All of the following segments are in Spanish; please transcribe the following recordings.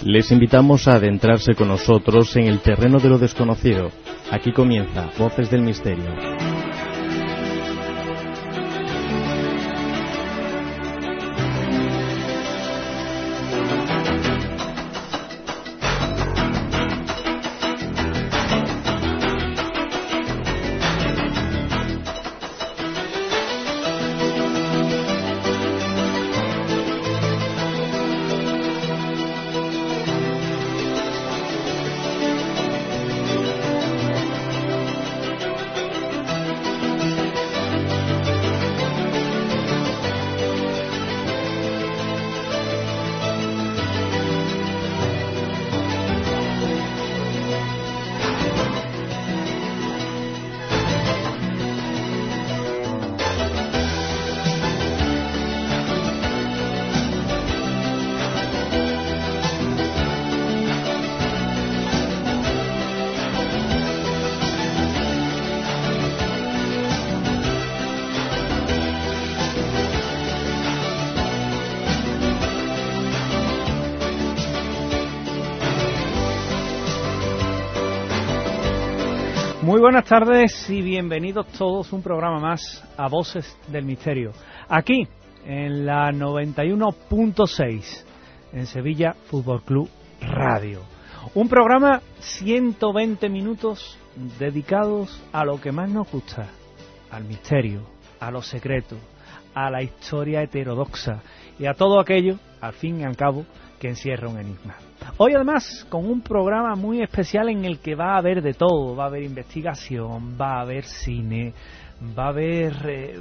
Les invitamos a adentrarse con nosotros en el terreno de lo desconocido. Aquí comienza Voces del Misterio. Muy buenas tardes y bienvenidos todos un programa más a Voces del Misterio. Aquí, en la 91.6, en Sevilla Fútbol Club Radio. Un programa 120 minutos dedicados a lo que más nos gusta, al misterio, a lo secreto, a la historia heterodoxa y a todo aquello, al fin y al cabo, que encierra un enigma. Hoy además con un programa muy especial en el que va a haber de todo, va a haber investigación, va a haber cine, va a haber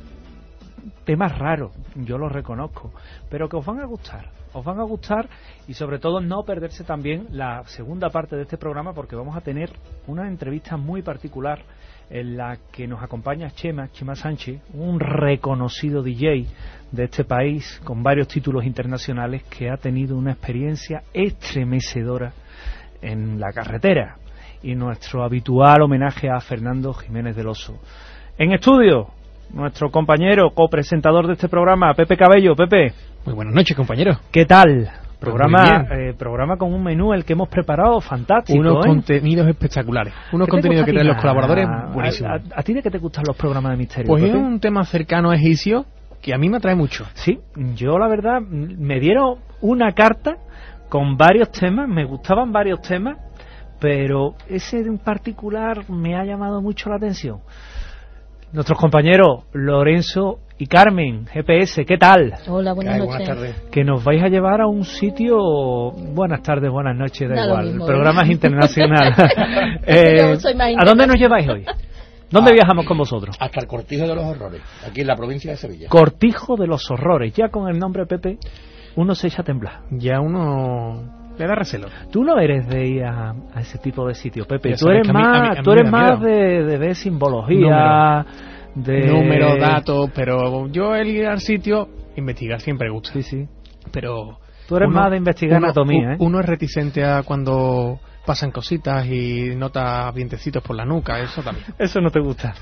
temas raros, yo los reconozco, pero que os van a gustar y sobre todo no perderse también la segunda parte de este programa porque vamos a tener una entrevista muy particular en la que nos acompaña Chema Sánchez, un reconocido DJ de este país con varios títulos internacionales que ha tenido una experiencia estremecedora en la carretera, y nuestro habitual homenaje a Fernando Jiménez del Oso. En estudio, nuestro compañero copresentador de este programa, Pepe Cabello. Pepe. Muy buenas noches, compañero. ¿Qué tal? Programa con un menú el que hemos preparado fantástico. Unos contenidos espectaculares. Unos contenidos que traen los colaboradores buenísimos. ¿A ti de qué te gustan los programas de misterio? Pues Pepe? es un tema cercano a egipcio que a mí me atrae mucho. Sí, yo la verdad me dieron una carta con varios temas, me gustaban varios temas, pero ese en particular me ha llamado mucho la atención. Nuestros compañeros Lorenzo y Carmen, GPS, ¿qué tal? Hola, buenas noches. Buenas tardes. Que nos vais a llevar a un sitio... Buenas tardes, buenas noches, da igual. Mismo, el programa es internacional. Yo soy más ¿A dónde nos lleváis hoy? ¿Dónde viajamos con vosotros? Hasta el Cortijo de los Horrores, aquí en la provincia de Sevilla. Cortijo de los Horrores. Ya con el nombre Pepe, uno se echa a temblar. Ya uno le da recelo. Tú no eres de ir a ese tipo de sitios, Pepe. Ya Tú sabes eres que a mí tú eres me da más miedo. de ver simbología, Números, datos, pero yo el ir al sitio, investigar siempre gusta. Sí, sí. Pero Tú eres más de investigar anatomía, ¿eh? Uno es reticente a cuando pasan cositas y nota vientecitos por la nuca, eso también. Eso no te gusta.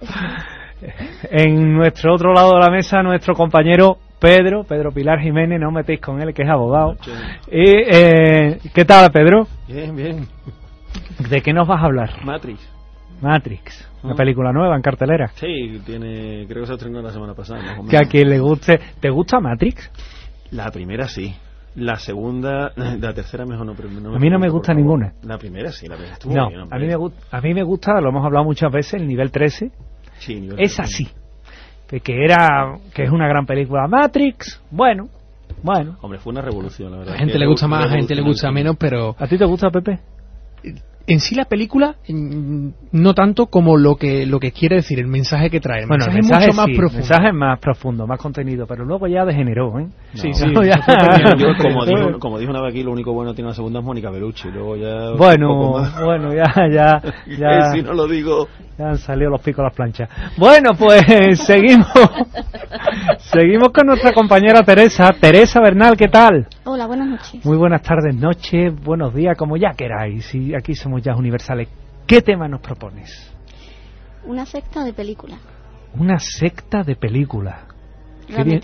En nuestro otro lado de la mesa, nuestro compañero Pedro Pilar Jiménez, no os metéis con él, que es abogado. Y, ¿qué tal, Pedro? Bien. ¿De qué nos vas a hablar? Matrix, una película nueva en cartelera. Sí, creo que se estrenó la semana pasada, más o menos. Que a quien le guste. ¿Te gusta Matrix? La primera sí. La segunda, la tercera mejor no. A mí no me gusta ninguna. La primera sí, la primera estuvo No, bien. a mí me gusta, lo hemos hablado muchas veces, el nivel 13. Sí, nivel es 13. así. Que es una gran película. Matrix, bueno. Hombre, fue una revolución, la verdad. A gente le gusta más, a gente le gusta menos, pero... ¿A ti te gusta, Pepe? En sí la película no tanto como lo que quiere decir, el mensaje que trae. El mensaje es mucho más profundo. El mensaje es más profundo, más contenido, pero luego ya degeneró, ¿eh? Sí, Como dijo una vez aquí, lo único bueno tiene la segunda es Mónica Bellucci, luego ya... Bueno, ya si no lo digo... Ya han salido los picos a las planchas. Bueno, pues seguimos con nuestra compañera Teresa Bernal, ¿qué tal? Hola, buenas noches. Muy buenas tardes, noches, buenos días, como ya queráis, y aquí somos ya universales. ¿Qué tema nos propones? Una secta de película. Una secta de película. Realmente.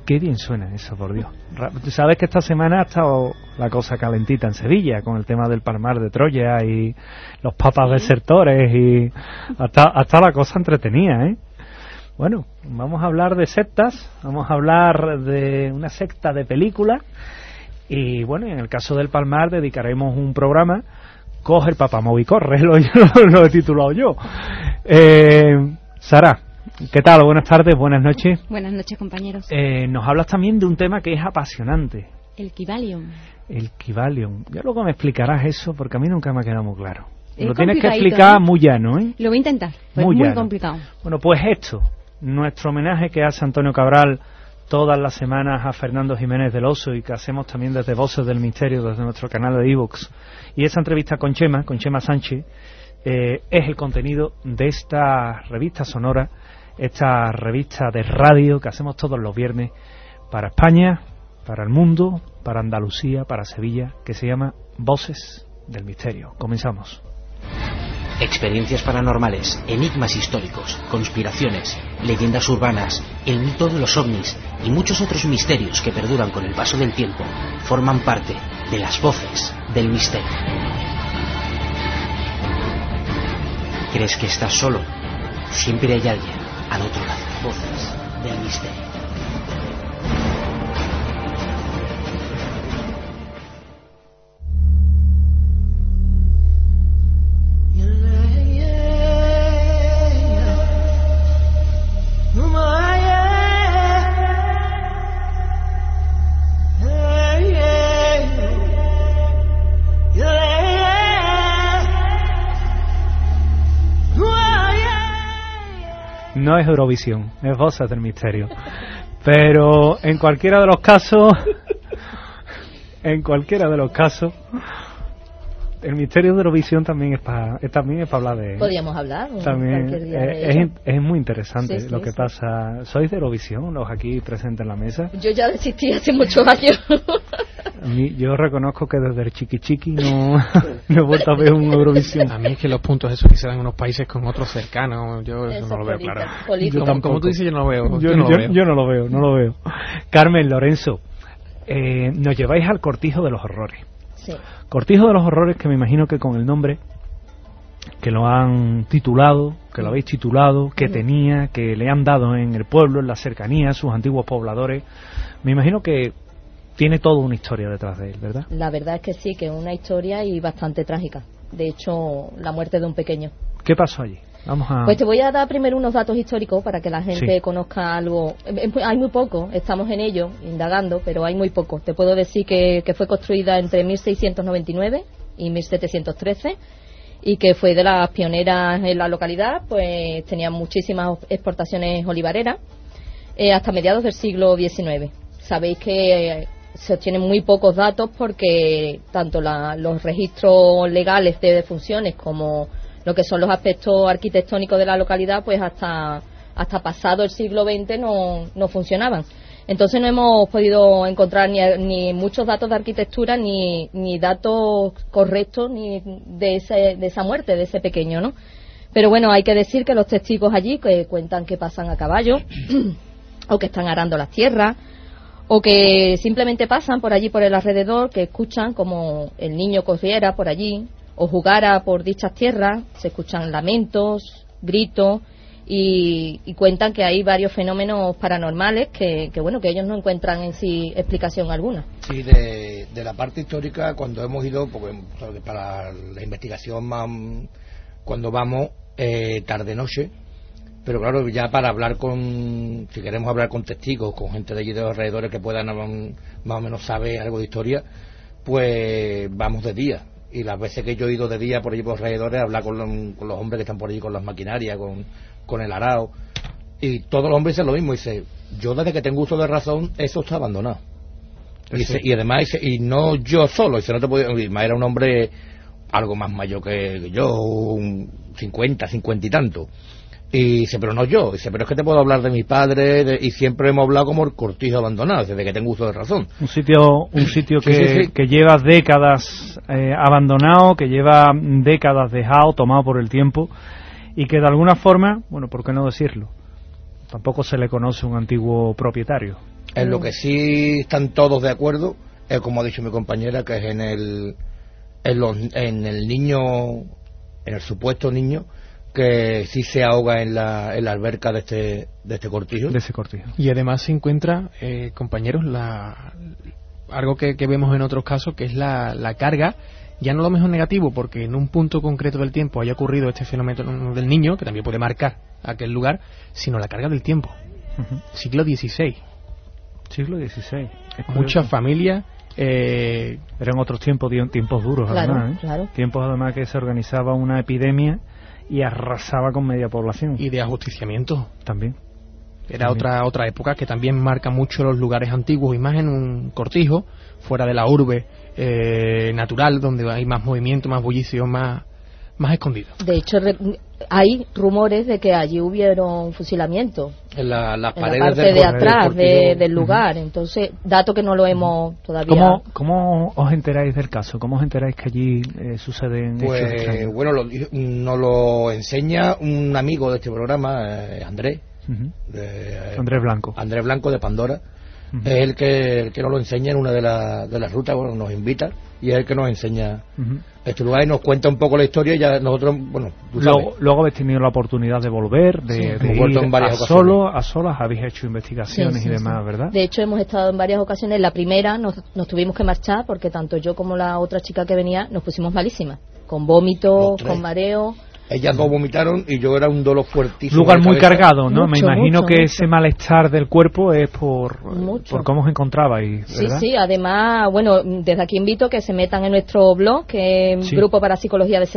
Qué bien suena eso, por Dios. Tú sabes que esta semana ha estado la cosa calentita en Sevilla con el tema del Palmar de Troya y los papas desertores y hasta la cosa entretenida, ¿eh? Bueno, vamos a hablar de sectas, vamos a hablar de una secta de películas y bueno, en el caso del Palmar dedicaremos un programa, Coge el papamóvil y corre, lo he titulado yo. Sara, ¿qué tal? Buenas tardes, buenas noches. Buenas noches, compañeros. Nos hablas también de un tema que es apasionante. El Kybalion. El Kybalion. Ya luego me explicarás eso porque a mí nunca me ha quedado muy claro. Es lo tienes que explicar, ¿eh? Muy llano, ¿eh? Lo voy a intentar, pues muy muy complicado. Bueno, pues esto, nuestro homenaje que hace Antonio Cabral todas las semanas a Fernando Jiménez del Oso y que hacemos también desde Voces del Misterio, desde nuestro canal de iVoox. Y esa entrevista con Chema Sánchez, es el contenido de esta revista sonora, esta revista de radio que hacemos todos los viernes para España, para el mundo, para Andalucía, para Sevilla, que se llama Voces del Misterio. Comenzamos. Experiencias paranormales, enigmas históricos, conspiraciones, leyendas urbanas, el mito de los ovnis y muchos otros misterios que perduran con el paso del tiempo forman parte de las Voces del Misterio. ¿Crees que estás solo? Siempre hay alguien al otro lado. Voces del Misterio. No es Eurovisión, es Voces del Misterio. Pero en cualquiera de los casos, el misterio de Eurovisión también es para hablar de él. Podríamos hablar. También día es muy interesante sí, lo que pasa. ¿Sois de Eurovisión los aquí presentes en la mesa? Yo ya desistí hace muchos años. Yo reconozco que desde el chiqui no he vuelto a ver un Eurovisión. A mí es que los puntos esos que se dan en unos países con otros cercanos, yo eso no lo veo claro. Como tú dices, yo no lo veo. Yo no lo veo. Carmen, Lorenzo, nos lleváis al Cortijo de los Horrores. Sí. Cortijo de los Horrores, que me imagino que con el nombre que lo han titulado, que lo habéis titulado, que tenía, que le han dado en el pueblo, en la cercanía, sus antiguos pobladores, me imagino que tiene toda una historia detrás de él, ¿verdad? La verdad es que sí, que es una historia y bastante trágica. De hecho, la muerte de un pequeño. ¿Qué pasó allí? Pues te voy a dar primero unos datos históricos para que la gente sí. conozca algo. Hay muy poco, estamos en ello, indagando, pero hay muy poco. Te puedo decir que fue construida entre 1699 y 1713 y que fue de las pioneras en la localidad, pues tenía muchísimas exportaciones olivareras hasta mediados del siglo XIX. Sabéis que se obtienen muy pocos datos porque tanto los registros legales de defunciones como lo que son los aspectos arquitectónicos de la localidad, pues hasta pasado el siglo XX no funcionaban. Entonces no hemos podido encontrar ni muchos datos de arquitectura ni datos correctos ni de esa muerte de ese pequeño, ¿no? Pero bueno, hay que decir que los testigos allí que cuentan que pasan a caballo o que están arando las tierras o que simplemente pasan por allí por el alrededor, que escuchan como el niño corriera por allí o jugara por dichas tierras, se escuchan lamentos, gritos y cuentan que hay varios fenómenos paranormales que ellos no encuentran en sí explicación alguna. Sí, de la parte histórica, cuando hemos ido, porque para la investigación cuando vamos tarde-noche, pero claro, ya para hablar si queremos hablar con testigos, con gente de allí de los alrededores que puedan más o menos saber algo de historia, pues vamos de día. Y las veces que yo he ido de día por allí por los alrededores a hablar con los hombres que están por allí con las maquinarias, con el arao, y todos los hombres dicen lo mismo. Dice, yo desde que tengo uso de razón, eso está abandonado. Sí. Y además, y no yo solo, no te podía, era un hombre algo más mayor que yo, 50 y tanto. Y dice, pero no yo. Dice, pero es que te puedo hablar de mi padre, y siempre hemos hablado como el cortijo abandonado, desde que tengo uso de razón. Un sitio que lleva décadas abandonado, que lleva décadas dejado, tomado por el tiempo, y que de alguna forma, bueno, ¿por qué no decirlo? Tampoco se le conoce un antiguo propietario. En lo que sí están todos de acuerdo es, como ha dicho mi compañera, que es en el niño, en el supuesto niño que sí se ahoga en la alberca de este cortijo. De ese cortijo. Y además se encuentra, compañeros, algo que vemos en otros casos, que es la carga, ya no lo mejor negativo, porque en un punto concreto del tiempo haya ocurrido este fenómeno del niño, que también puede marcar aquel lugar, sino la carga del tiempo. Siglo XVI. Siglo XVI. Muchas familias... Eran otros tiempos duros, claro, además, claro. Tiempos además que se organizaba una epidemia y arrasaba con media población. Y de ajusticiamiento. También. Era otra época que también marca mucho los lugares antiguos, y más en un cortijo, fuera de la urbe natural, donde hay más movimiento, más bullicio, más escondido. De hecho, hay rumores de que allí hubieron fusilamientos en las la paredes parte de atrás del lugar. Entonces, dato que no lo hemos todavía... ¿Cómo os enteráis del caso? ¿Cómo os enteráis que allí suceden hechos extraños? Bueno, nos lo enseña un amigo de este programa, Andrés. Andrés Blanco. Andrés Blanco de Pandora. Es el que nos lo enseña en una de las rutas. Bueno, nos invita y es el que nos enseña este lugar y nos cuenta un poco la historia. Y ya nosotros, bueno, luego habéis tenido la oportunidad de volver, de ir en varias a solas, habéis hecho investigaciones y demás, ¿verdad? De hecho, hemos estado en varias ocasiones. La primera nos tuvimos que marchar porque tanto yo como la otra chica que venía nos pusimos malísimas, con vómitos, con mareo. Ellas dos vomitaron y yo era un dolor fuertísimo. Lugar muy cargado, ¿no? Mucho, me imagino que mucho. Ese malestar del cuerpo es por cómo os encontrabais, ¿verdad? Sí, además, bueno, desde aquí invito que se metan en nuestro blog, que es Grupo para Psicología de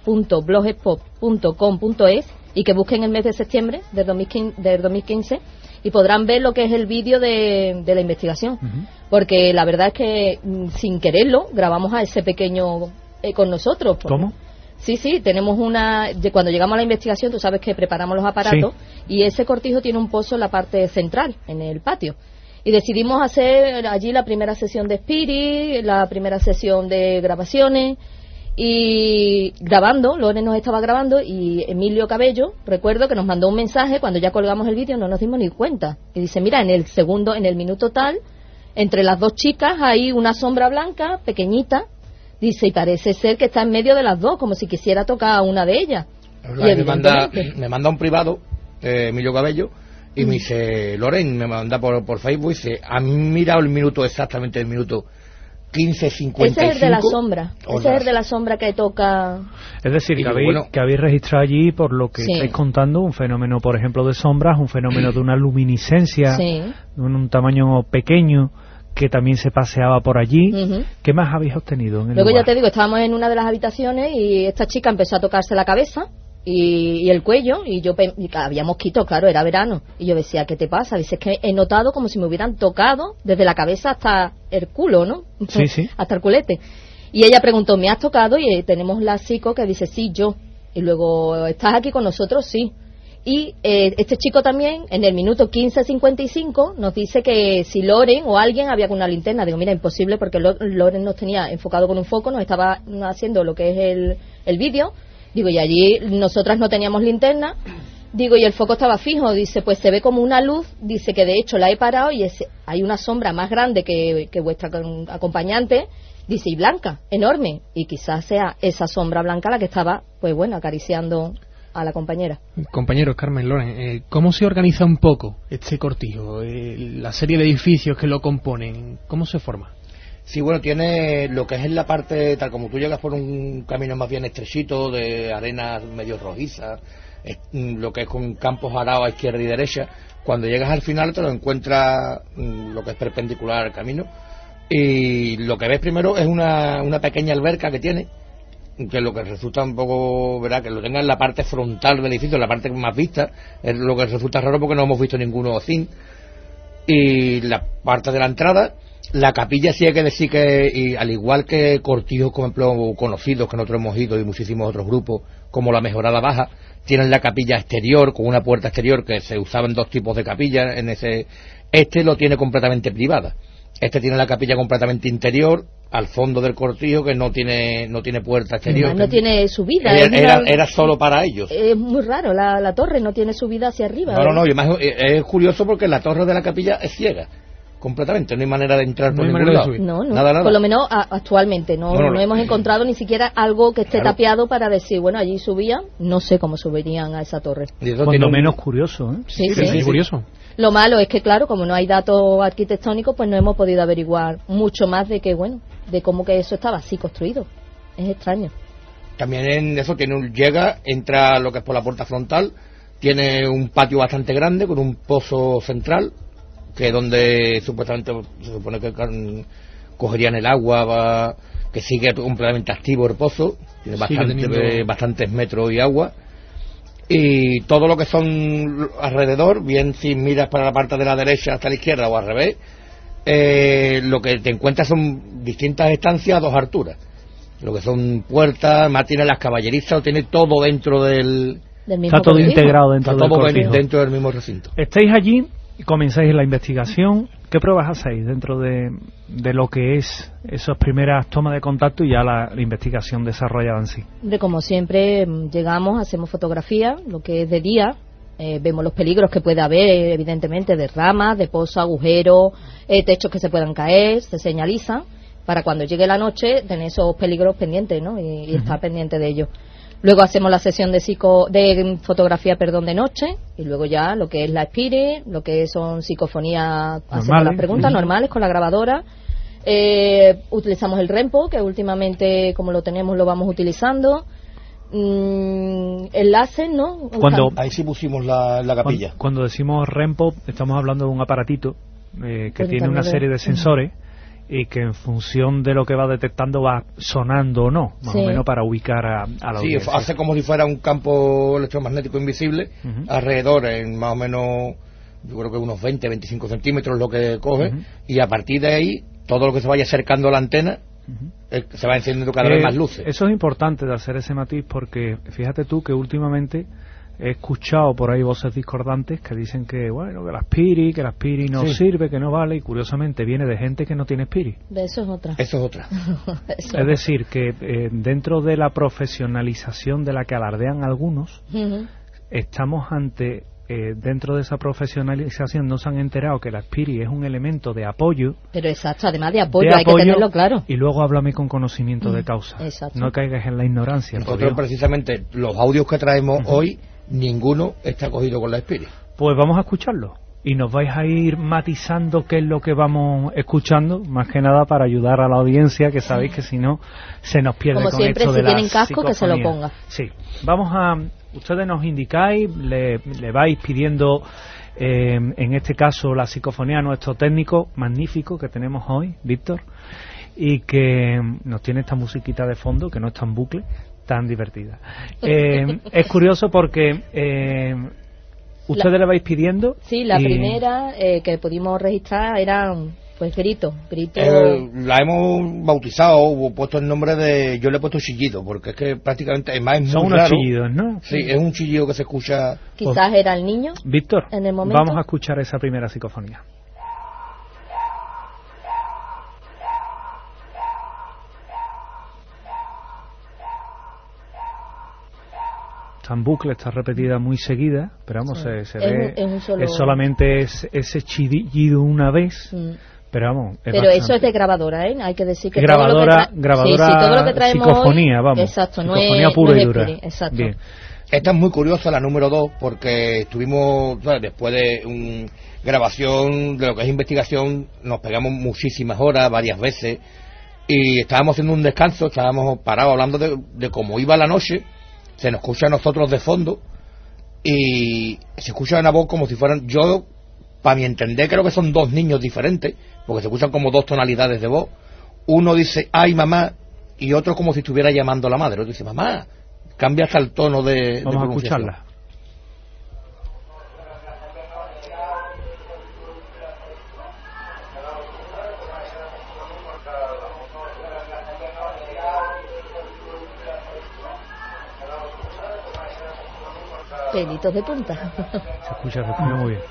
Sevilla.blogspot.com.es, y que busquen el mes de septiembre del 2015 y podrán ver lo que es el vídeo de la investigación. Porque la verdad es que, sin quererlo, grabamos a ese pequeño con nosotros. ¿Cómo? Sí, tenemos cuando llegamos a la investigación, tú sabes que preparamos los aparatos, y ese cortijo tiene un pozo en la parte central, en el patio. Y decidimos hacer allí la primera sesión de Spirit, la primera sesión de grabaciones, y grabando, Loren nos estaba grabando, y Emilio Cabello, recuerdo que nos mandó un mensaje cuando ya colgamos el vídeo, no nos dimos ni cuenta. Y dice, mira, en el minuto tal, entre las dos chicas hay una sombra blanca, pequeñita. Dice, y parece ser que está en medio de las dos, como si quisiera tocar a una de ellas. Me manda un privado, Emilio Cabello, y me dice, Loren, me manda por Facebook, y dice, ¿han mirado el minuto exactamente, el minuto 15:55? Ese es el de la sombra, ese es el de la sombra que toca. Es decir, que habéis registrado allí, por lo que estáis contando, un fenómeno, por ejemplo, de sombras, un fenómeno de una luminiscencia, de un tamaño pequeño, que también se paseaba por allí. ¿Qué más habéis obtenido en el lugar? Ya te digo, estábamos en una de las habitaciones y esta chica empezó a tocarse la cabeza y el cuello, y había mosquitos, claro, era verano, y yo decía, ¿qué te pasa? Dice, es que he notado como si me hubieran tocado desde la cabeza hasta el culo, ¿no? Sí. Hasta el culete. Y ella preguntó, ¿me has tocado? Y tenemos la psico que dice, sí, yo. Y luego, ¿estás aquí con nosotros? Sí. Y este chico también, en el minuto 15:55, nos dice que si Loren o alguien había con una linterna. Digo, mira, imposible, porque Loren nos tenía enfocado con un foco, nos estaba haciendo lo que es el vídeo. Digo, y allí nosotras no teníamos linterna. Digo, y el foco estaba fijo. Dice, pues se ve como una luz. Dice que de hecho la he parado y hay una sombra más grande que vuestra acompañante. Dice, y blanca, enorme. Y quizás sea esa sombra blanca la que estaba, pues bueno, acariciando a la compañera. Compañeros, Carmen, Loren, ¿cómo se organiza un poco este cortijo? La serie de edificios que lo componen, ¿cómo se forma? Sí, bueno, tiene lo que es en la parte, tal como tú llegas por un camino más bien estrechito, de arena medio rojiza, lo que es con campos arados a izquierda y derecha. Cuando llegas al final te lo encuentras lo que es perpendicular al camino, y lo que ves primero es una pequeña alberca que tiene, que lo que resulta un poco, ¿verdad?, que lo tenga en la parte frontal del edificio, en la parte más vista, es lo que resulta raro porque no hemos visto ninguno sin. Y la parte de la entrada, la capilla, sí hay que decir que, y al igual que cortijos, por ejemplo, conocidos que nosotros hemos ido y muchísimos otros grupos, como la Mejorada Baja, tienen la capilla exterior con una puerta exterior, que se usaban dos tipos de capillas en ese. Este lo tiene completamente privada. Este tiene la capilla completamente interior, al fondo del cortijo, que no tiene puerta exterior. No tiene subida. Era solo para ellos. Es muy raro, la torre no tiene subida hacia arriba. No, y además es curioso porque la torre de la capilla es ciega. completamente, no hay manera de entrar por hay ningún manera de lado. subir. No, Nada. por lo menos actualmente no hemos encontrado ni siquiera algo que esté Claro. tapiado para decir, bueno, allí subían, no sé cómo subirían a esa torre. Y eso Cuando tiene un- menos curioso, ¿eh? Sí, Sí, sí. curioso. Lo malo es que, claro, como no hay datos arquitectónicos, pues no hemos podido averiguar mucho más de que, bueno, de cómo que eso estaba así construido. Es extraño. También en eso llega, entra lo que es por la puerta frontal, tiene un patio bastante grande con un pozo central, que es donde supuestamente se supone que cogerían el agua, que sigue completamente activo el pozo, tiene bastantes metros y agua. Y todo lo que son alrededor, bien si miras para la parte de la derecha hasta la izquierda o al revés, lo que te encuentras son distintas estancias a 2 alturas. Lo que son puertas, más tiene las caballerizas, tiene todo dentro del... Del Está todo cortijo. integrado dentro Está del todo cortijo. dentro del mismo recinto. Estáis allí y comenzáis la investigación. ¿Qué pruebas hacéis dentro de lo que es esas primeras tomas de contacto y ya la investigación desarrollada en sí? Hombre, como siempre, llegamos, hacemos fotografía, lo que es de día, vemos los peligros que puede haber, evidentemente, de ramas, de pozos, agujeros, techos que se puedan caer, se señalizan, para cuando llegue la noche tener esos peligros pendientes, ¿no? Y estar pendiente de ellos. Luego hacemos la sesión de fotografía, de noche, y luego ya lo que es la Spirit, lo que son psicofonías, hacemos las preguntas normales con la grabadora. Utilizamos el REMPO, que últimamente, como lo tenemos, lo vamos utilizando. Enlaces, ¿no? Ahí sí pusimos la capilla. Cuando decimos REMPO, estamos hablando de un aparatito que Pues tiene una serie de sensores y que en función de lo que va detectando va sonando o no, más o menos para ubicar a la Sí, audiencia. hace como si fuera un campo electromagnético invisible, alrededor en más o menos, yo creo que unos 20-25 centímetros lo que coge, y a partir de ahí, todo lo que se vaya acercando a la antena, se va encendiendo cada vez más luces. Eso es importante de hacer ese matiz porque fíjate tú que últimamente he escuchado por ahí voces discordantes que dicen que bueno, que la Spirit no sirve, que no vale, y curiosamente viene de gente que no tiene Spirit. Eso es otra. Es decir, que dentro de la profesionalización de la que alardean algunos, estamos ante dentro de esa profesionalización no se han enterado que la Spirit es un elemento de apoyo. Pero exacto, además de apoyo, hay que tenerlo claro. Y luego háblame con conocimiento de causa. Exacto. No caigas en la ignorancia. Nosotros precisamente los audios que traemos hoy, ninguno está cogido con la Spirit. Pues vamos a escucharlo y nos vais a ir matizando qué es lo que vamos escuchando, más que nada para ayudar a la audiencia, que sabéis que si no se nos pierde. Como con siempre, esto si de la tienen casco, que se lo psicofonía. ponga. Sí, vamos a... Ustedes nos indicáis, le vais pidiendo, en este caso, la psicofonía a nuestro técnico magnífico que tenemos hoy, Víctor, y que nos tiene esta musiquita de fondo, que no está en bucle, tan divertida. Es curioso porque ustedes le vais pidiendo. Sí, la primera que pudimos registrar era pues grito. La hemos bautizado o puesto el nombre de... Yo le he puesto chillido, porque es que prácticamente, además es muy son raro. unos chillidos, ¿no? Sí, es un chillido que se escucha... Quizás era el niño. Víctor, en el momento. vamos a escuchar esa primera psicofonía. Está en bucle, está repetida muy seguida, pero vamos, se ve, es solamente ese chillido una vez, pero vamos, pero eso es de grabadora, ¿eh? Hay que decir que grabadora, todo lo que traemos psicofonía, hoy, vamos, exacto, psicofonía pura y dura. Exacto. Bien. Esta es muy curiosa, la número 2, porque estuvimos, después de grabación, de lo que es investigación, nos pegamos muchísimas horas, varias veces, y estábamos haciendo un descanso, estábamos parados hablando de cómo iba la noche. Se nos escucha a nosotros de fondo y se escucha una voz como si fueran, yo, para mi entender, creo que son 2 niños diferentes, porque se escuchan como 2 tonalidades de voz. Uno dice, ay mamá, y otro como si estuviera llamando a la madre. Otro dice, mamá, cambia hasta el tono de Vamos a pronunciación. escucharla. Pelitos de punta. Se escucha muy bien.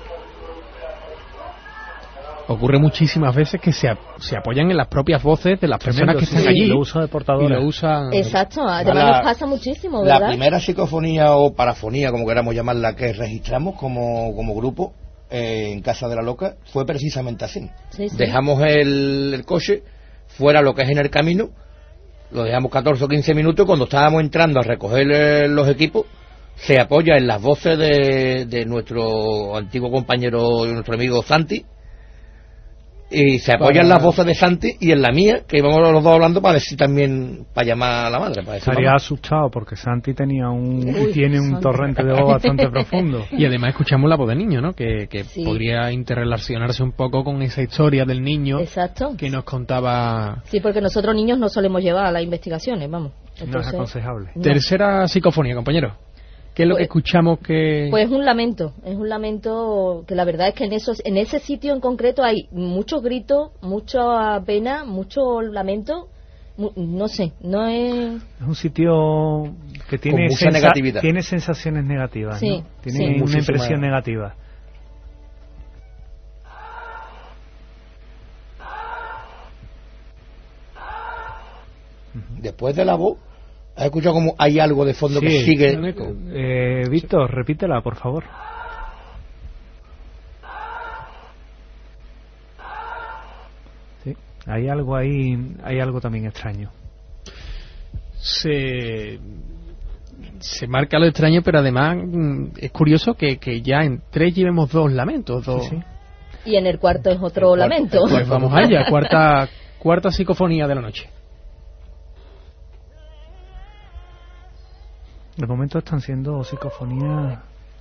Ocurre muchísimas veces que se apoyan en las propias voces de las personas que están allí. Lo usan de portadores. Y lo usan... Exacto, además nos pasa muchísimo, ¿verdad? La primera psicofonía o parafonía, como queramos llamarla, que registramos como grupo, en casa de la loca fue precisamente así. Sí, sí. Dejamos el coche fuera, lo que es en el camino, lo dejamos 14 o 15 minutos. Cuando estábamos entrando a recoger los equipos, se apoya en las voces de nuestro antiguo compañero, nuestro amigo Santi, y se apoya en las voces de Santi y en la mía, que íbamos los dos hablando para decir también, para llamar a la madre. Para decir, Estaría mamá. asustado porque Santi tiene un torrente de voz bastante profundo. Y además escuchamos la voz del niño, ¿no? Que Sí. podría interrelacionarse un poco con esa historia del niño Exacto. que nos contaba. Sí, porque nosotros niños no solemos llevar a las investigaciones, vamos. No es Entonces, aconsejable. no. Tercera psicofonía, compañero. ¿Qué es lo que escuchamos que...? Pues es un lamento que la verdad es que en ese sitio en concreto hay muchos gritos, mucha pena, mucho lamento, no sé, no es... Es un sitio que tiene, mucha negatividad. tiene sensaciones negativas, Sí, ¿no? Tiene sí. una Muchísima. impresión negativa. Después de la voz, ¿has escuchado como hay algo de fondo que Sí. sigue? Víctor, repítela, por favor. Sí, hay algo ahí, hay algo también extraño. Se marca lo extraño, pero además es curioso que ya en 3 llevemos 2 lamentos. Sí, sí. Y en el cuarto es otro lamento. Pues vamos a ella, cuarta psicofonía de la noche. De momento están siendo psicofonías.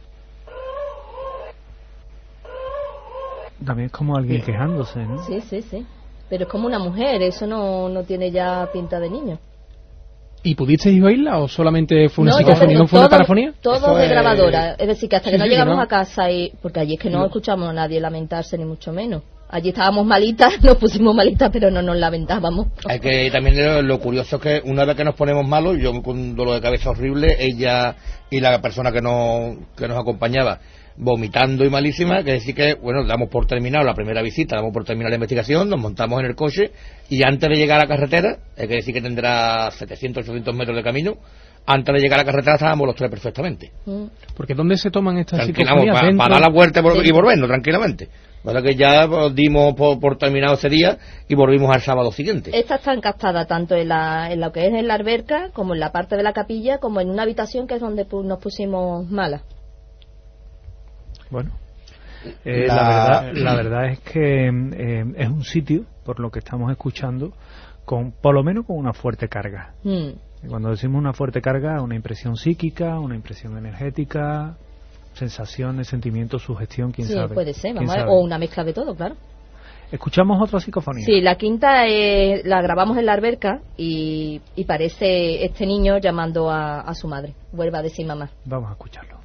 También es como alguien quejándose, ¿no? Sí, sí, sí. Pero es como una mujer, eso no tiene ya pinta de niño. ¿Y pudisteis oírla o solamente fue una No, psicofonía? ¿No fue una parafonía? Todo Eso de es- grabadora. Es decir, que hasta que Sí, no sí, llegamos no. a casa, porque allí es que no escuchamos a nadie lamentarse, ni mucho menos. Allí estábamos malitas, nos pusimos malitas, pero no nos lamentábamos. Hay que también lo curioso es que una vez que nos ponemos malos, yo con un dolor de cabeza horrible, ella y la persona que nos acompañaba vomitando y malísima, que decir que, bueno, damos por terminado la primera visita, damos por terminada la investigación, nos montamos en el coche y antes de llegar a la carretera, hay que decir que tendrá 700, 800 metros de camino, antes de llegar a la carretera estábamos los tres perfectamente. Porque ¿dónde se toman estas Tranquilamos, psicofonías? para ¿Dentro? dar la vuelta y Sí. volvernos tranquilamente. Verdad que ya dimos por terminado ese día y volvimos al sábado siguiente. Esta está encastada tanto en lo que es en la alberca, como en la parte de la capilla, como en una habitación que es donde nos pusimos malas. Bueno, La- la verdad es que es un sitio, por lo que estamos escuchando, por lo menos con una fuerte carga. Y cuando decimos una fuerte carga, una impresión psíquica, una impresión energética, sensaciones, sentimientos, sugestión, quién Sí, sabe. puede ser, ¿Quién vamos a ver, sabe? o una mezcla de todo, claro. Escuchamos otra psicofonía. Sí, la quinta la grabamos en la alberca y parece este niño llamando a su madre. Vuelva a decir mamá. Vamos a escucharlo.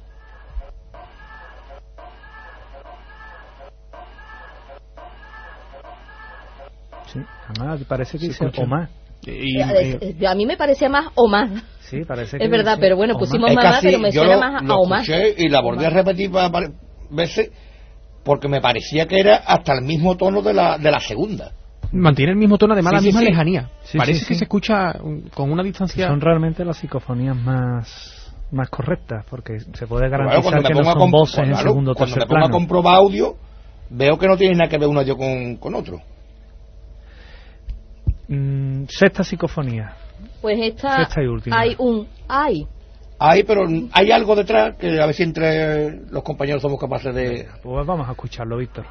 Sí, además parece que Se dice escucha. o más. A mí me parecía más o más. Sí, parece que Es verdad, dice pero bueno, o pusimos Es mamá, casi- pero me yo suena lo- más lo a Omar. escuché y la volví a repetir varias veces porque me parecía que era hasta el mismo tono de la segunda. Mantiene el mismo tono, además Sí, la sí, misma sí. lejanía. Sí, Parece sí, que sí. se escucha con una distancia... Son realmente las psicofonías más correctas, porque se puede Pero garantizar claro, que no son voces en segundo o cuando tercer me pongo a plano. comprobar audio, veo que no tiene nada que ver un audio con otro. Sexta psicofonía. Pues esta Sexta y última. Hay, pero hay algo detrás que a ver si entre los compañeros somos capaces de... Pues vamos a escucharlo, Víctor.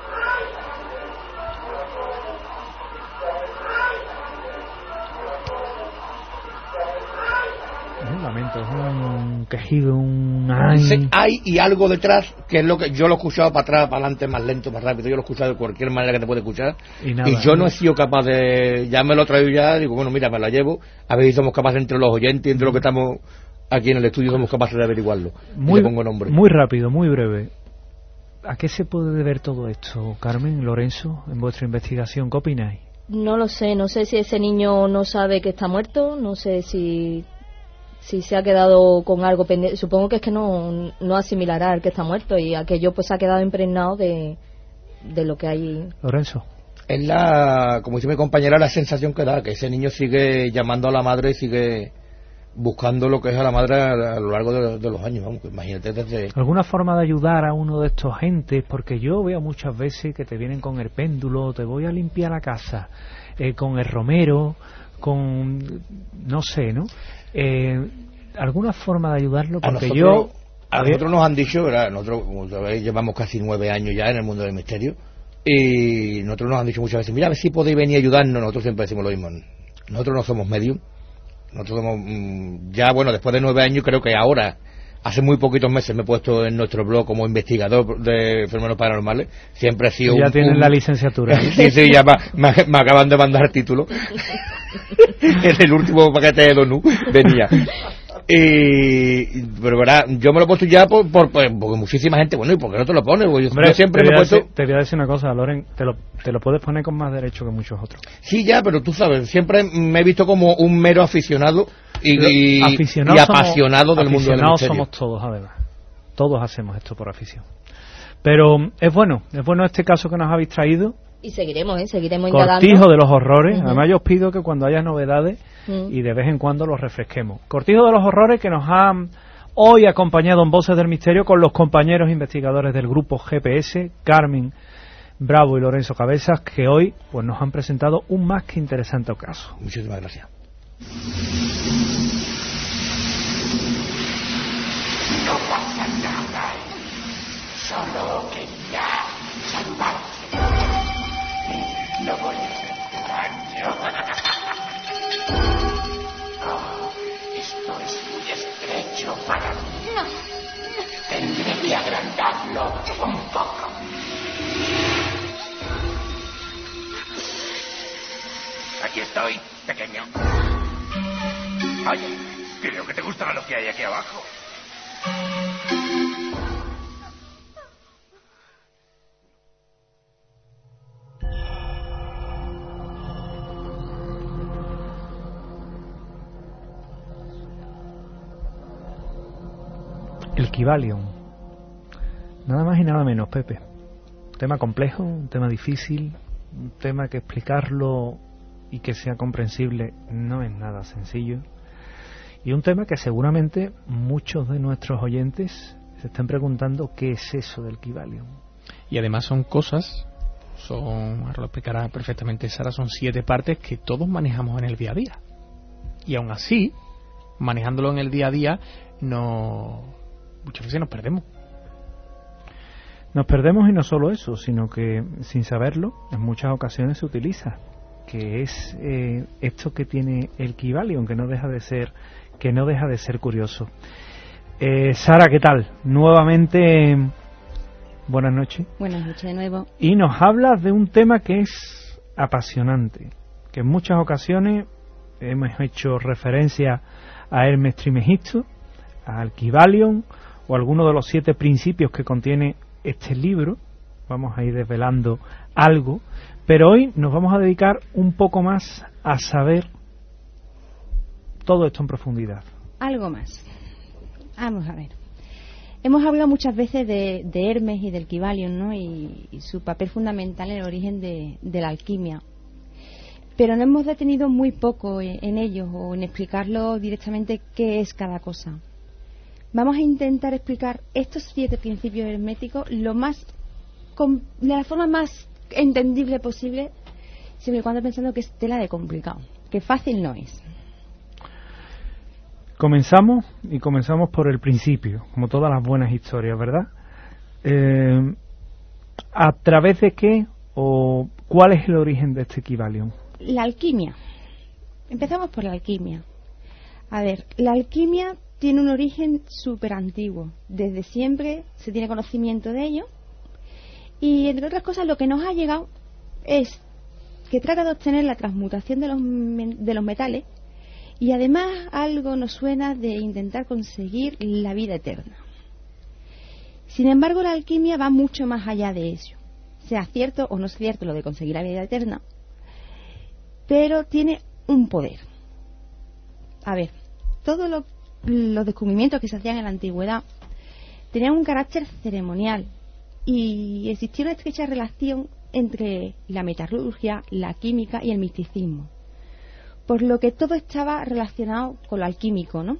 Es un lamento, es un quejido, un ay. Hay y algo detrás que es lo que yo lo he escuchado para atrás, para adelante, más lento, más rápido. Yo lo he escuchado de cualquier manera que te puede escuchar. Y nada. Y yo no he sido capaz de... Ya me lo he traído ya, digo, bueno, mira, me la llevo. A ver si somos capaces entre los oyentes y entre los que estamos aquí en el estudio, somos capaces de averiguarlo. Y le pongo nombre. Muy rápido, muy breve. ¿A qué se puede deber todo esto, Carmen, Lorenzo, en vuestra investigación? ¿Qué opináis? No lo sé, no sé si ese niño no sabe que está muerto, no sé si se ha quedado con algo pendiente. Supongo que es que no asimilará al que está muerto y aquello pues ha quedado impregnado de lo que hay. Lorenzo. Es como dice mi compañera, la sensación que da, que ese niño sigue llamando a la madre y sigue buscando lo que es a la madre a lo largo de los años, vamos, imagínate desde... ¿Alguna forma de ayudar a uno de estos entes? Porque yo veo muchas veces que te vienen con el péndulo, te voy a limpiar la casa, con el romero, con... no sé, ¿no? ¿Alguna forma de ayudarlo? Porque a nosotros nos han dicho, ¿verdad? Nosotros, como sabéis, llevamos casi 9 años ya en el mundo del misterio, y nosotros nos han dicho muchas veces, mira, a ver si podéis venir a ayudarnos. Nosotros siempre decimos lo mismo, nosotros no somos medium. Nosotros somos, ya bueno, después de 9 años, creo que ahora, hace muy poquitos meses me he puesto en nuestro blog como investigador de fenómenos paranormales. Siempre he sido ya tienen la licenciatura. Sí, ya me acaban de mandar título. En el último paquete de Donú venía. Pero verdad, yo me lo he puesto ya porque muchísima gente, bueno, ¿y por qué no te lo pones? Hombre, yo siempre me he puesto... Te voy a decir una cosa, Loren, te lo puedes poner con más derecho que muchos otros. Sí, ya, pero tú sabes, siempre me he visto como un mero aficionado y apasionado del mundo del misterio. Aficionados somos todos, además. Todos hacemos esto por afición. Pero es bueno este caso que nos habéis traído. Y seguiremos indagando. Cortijo de los horrores. Además yo os pido que cuando haya novedades y de vez en cuando los refresquemos. Cortijo de los horrores, que nos han hoy acompañado en Voces del Misterio con los compañeros investigadores del grupo GPS, Carmen Bravo y Lorenzo Cabezas, que hoy pues nos han presentado un más que interesante caso. Muchísimas gracias. No pasa nada, solo que ya salvar. No voy a hacer daño. Oh, esto es muy estrecho para mí. No. Tendré que agrandarlo un poco. Aquí estoy, pequeño. Oye, creo que te gustará lo que hay aquí abajo. El Kybalion. Nada más y nada menos, Pepe. Un tema complejo, un tema difícil, un tema que explicarlo y que sea comprensible no es nada sencillo. Y un tema que seguramente muchos de nuestros oyentes se están preguntando qué es eso del Kybalion. Y además son cosas, ahora lo explicará perfectamente Sara, son 7 partes que todos manejamos en el día a día. Y aún así, manejándolo en el día a día, muchas veces nos perdemos. Nos perdemos, y no solo eso, sino que sin saberlo en muchas ocasiones se utiliza, que es esto que tiene el Kybalion, que no deja de ser curioso. Sara, ¿qué tal? Nuevamente, buenas noches. Buenas noches de nuevo. Y nos hablas de un tema que es apasionante, que en muchas ocasiones hemos hecho referencia a Hermes Trismegisto, al Kybalion o alguno de los 7 principios que contiene este libro. Vamos a ir desvelando algo, pero hoy nos vamos a dedicar un poco más a saber todo esto en profundidad. Algo más. Vamos a ver. Hemos hablado muchas veces de Hermes y del Kybalion, ¿no? Y su papel fundamental en el origen de la alquimia. Pero nos hemos detenido muy poco en ellos, o en explicarlo directamente qué es cada cosa. Vamos a intentar explicar estos 7 principios herméticos de la forma más entendible posible, siempre y cuando pensando que es tela de complicado, que fácil no es. Comenzamos por el principio, como todas las buenas historias, ¿verdad? ¿A través de qué o cuál es el origen de este Kybalion? La alquimia. Empezamos por la alquimia. A ver, la alquimia tiene un origen súper antiguo. Desde siempre se tiene conocimiento de ello. Y entre otras cosas, lo que nos ha llegado es que trata de obtener la transmutación de los metales, y además algo nos suena de intentar conseguir la vida eterna. Sin embargo, la alquimia va mucho más allá de eso. Sea cierto o no sea cierto lo de conseguir la vida eterna, pero tiene un poder. A ver, todos los descubrimientos que se hacían en la antigüedad tenían un carácter ceremonial, y existía una estrecha relación entre la metalurgia, la química y el misticismo. por lo que todo estaba relacionado con lo alquímico, ¿no?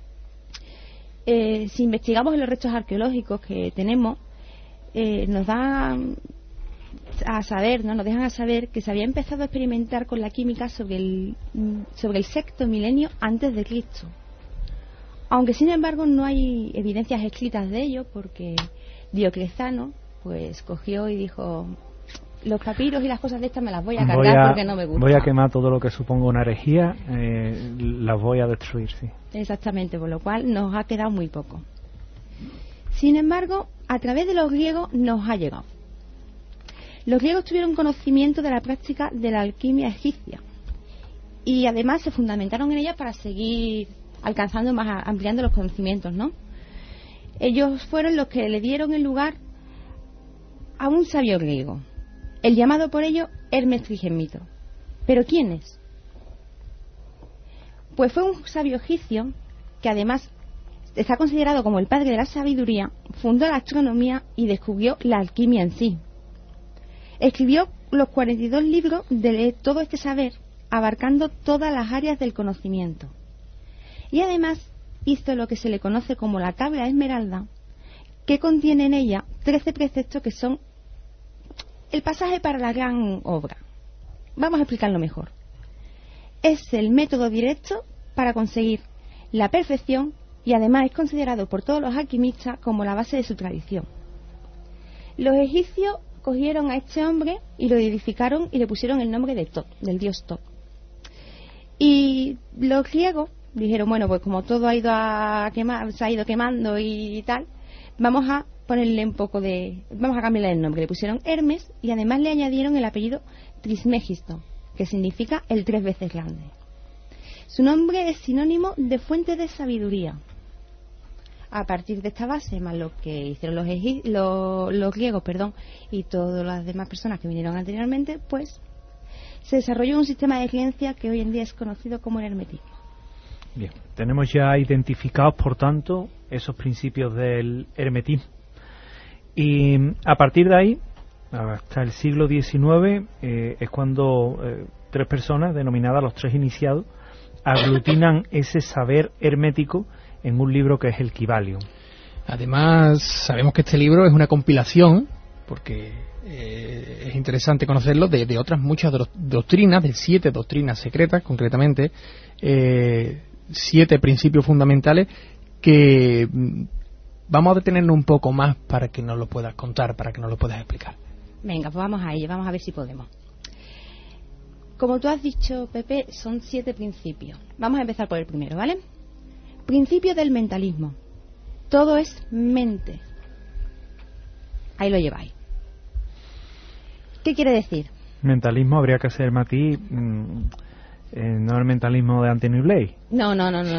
Si investigamos en los restos arqueológicos que tenemos, nos dan a saber, ¿no? Nos dejan a saber que se había empezado a experimentar con la química sobre el sexto milenio antes de Cristo. Aunque sin embargo no hay evidencias escritas de ello, porque Diocleciano pues cogió y dijo: los papiros y las cosas de estas me las voy a cargar porque no me gusta. Voy a quemar todo lo que suponga una herejía, las voy a destruir, sí. Exactamente, por lo cual nos ha quedado muy poco. Sin embargo, a través de los griegos nos ha llegado. Los griegos tuvieron conocimiento de la práctica de la alquimia egipcia y además se fundamentaron en ella para seguir alcanzando más, ampliando los conocimientos, ¿no? Ellos fueron los que le dieron el lugar a un sabio griego, el llamado por ello Hermes Trismegisto. ¿Pero quién es? Pues fue un sabio egipcio que además está considerado como el padre de la sabiduría, fundó la astronomía y descubrió la alquimia en sí. Escribió los 42 libros de todo este saber, abarcando todas las áreas del conocimiento. Y además hizo lo que se le conoce como la tabla esmeralda, que contiene en ella 13 preceptos que son el pasaje para la gran obra. Vamos a explicarlo mejor. Es el método directo para conseguir la perfección y además es considerado por todos los alquimistas como la base de su tradición. Los egipcios cogieron a este hombre y lo edificaron y le pusieron el nombre de Tot, del dios Tot. Y los griegos dijeron: bueno, pues como todo ha ido a quemar, se ha ido quemando y tal, vamos a ponerle vamos a cambiarle el nombre. Le pusieron Hermes y además le añadieron el apellido Trismegisto, que significa el 3 veces grande. Su nombre es sinónimo de fuente de sabiduría. A partir de esta base, más lo que hicieron los griegos, y todas las demás personas que vinieron anteriormente, pues se desarrolló un sistema de creencias que hoy en día es conocido como el hermetismo. Bien, tenemos ya identificados, por tanto, esos principios del hermetismo. Y a partir de ahí, hasta el siglo XIX, es cuando 3 personas, denominadas los 3 iniciados, aglutinan ese saber hermético en un libro que es el Kybalion. Además, sabemos que este libro es una compilación, porque es interesante conocerlo, de otras muchas doctrinas, de 7 doctrinas secretas, concretamente, 7 principios fundamentales que vamos a detenernos un poco más para que nos lo puedas contar, para que nos lo puedas explicar. Venga, pues vamos a ello, vamos a ver si podemos. Como tú has dicho, Pepe, son 7 principios. Vamos a empezar por el primero, ¿vale? Principio del mentalismo. Todo es mente. Ahí lo lleváis. ¿Qué quiere decir? Mentalismo habría que hacer matiz, no el mentalismo de Anthony Blake. No,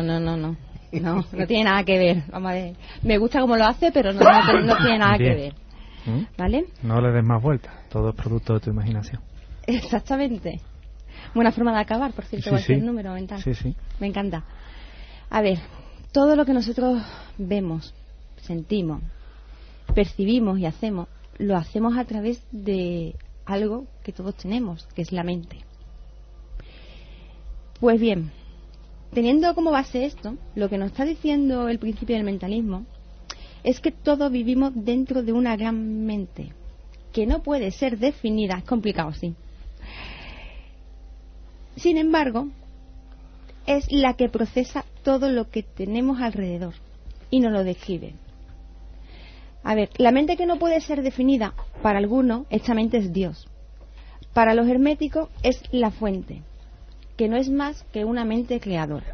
no tiene nada que ver. Vamos a ver. Me gusta cómo lo hace, pero no tiene nada que ver. ¿Vale? No le des más vueltas, todo es producto de tu imaginación. Exactamente. Buena forma de acabar, por cierto, cualquier número mental. Sí. Me encanta. A ver, todo lo que nosotros vemos, sentimos, percibimos y hacemos, lo hacemos a través de algo que todos tenemos, que es la mente. Pues bien, teniendo como base esto, lo que nos está diciendo el principio del mentalismo es que todos vivimos dentro de una gran mente que no puede ser definida. Es complicado, sí. Sin embargo, es la que procesa todo lo que tenemos alrededor y nos lo describe. A ver, la mente que no puede ser definida, para algunos, esta mente es Dios. Para los herméticos es la fuente, que no es más que una mente creadora.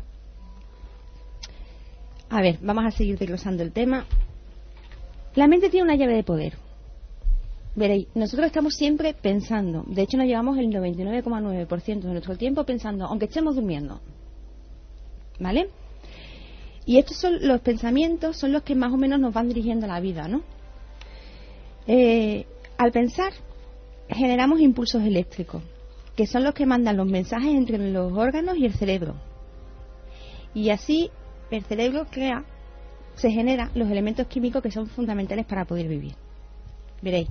A ver, vamos a seguir desglosando el tema. La mente tiene una llave de poder. Veréis, nosotros estamos siempre pensando. De hecho, nos llevamos el 99,9% de nuestro tiempo pensando, aunque estemos durmiendo. ¿Vale? Y estos son los pensamientos, son los que más o menos nos van dirigiendo la vida, ¿no? Al pensar, generamos impulsos eléctricos, que son los que mandan los mensajes entre los órganos y el cerebro. Y así, el cerebro se genera los elementos químicos que son fundamentales para poder vivir. Veréis,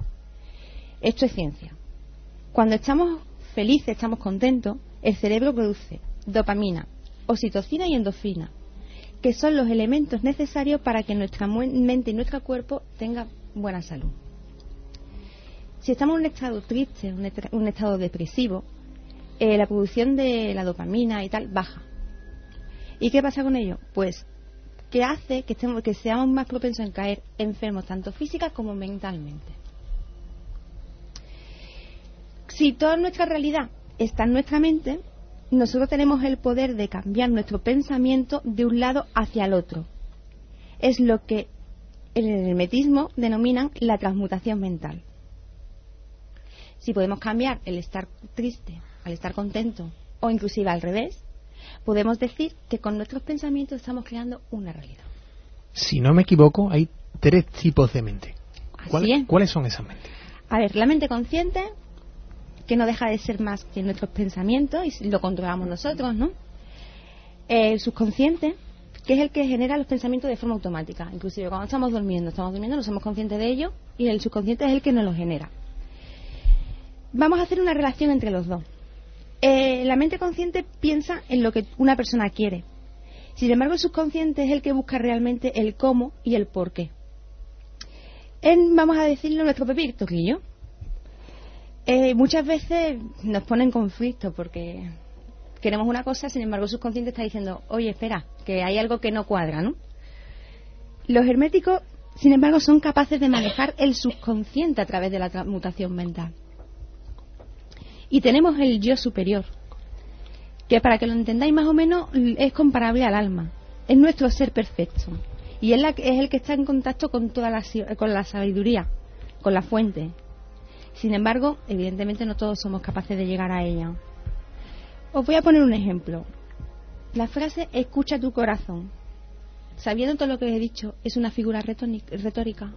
esto es ciencia. Cuando estamos felices, estamos contentos, el cerebro produce dopamina, oxitocina y endorfina, que son los elementos necesarios para que nuestra mente y nuestro cuerpo tengan buena salud. Si estamos en un estado triste, un estado depresivo, la producción de la dopamina y tal baja. ¿Y qué pasa con ello? Pues que hace que seamos más propensos a caer enfermos tanto física como mentalmente. Si toda nuestra realidad está en nuestra mente, nosotros tenemos el poder de cambiar nuestro pensamiento de un lado hacia el otro. Es lo que en el hermetismo denominan la transmutación mental. Si podemos cambiar el estar triste al estar contento, o inclusive al revés, podemos decir que con nuestros pensamientos estamos creando una realidad. Si no me equivoco, hay 3 tipos de mente. ¿Cuáles son esas mentes? A ver, la mente consciente, que no deja de ser más que nuestros pensamientos y lo controlamos nosotros, ¿no? El subconsciente, que es el que genera los pensamientos de forma automática. Inclusive cuando estamos durmiendo, no somos conscientes de ello, y el subconsciente es el que nos lo genera. Vamos a hacer una relación entre los dos. La mente consciente piensa en lo que una persona quiere. Sin embargo, el subconsciente es el que busca realmente el cómo y el por qué. Vamos a decirlo, nuestro Pepito Grillo. Muchas veces nos pone en conflicto porque queremos una cosa, sin embargo el subconsciente está diciendo, oye, espera, que hay algo que no cuadra, ¿no? Los herméticos, sin embargo, son capaces de manejar el subconsciente a través de la transmutación mental. Y tenemos el yo superior, que para que lo entendáis más o menos es comparable al alma. Es nuestro ser perfecto. Y es el que está en contacto con toda con la sabiduría, con la fuente. Sin embargo, evidentemente no todos somos capaces de llegar a ella. Os voy a poner un ejemplo. La frase escucha tu corazón, sabiendo todo lo que he dicho, es una figura retórica.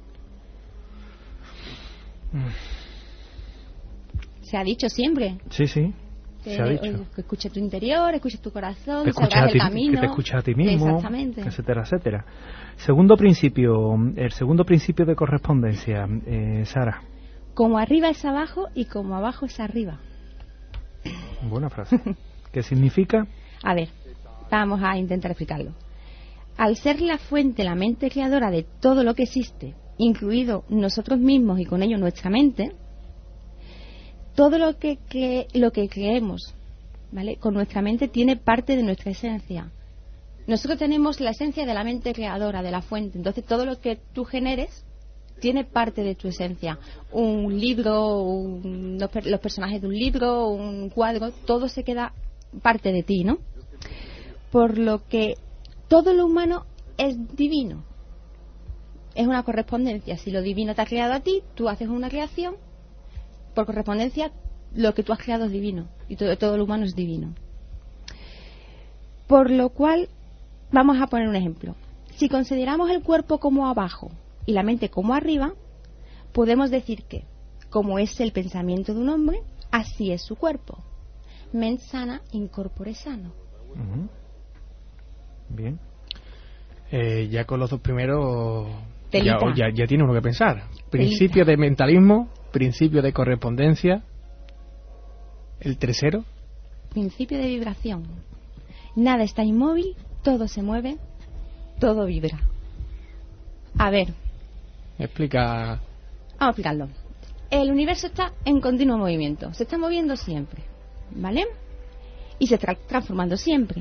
Se ha dicho siempre. Sí, sí. Se ha dicho. Que escuche tu interior, escuche tu corazón, salgas el camino. Que te escuches a ti mismo. Exactamente. Etcétera, etcétera. Segundo principio, el segundo principio de correspondencia, Sara. Como arriba es abajo y como abajo es arriba. Buena frase. ¿Qué significa? A ver, vamos a intentar explicarlo. Al ser la fuente, la mente creadora de todo lo que existe, incluido nosotros mismos y con ello nuestra mente, todo lo que creemos, ¿vale?, con nuestra mente tiene parte de nuestra esencia. Nosotros tenemos la esencia de la mente creadora, de la fuente. Entonces todo lo que tú generes tiene parte de tu esencia. Un libro, los personajes de un libro, un cuadro, todo se queda parte de ti, ¿no? Por lo que todo lo humano es divino. Es una correspondencia. Si lo divino te ha creado a ti, tú haces una creación. Por correspondencia, lo que tú has creado es divino. Y todo lo humano es divino. Por lo cual, vamos a poner un ejemplo. Si consideramos el cuerpo como abajo y la mente como arriba, podemos decir que, como es el pensamiento de un hombre, así es su cuerpo. Ment sana, in corpore sano. Bien. Ya con los dos primeros Telita. ya tiene uno que pensar. Principio de mentalismo, principio de correspondencia. El tercero. Principio de vibración. Nada está inmóvil, todo se mueve, todo vibra. A ver. Explica. Vamos a explicarlo. El universo está en continuo movimiento. Se está moviendo siempre, ¿vale? Y se está transformando siempre.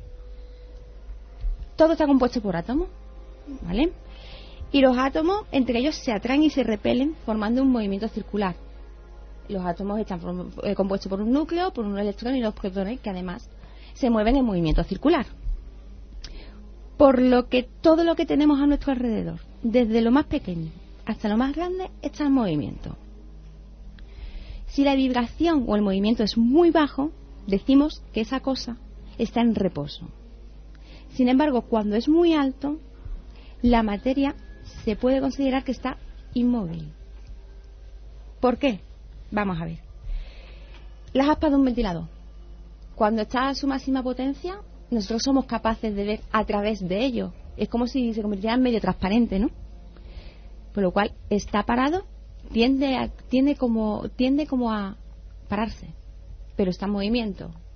Todo está compuesto por átomos, ¿vale? Y los átomos, entre ellos, se atraen y se repelen formando un movimiento circular. Los átomos están compuestos por un núcleo, por un electrón y los protones, que además se mueven en movimiento circular. Por lo que todo lo que tenemos a nuestro alrededor, desde lo más pequeño hasta lo más grande, está en movimiento. Si la vibración o el movimiento es muy bajo, decimos que esa cosa está en reposo. Sin embargo, cuando es muy alto, la materia se puede considerar que está inmóvil. ¿Por qué? Vamos a ver. Las aspas de un ventilador. Cuando está a su máxima potencia, nosotros somos capaces de ver a través de ello. Es como si se convirtiera en medio transparente, ¿no? Por lo cual, está parado, tiende como a pararse, pero está en movimiento.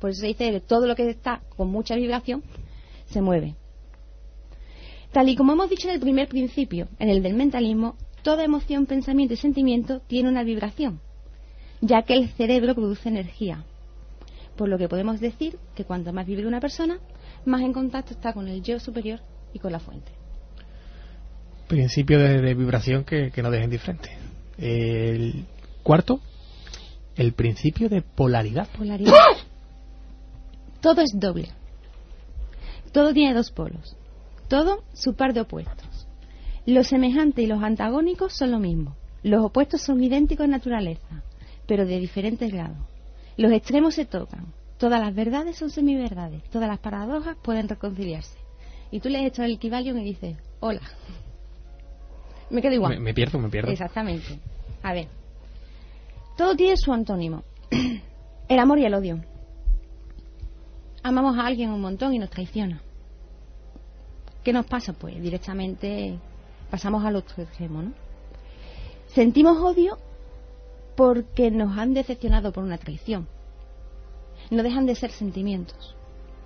Por eso se dice que todo lo que está con mucha vibración se mueve. Tal y como hemos dicho en el primer principio, en el del mentalismo, toda emoción, pensamiento y sentimiento tiene una vibración, ya que el cerebro produce energía. Por lo que podemos decir que cuanto más vibre una persona, más en contacto está con el yo superior y con la fuente. Principio de vibración que no dejen diferente. El cuarto, el principio de polaridad. Polaridad. Todo es doble. Todo tiene dos polos. Todo su par de opuestos. Lo semejante y los antagónicos son lo mismo. Los opuestos son idénticos en naturaleza, pero de diferentes grados. Los extremos se tocan. Todas las verdades son semiverdades. Todas las paradojas pueden reconciliarse. Y tú lees esto del Kybalion y dices, hola. Me quedo igual. Me pierdo. Exactamente. A ver. Todo tiene su antónimo. El amor y el odio. Amamos a alguien un montón y nos traiciona. ¿Qué nos pasa? Pues directamente pasamos al otro extremo, ¿no? Sentimos odio porque nos han decepcionado por una traición. No dejan de ser sentimientos.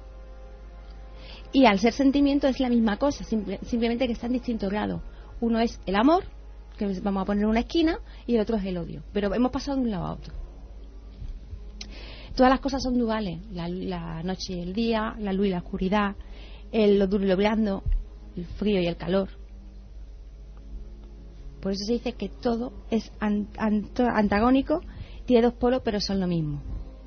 Y al ser sentimientos es la misma cosa, simplemente que está en distintos grados. Uno es el amor, que vamos a poner en una esquina, y el otro es el odio. Pero hemos pasado de un lado a otro. Todas las cosas son duales, la noche y el día, la luz y la oscuridad, lo duro y lo blando, el frío y el calor. Por eso se dice que todo es antagónico, tiene dos polos, pero son lo mismo.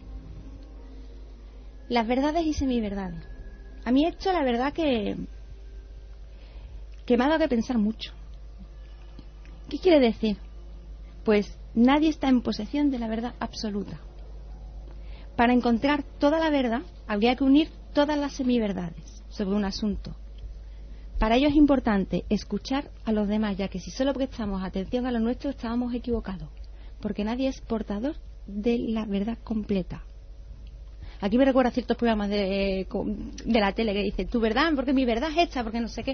Las verdades y semiverdades. A mí esto, la verdad, que me ha dado que pensar mucho. ¿Qué quiere decir? Pues nadie está en posesión de la verdad absoluta. Para encontrar toda la verdad, habría que unir todas las semiverdades sobre un asunto. Para ello es importante escuchar a los demás, ya que si solo prestamos atención a lo nuestro, estábamos equivocados, porque nadie es portador de la verdad completa. Aquí me recuerda ciertos programas de la tele que dicen, tu verdad, porque mi verdad es esta, porque no sé qué.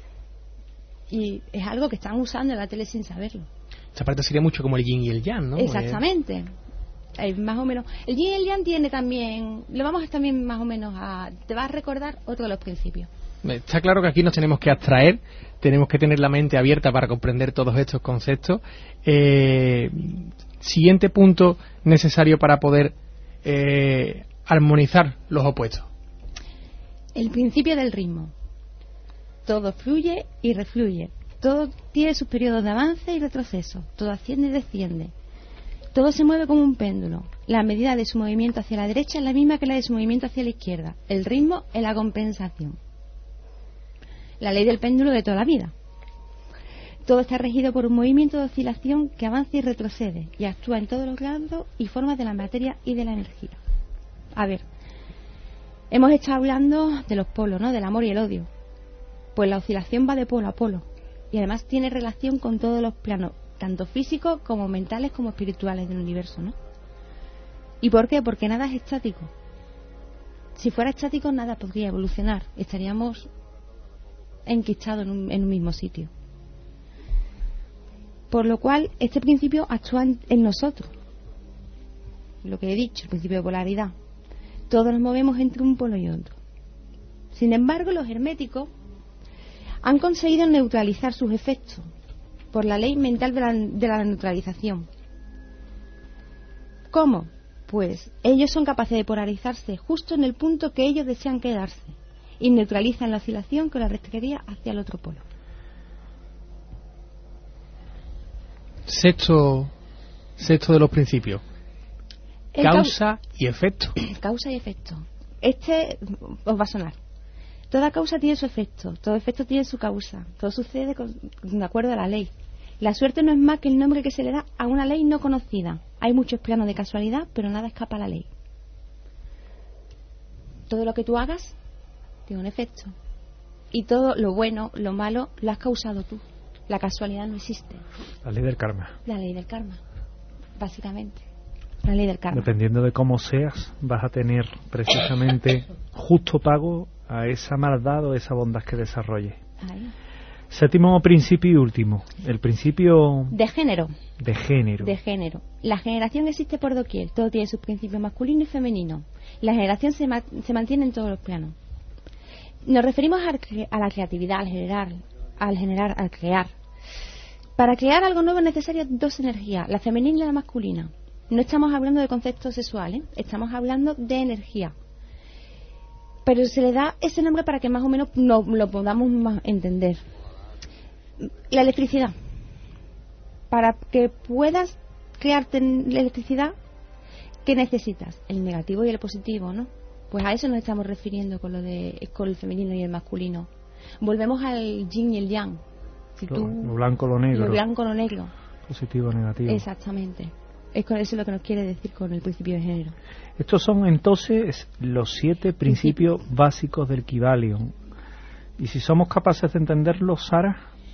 Y es algo que están usando en la tele sin saberlo. Esta parte sería mucho como el yin y el yang, ¿no? Exactamente. Más o menos. El yin y el yang tiene también, lo vamos también más o menos te va a recordar otro de los principios. Está claro que aquí nos tenemos que abstraer, tenemos que tener la mente abierta para comprender todos estos conceptos. Siguiente punto necesario para poder armonizar los opuestos. El principio del ritmo. Todo fluye y refluye. Todo tiene sus periodos de avance y retroceso. Todo asciende y desciende. Todo se mueve como un péndulo. La medida de su movimiento hacia la derecha es la misma que la de su movimiento hacia la izquierda. El ritmo es la compensación. La ley del péndulo de toda la vida. Todo está regido por un movimiento de oscilación que avanza y retrocede y actúa en todos los grados y formas de la materia y de la energía. A ver, hemos estado hablando de los polos, ¿no? Del amor y el odio. Pues la oscilación va de polo a polo y además tiene relación con todos los planos, tanto físicos como mentales como espirituales del universo, ¿no? ¿Y por qué? Porque nada es estático. Si fuera estático, nada podría evolucionar. Estaríamos enquistados en un mismo sitio. Por lo cual, este principio actúa en nosotros. Lo que he dicho, el principio de polaridad. Todos nos movemos entre un polo y otro. Sin embargo, los herméticos han conseguido neutralizar sus efectos por la ley mental de la neutralización. ¿Cómo? Pues ellos son capaces de polarizarse justo en el punto que ellos desean quedarse y neutralizan la oscilación que la arrastraría hacia el otro polo. Sexto de los principios. Causa y efecto. Causa y efecto. Este os va a sonar. Toda causa tiene su efecto, todo efecto tiene su causa. Todo sucede de acuerdo a la ley. La suerte no es más que el nombre que se le da a una ley no conocida. Hay muchos planos de casualidad, pero nada escapa a la ley. Todo lo que tú hagas tiene un efecto. Y todo lo bueno, lo malo, lo has causado tú. La casualidad no existe. La ley del karma. La ley del karma, básicamente. La ley del karma. Dependiendo de cómo seas, vas a tener precisamente justo pago a esa maldad o esa bondad que desarrolles. Ahí. Séptimo principio y último, el principio De género. de género. De género. La generación existe por doquier, todo tiene sus principios masculino y femenino. La generación se mantiene en todos los planos. Nos referimos a la creatividad, al crear. Para crear algo nuevo es necesaria dos energías, la femenina y la masculina. No estamos hablando de conceptos sexuales, estamos hablando de energía. Pero se le da ese nombre para que más o menos lo podamos más entender. La electricidad. Para que puedas crearte la electricidad, ¿qué necesitas? El negativo y el positivo, ¿no? Pues a eso nos estamos refiriendo con el femenino y el masculino. Volvemos al yin y el yang. Lo blanco, lo negro. Lo blanco, lo negro. Positivo, negativo. Exactamente. Eso es lo que nos quiere decir con el principio de género. Estos son entonces los 7 principios básicos del Kybalion. Y si somos capaces de entenderlos, Sara.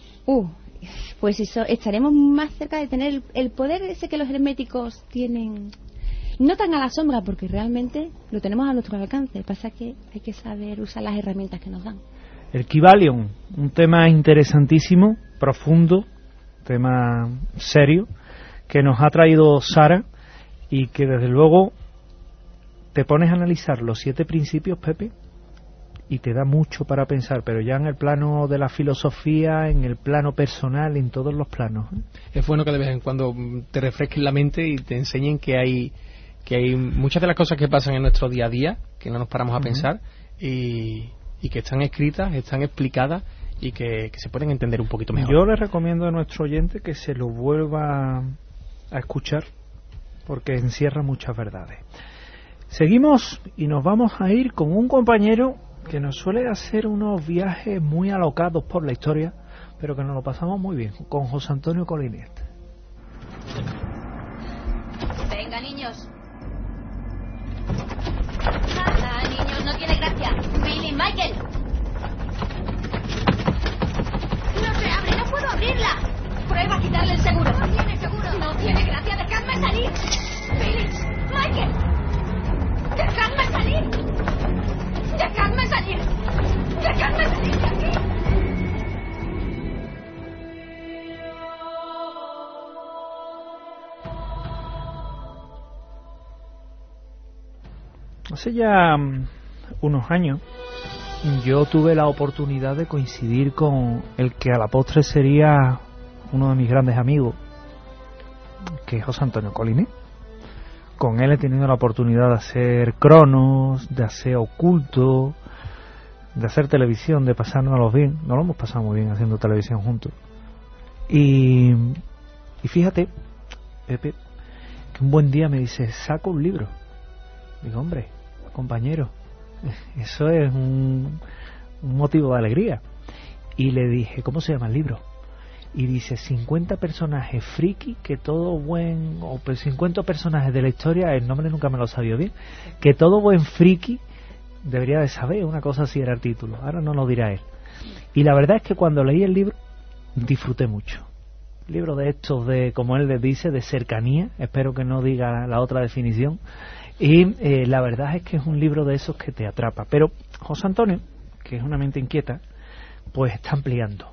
Pues estaremos más cerca de tener el poder ese que los herméticos tienen. No tan a la sombra, porque realmente lo tenemos a nuestro alcance. Pasa que hay que saber usar las herramientas que nos dan. El Kybalion, un tema interesantísimo, profundo, tema serio, que nos ha traído Sara y que desde luego te pones a analizar los 7 principios, Pepe, y te da mucho para pensar, pero ya en el plano de la filosofía, en el plano personal, en todos los planos. Es bueno que de vez en cuando te refresquen la mente y te enseñen que hay muchas de las cosas que pasan en nuestro día a día, que no nos paramos a pensar, y que están escritas, están explicadas y que se pueden entender un poquito mejor. Yo le recomiendo a nuestro oyente que se lo vuelva a escuchar, porque encierra muchas verdades. Seguimos y nos vamos a ir con un compañero que nos suele hacer unos viajes muy alocados por la historia, pero que nos lo pasamos muy bien, con José Antonio Colinet. Venga, niños. Nada, niños, no tiene gracia. Billy, Michael. No se abre, no puedo abrirla. Prueba a quitarle el seguro. No tiene seguro. No tiene gracia, dejadme salir. Billy, Michael. Dejadme salir. Dejadme salir. Dejadme salir de aquí. Hace ya unos años yo tuve la oportunidad de coincidir con el que a la postre sería uno de mis grandes amigos, que es José Antonio Colinet. Con él he tenido la oportunidad de hacer cronos, de hacer oculto, de hacer televisión, de pasárnoslos bien. Nos lo hemos pasado muy bien haciendo televisión juntos. Y fíjate, Pepe, que un buen día me dice, saco un libro. Digo, hombre, compañero, eso es un motivo de alegría. Y le dije, ¿cómo se llama el libro? Y dice, 50 personajes friki que todo buen, o 50 personajes de la historia, el nombre nunca me lo sabía bien, que todo buen friki debería de saber, una cosa así era el título, ahora no lo dirá él. Y la verdad es que cuando leí el libro disfruté mucho. Libro de estos de, como él les dice, de cercanía, espero que no diga la otra definición. Y la verdad es que es un libro de esos que te atrapa. Pero José Antonio, que es una mente inquieta, pues está ampliando.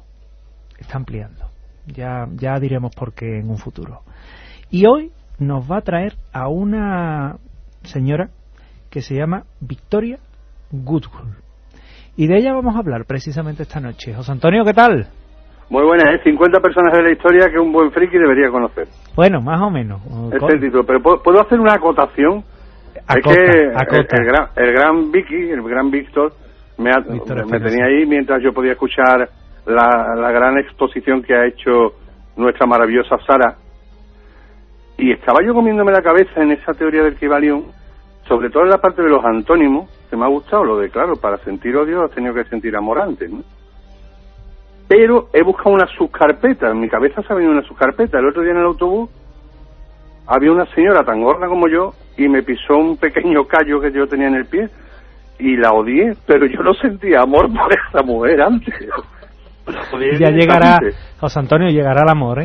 Ya diremos por qué en un futuro. Y hoy nos va a traer a una señora que se llama Victoria Goodhull. Y de ella vamos a hablar precisamente esta noche. José Antonio, ¿qué tal? Muy buena, 50 personas de la historia que un buen friki debería conocer. Bueno, más o menos. Este es el título, pero ¿puedo hacer una acotación? Acota. El gran Vicky, el gran Víctor, me tenía ahí mientras yo podía escuchar la gran exposición que ha hecho nuestra maravillosa Sara. Y estaba yo comiéndome la cabeza en esa teoría del Kybalion, sobre todo en la parte de los antónimos, que me ha gustado lo de, claro, para sentir odio has tenido que sentir amor antes, ¿no? Pero he buscado una subcarpeta, en mi cabeza se ha venido una subcarpeta. El otro día en el autobús había una señora tan gorda como yo y me pisó un pequeño callo que yo tenía en el pie y la odié, pero yo no sentía amor por esa mujer antes. Ya llegará, José Antonio, llegará el amor, ¿eh?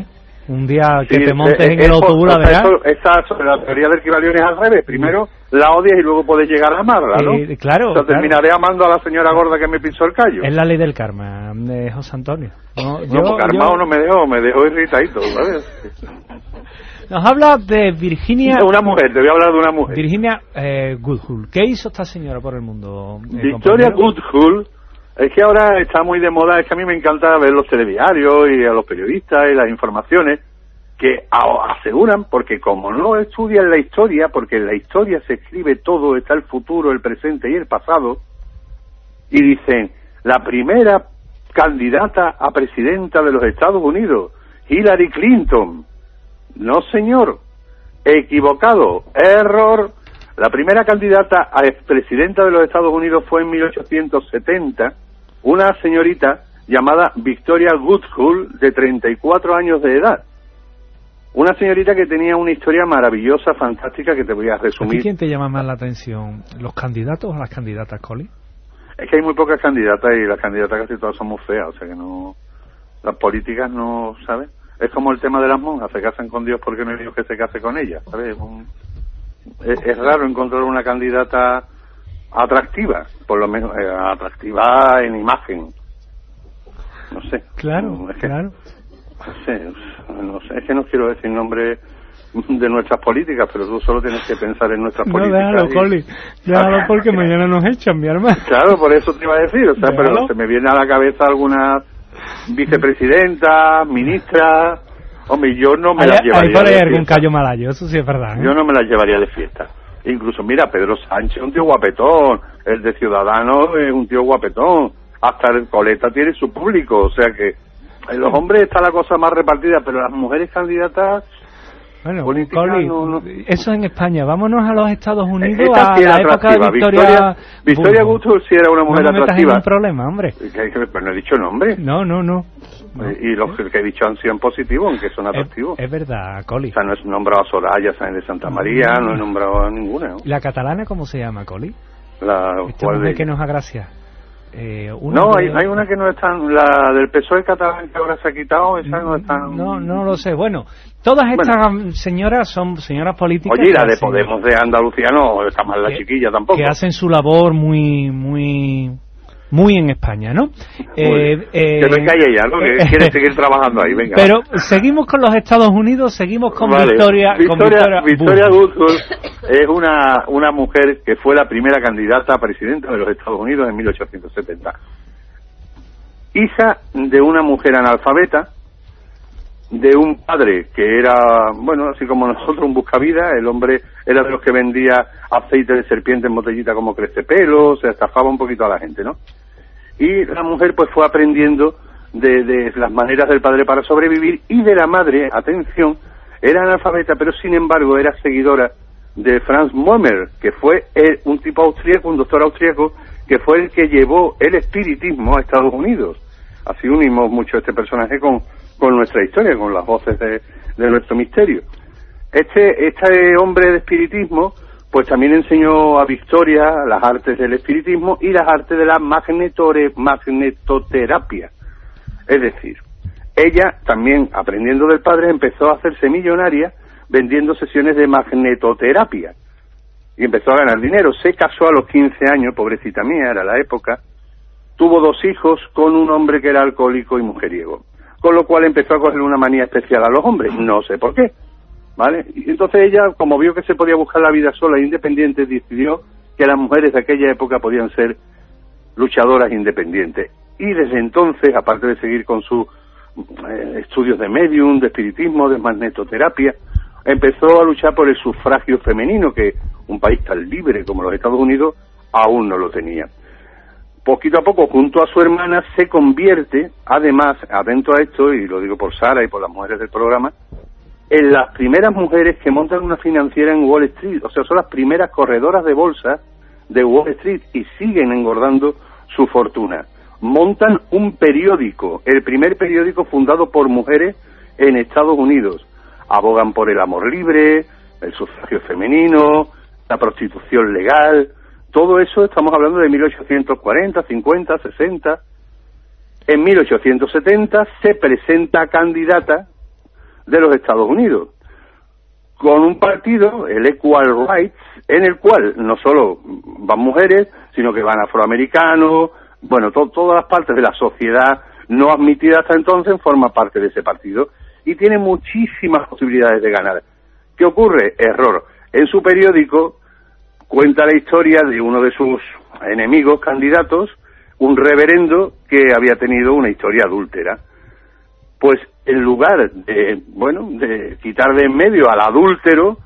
Un día que te montes en el autobús, la verás. La teoría del Kybalión es al revés. Primero la odias y luego puedes llegar a amarla, ¿no? Claro. O sea, terminaré amando a la señora gorda que me pisó el callo. Es la ley del karma, de José Antonio. No, me dejó irritadito, ¿sabes? Nos habla de Virginia... Una mujer, te voy a hablar de una mujer. Virginia Woodhull. ¿Qué hizo esta señora por el mundo? Victoria Woodhull, es que ahora está muy de moda, es que a mí me encanta ver los telediarios y a los periodistas y las informaciones que aseguran, porque como no estudian la historia, porque en la historia se escribe todo, está el futuro, el presente y el pasado, y dicen, la primera candidata a presidenta de los Estados Unidos, Hillary Clinton. No, señor, equivocado, error. La primera candidata a presidenta de los Estados Unidos fue en 1870, una señorita llamada Victoria Woodhull, de 34 años de edad. Una señorita que tenía una historia maravillosa, fantástica, que te voy a resumir. ¿A quién te llama más la atención? ¿Los candidatos o las candidatas, Coli? Es que hay muy pocas candidatas y las candidatas casi todas son muy feas, o sea que no... Las políticas no, ¿sabes? Es como el tema de las monjas, se casan con Dios porque no hay Dios que se case con ellas, ¿sabes? Es raro encontrar una candidata atractiva, por lo menos atractiva en imagen. No sé. Claro, claro. No sé, es que no quiero decir nombre de nuestras políticas, pero tú solo tienes que pensar en nuestras políticas. No, déjalo, Coli, déjalo porque mañana nos echan, mi hermano. Claro, por eso te iba a decir, o sea, déjalo. Pero se me viene a la cabeza alguna vicepresidenta, ministra. Hombre, yo no me las llevaría ahí por ahí de algún fiesta. callo malayo, eso sí es verdad, ¿eh? Yo no me las llevaría de fiesta. Incluso, mira, Pedro Sánchez es un tío guapetón, el de Ciudadanos es un tío guapetón, hasta el Coleta tiene su público, o sea que en los hombres está la cosa más repartida, pero las mujeres candidatas... Bueno, Coli, no. Eso en España. Vámonos a los Estados Unidos, esta a la época de Victoria Woodhull sí era una mujer atractiva. No problema, hombre. Pero no he dicho nombre. No. Y los que he dicho han sido en positivo, aunque son atractivos. Es verdad, Coli. O sea, no he nombrado a Soraya Sáenz de Santa María, no he nombrado a ninguna, ¿no? ¿La catalana cómo se llama, Coli? Esta mujer que nos agracia. Hay una que no está, la del PSOE catalán que ahora se ha quitado, esa no está. No lo sé. Bueno, todas estas señoras son señoras políticas. Oye, la de Podemos de Andalucía no está mal la chiquilla tampoco. Que hacen su labor muy en España, ¿no? Que no calle ella, ¿no? Que quiere seguir trabajando ahí, venga. Pero seguimos con los Estados Unidos, seguimos con Victoria Woodhull es una mujer que fue la primera candidata a presidenta de los Estados Unidos en 1870. Hija de una mujer analfabeta, de un padre que era, bueno, así como nosotros, un buscavidas. El hombre era de los que vendía aceite de serpiente en botellita como crecepelo, se estafaba un poquito a la gente, ¿no? Y la mujer pues fue aprendiendo de las maneras del padre para sobrevivir, y de la madre, atención, era analfabeta, pero sin embargo era seguidora de Franz Moemer, que fue un tipo austríaco, un doctor austríaco, que fue el que llevó el espiritismo a Estados Unidos. Así unimos mucho este personaje con nuestra historia, con las voces de nuestro misterio. Este hombre de espiritismo pues también enseñó a Victoria las artes del espiritismo y las artes de la magnetoterapia. Es decir, ella también, aprendiendo del padre, empezó a hacerse millonaria vendiendo sesiones de magnetoterapia y empezó a ganar dinero. Se casó a los 15 años, pobrecita mía, era la época. Tuvo 2 hijos con un hombre que era alcohólico y mujeriego, con lo cual empezó a coger una manía especial a los hombres, no sé por qué, ¿vale? Y entonces ella, como vio que se podía buscar la vida sola e independiente, decidió que las mujeres de aquella época podían ser luchadoras independientes. Y desde entonces, aparte de seguir con sus estudios de medium, de espiritismo, de magnetoterapia, empezó a luchar por el sufragio femenino, que un país tan libre como los Estados Unidos aún no lo tenía. Poquito a poco, junto a su hermana, se convierte, además, atento a esto, y lo digo por Sara y por las mujeres del programa, en las primeras mujeres que montan una financiera en Wall Street. O sea, son las primeras corredoras de bolsa de Wall Street y siguen engordando su fortuna. Montan un periódico, el primer periódico fundado por mujeres en Estados Unidos. Abogan por el amor libre, el sufragio femenino, la prostitución legal. Todo eso estamos hablando de 1840, 50, 60. En 1870 se presenta candidata de los Estados Unidos, con un partido, el Equal Rights, en el cual no solo van mujeres, sino que van afroamericanos, bueno, todas las partes de la sociedad no admitida hasta entonces forma parte de ese partido, y tiene muchísimas posibilidades de ganar. ¿Qué ocurre? Error. En su periódico cuenta la historia de uno de sus enemigos candidatos, un reverendo que había tenido una historia adúltera. Pues en lugar de quitar de en medio al adúltero,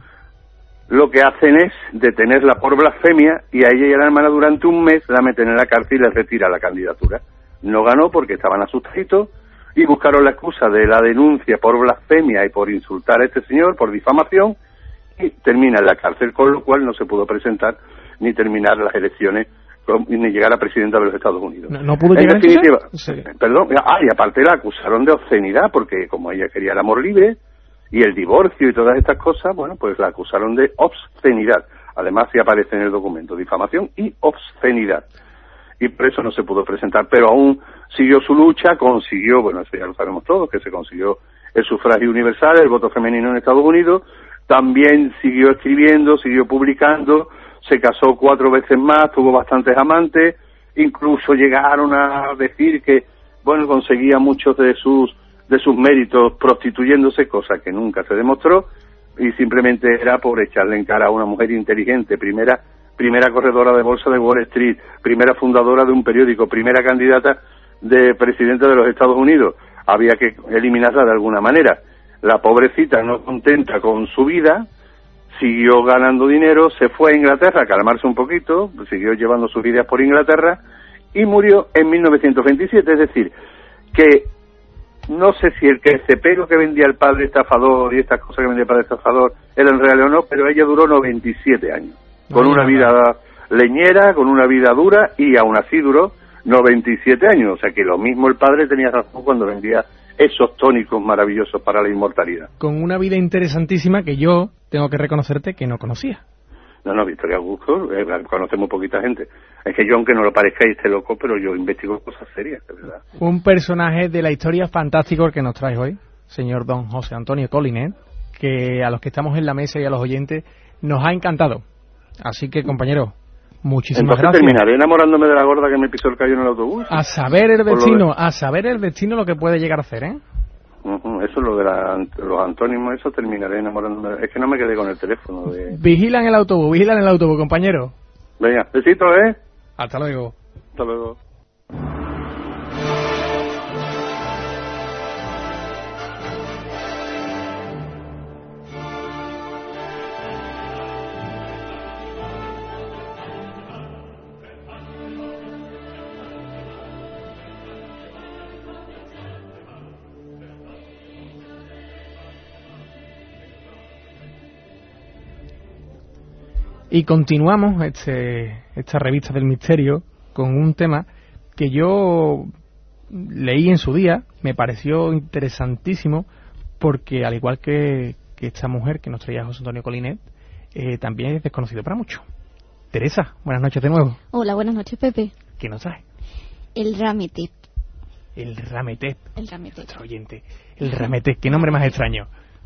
lo que hacen es detenerla por blasfemia, y a ella y a la hermana durante un mes la meten en la cárcel y le retira la candidatura. No ganó porque estaban asustaditos y buscaron la excusa de la denuncia por blasfemia y por insultar a este señor, por difamación, y termina en la cárcel, con lo cual no se pudo presentar ni terminar las elecciones ni llegar a presidenta de los Estados Unidos. ¿No pudo llegar? En definitiva, sí. Perdón, y aparte la acusaron de obscenidad, porque como ella quería el amor libre y el divorcio y todas estas cosas, bueno, pues la acusaron de obscenidad. Además, sí aparece en el documento, difamación y obscenidad. Y por eso no se pudo presentar, pero aún siguió su lucha, consiguió, bueno, eso ya lo sabemos todos, que se consiguió el sufragio universal, el voto femenino en Estados Unidos, también siguió escribiendo, siguió publicando, se casó 4 veces más, tuvo bastantes amantes, incluso llegaron a decir que, bueno, conseguía muchos de sus méritos prostituyéndose, cosa que nunca se demostró, y simplemente era por echarle en cara a una mujer inteligente, primera corredora de bolsa de Wall Street, primera fundadora de un periódico, primera candidata de presidente de los Estados Unidos. Había que eliminarla de alguna manera. La pobrecita, no contenta con su vida, siguió ganando dinero, se fue a Inglaterra a calmarse un poquito, siguió llevando sus vidas por Inglaterra y murió en 1927, es decir, que no sé si el cepero que vendía el padre estafador y estas cosas que vendía el padre estafador eran reales o no, pero ella duró 97 años, con una vida leñera, con una vida dura, y aún así duró 97 años, o sea que lo mismo el padre tenía razón cuando vendía esos tónicos maravillosos para la inmortalidad. Con una vida interesantísima que yo tengo que reconocerte que no conocía. No, Victoria Augusto, conocemos poquita gente. Es que yo, aunque no lo parezca y esté loco, pero yo investigo cosas serias, de verdad. Un personaje de la historia fantástico el que nos trae hoy, señor don José Antonio Colinet, que a los que estamos en la mesa y a los oyentes nos ha encantado. Así que, compañero, muchísimas gracias. Terminaré enamorándome de la gorda que me pisó el callo en el autobús. A saber el destino lo que puede llegar a hacer, ¿eh? Eso, lo de los antónimos, eso terminaré enamorándome. Es que no me quedé con el teléfono. Vigilan el autobús, compañero. Venga, besitos, ¿eh? Hasta luego. Hasta luego. Y continuamos esta revista del misterio con un tema que yo leí en su día, me pareció interesantísimo, porque al igual que esta mujer que nos traía José Antonio Colinet, también es desconocido para muchos. Teresa, buenas noches de nuevo. Hola, buenas noches, Pepe. ¿Qué nos trae? El Rametep. El Rametep. El Rametep. Nuestro oyente. El Rametep, qué nombre más extraño.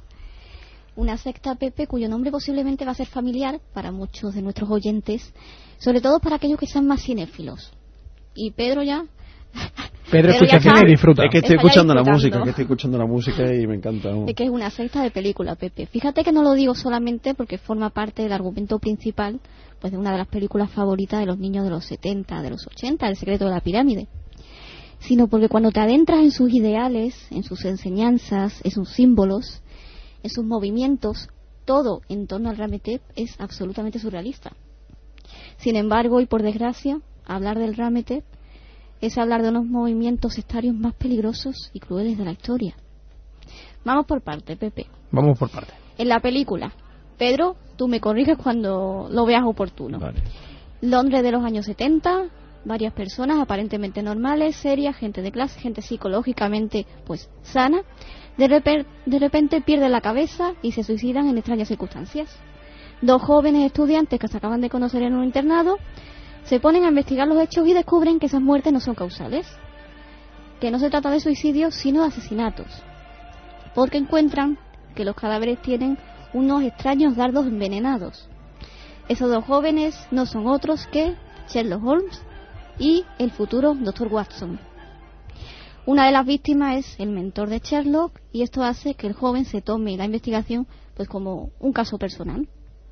Una secta, Pepe, cuyo nombre posiblemente va a ser familiar para muchos de nuestros oyentes, sobre todo para aquellos que sean más cinéfilos. Y Pedro escucha cine y disfruta. Es que estoy escuchando la música y me encanta. Es que es una secta de película, Pepe. Fíjate que no lo digo solamente porque forma parte del argumento principal, pues, de una de las películas favoritas de los niños de los 70, de los 80, El secreto de la pirámide, sino porque cuando te adentras en sus ideales, en sus enseñanzas, en sus símbolos, en sus movimientos, todo en torno al Rametep es absolutamente surrealista. Sin embargo, y por desgracia, hablar del Rametep es hablar de unos movimientos sectarios más peligrosos y crueles de la historia. Vamos por parte, Pepe. Vamos por parte. En la película, Pedro, tú me corriges cuando lo veas oportuno. Vale. Londres de los años 70, varias personas aparentemente normales, serias, gente de clase, gente psicológicamente pues sana, de repente pierden la cabeza y se suicidan en extrañas circunstancias. 2 jóvenes estudiantes que se acaban de conocer en un internado se ponen a investigar los hechos y descubren que esas muertes no son causales, que no se trata de suicidios sino de asesinatos, porque encuentran que los cadáveres tienen unos extraños dardos envenenados. Esos dos jóvenes no son otros que Sherlock Holmes y el futuro Dr. Watson. Una de las víctimas es el mentor de Sherlock, y esto hace que el joven se tome la investigación pues como un caso personal.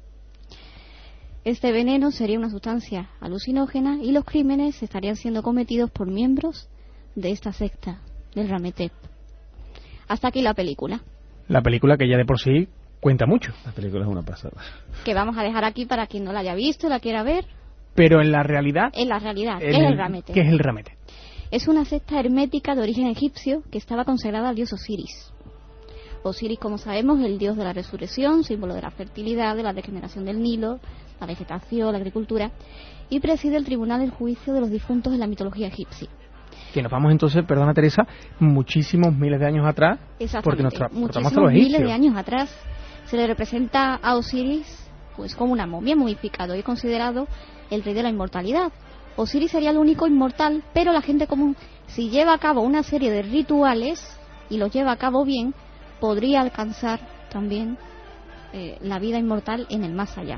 Este veneno sería una sustancia alucinógena y los crímenes estarían siendo cometidos por miembros de esta secta del Rametep. Hasta aquí la película. La película que ya de por sí cuenta mucho. La película es una pasada. Que vamos a dejar aquí para quien no la haya visto, la quiera ver. Pero en la realidad... ¿Qué es el Rametep? ¿Qué es el Rametep? Es una secta hermética de origen egipcio que estaba consagrada al dios Osiris. Osiris, como sabemos, es el dios de la resurrección, símbolo de la fertilidad, de la degeneración del Nilo, la vegetación, la agricultura, y preside el tribunal del juicio de los difuntos en la mitología egipcia. Que nos vamos entonces, perdona Teresa, muchísimos miles de años atrás, porque nos transportamos a los egipcios. Miles de años atrás se le representa a Osiris pues como una momia, momificado y considerado el rey de la inmortalidad. Osiris sería el único inmortal, pero la gente común, si lleva a cabo una serie de rituales y los lleva a cabo bien, podría alcanzar también la vida inmortal en el más allá.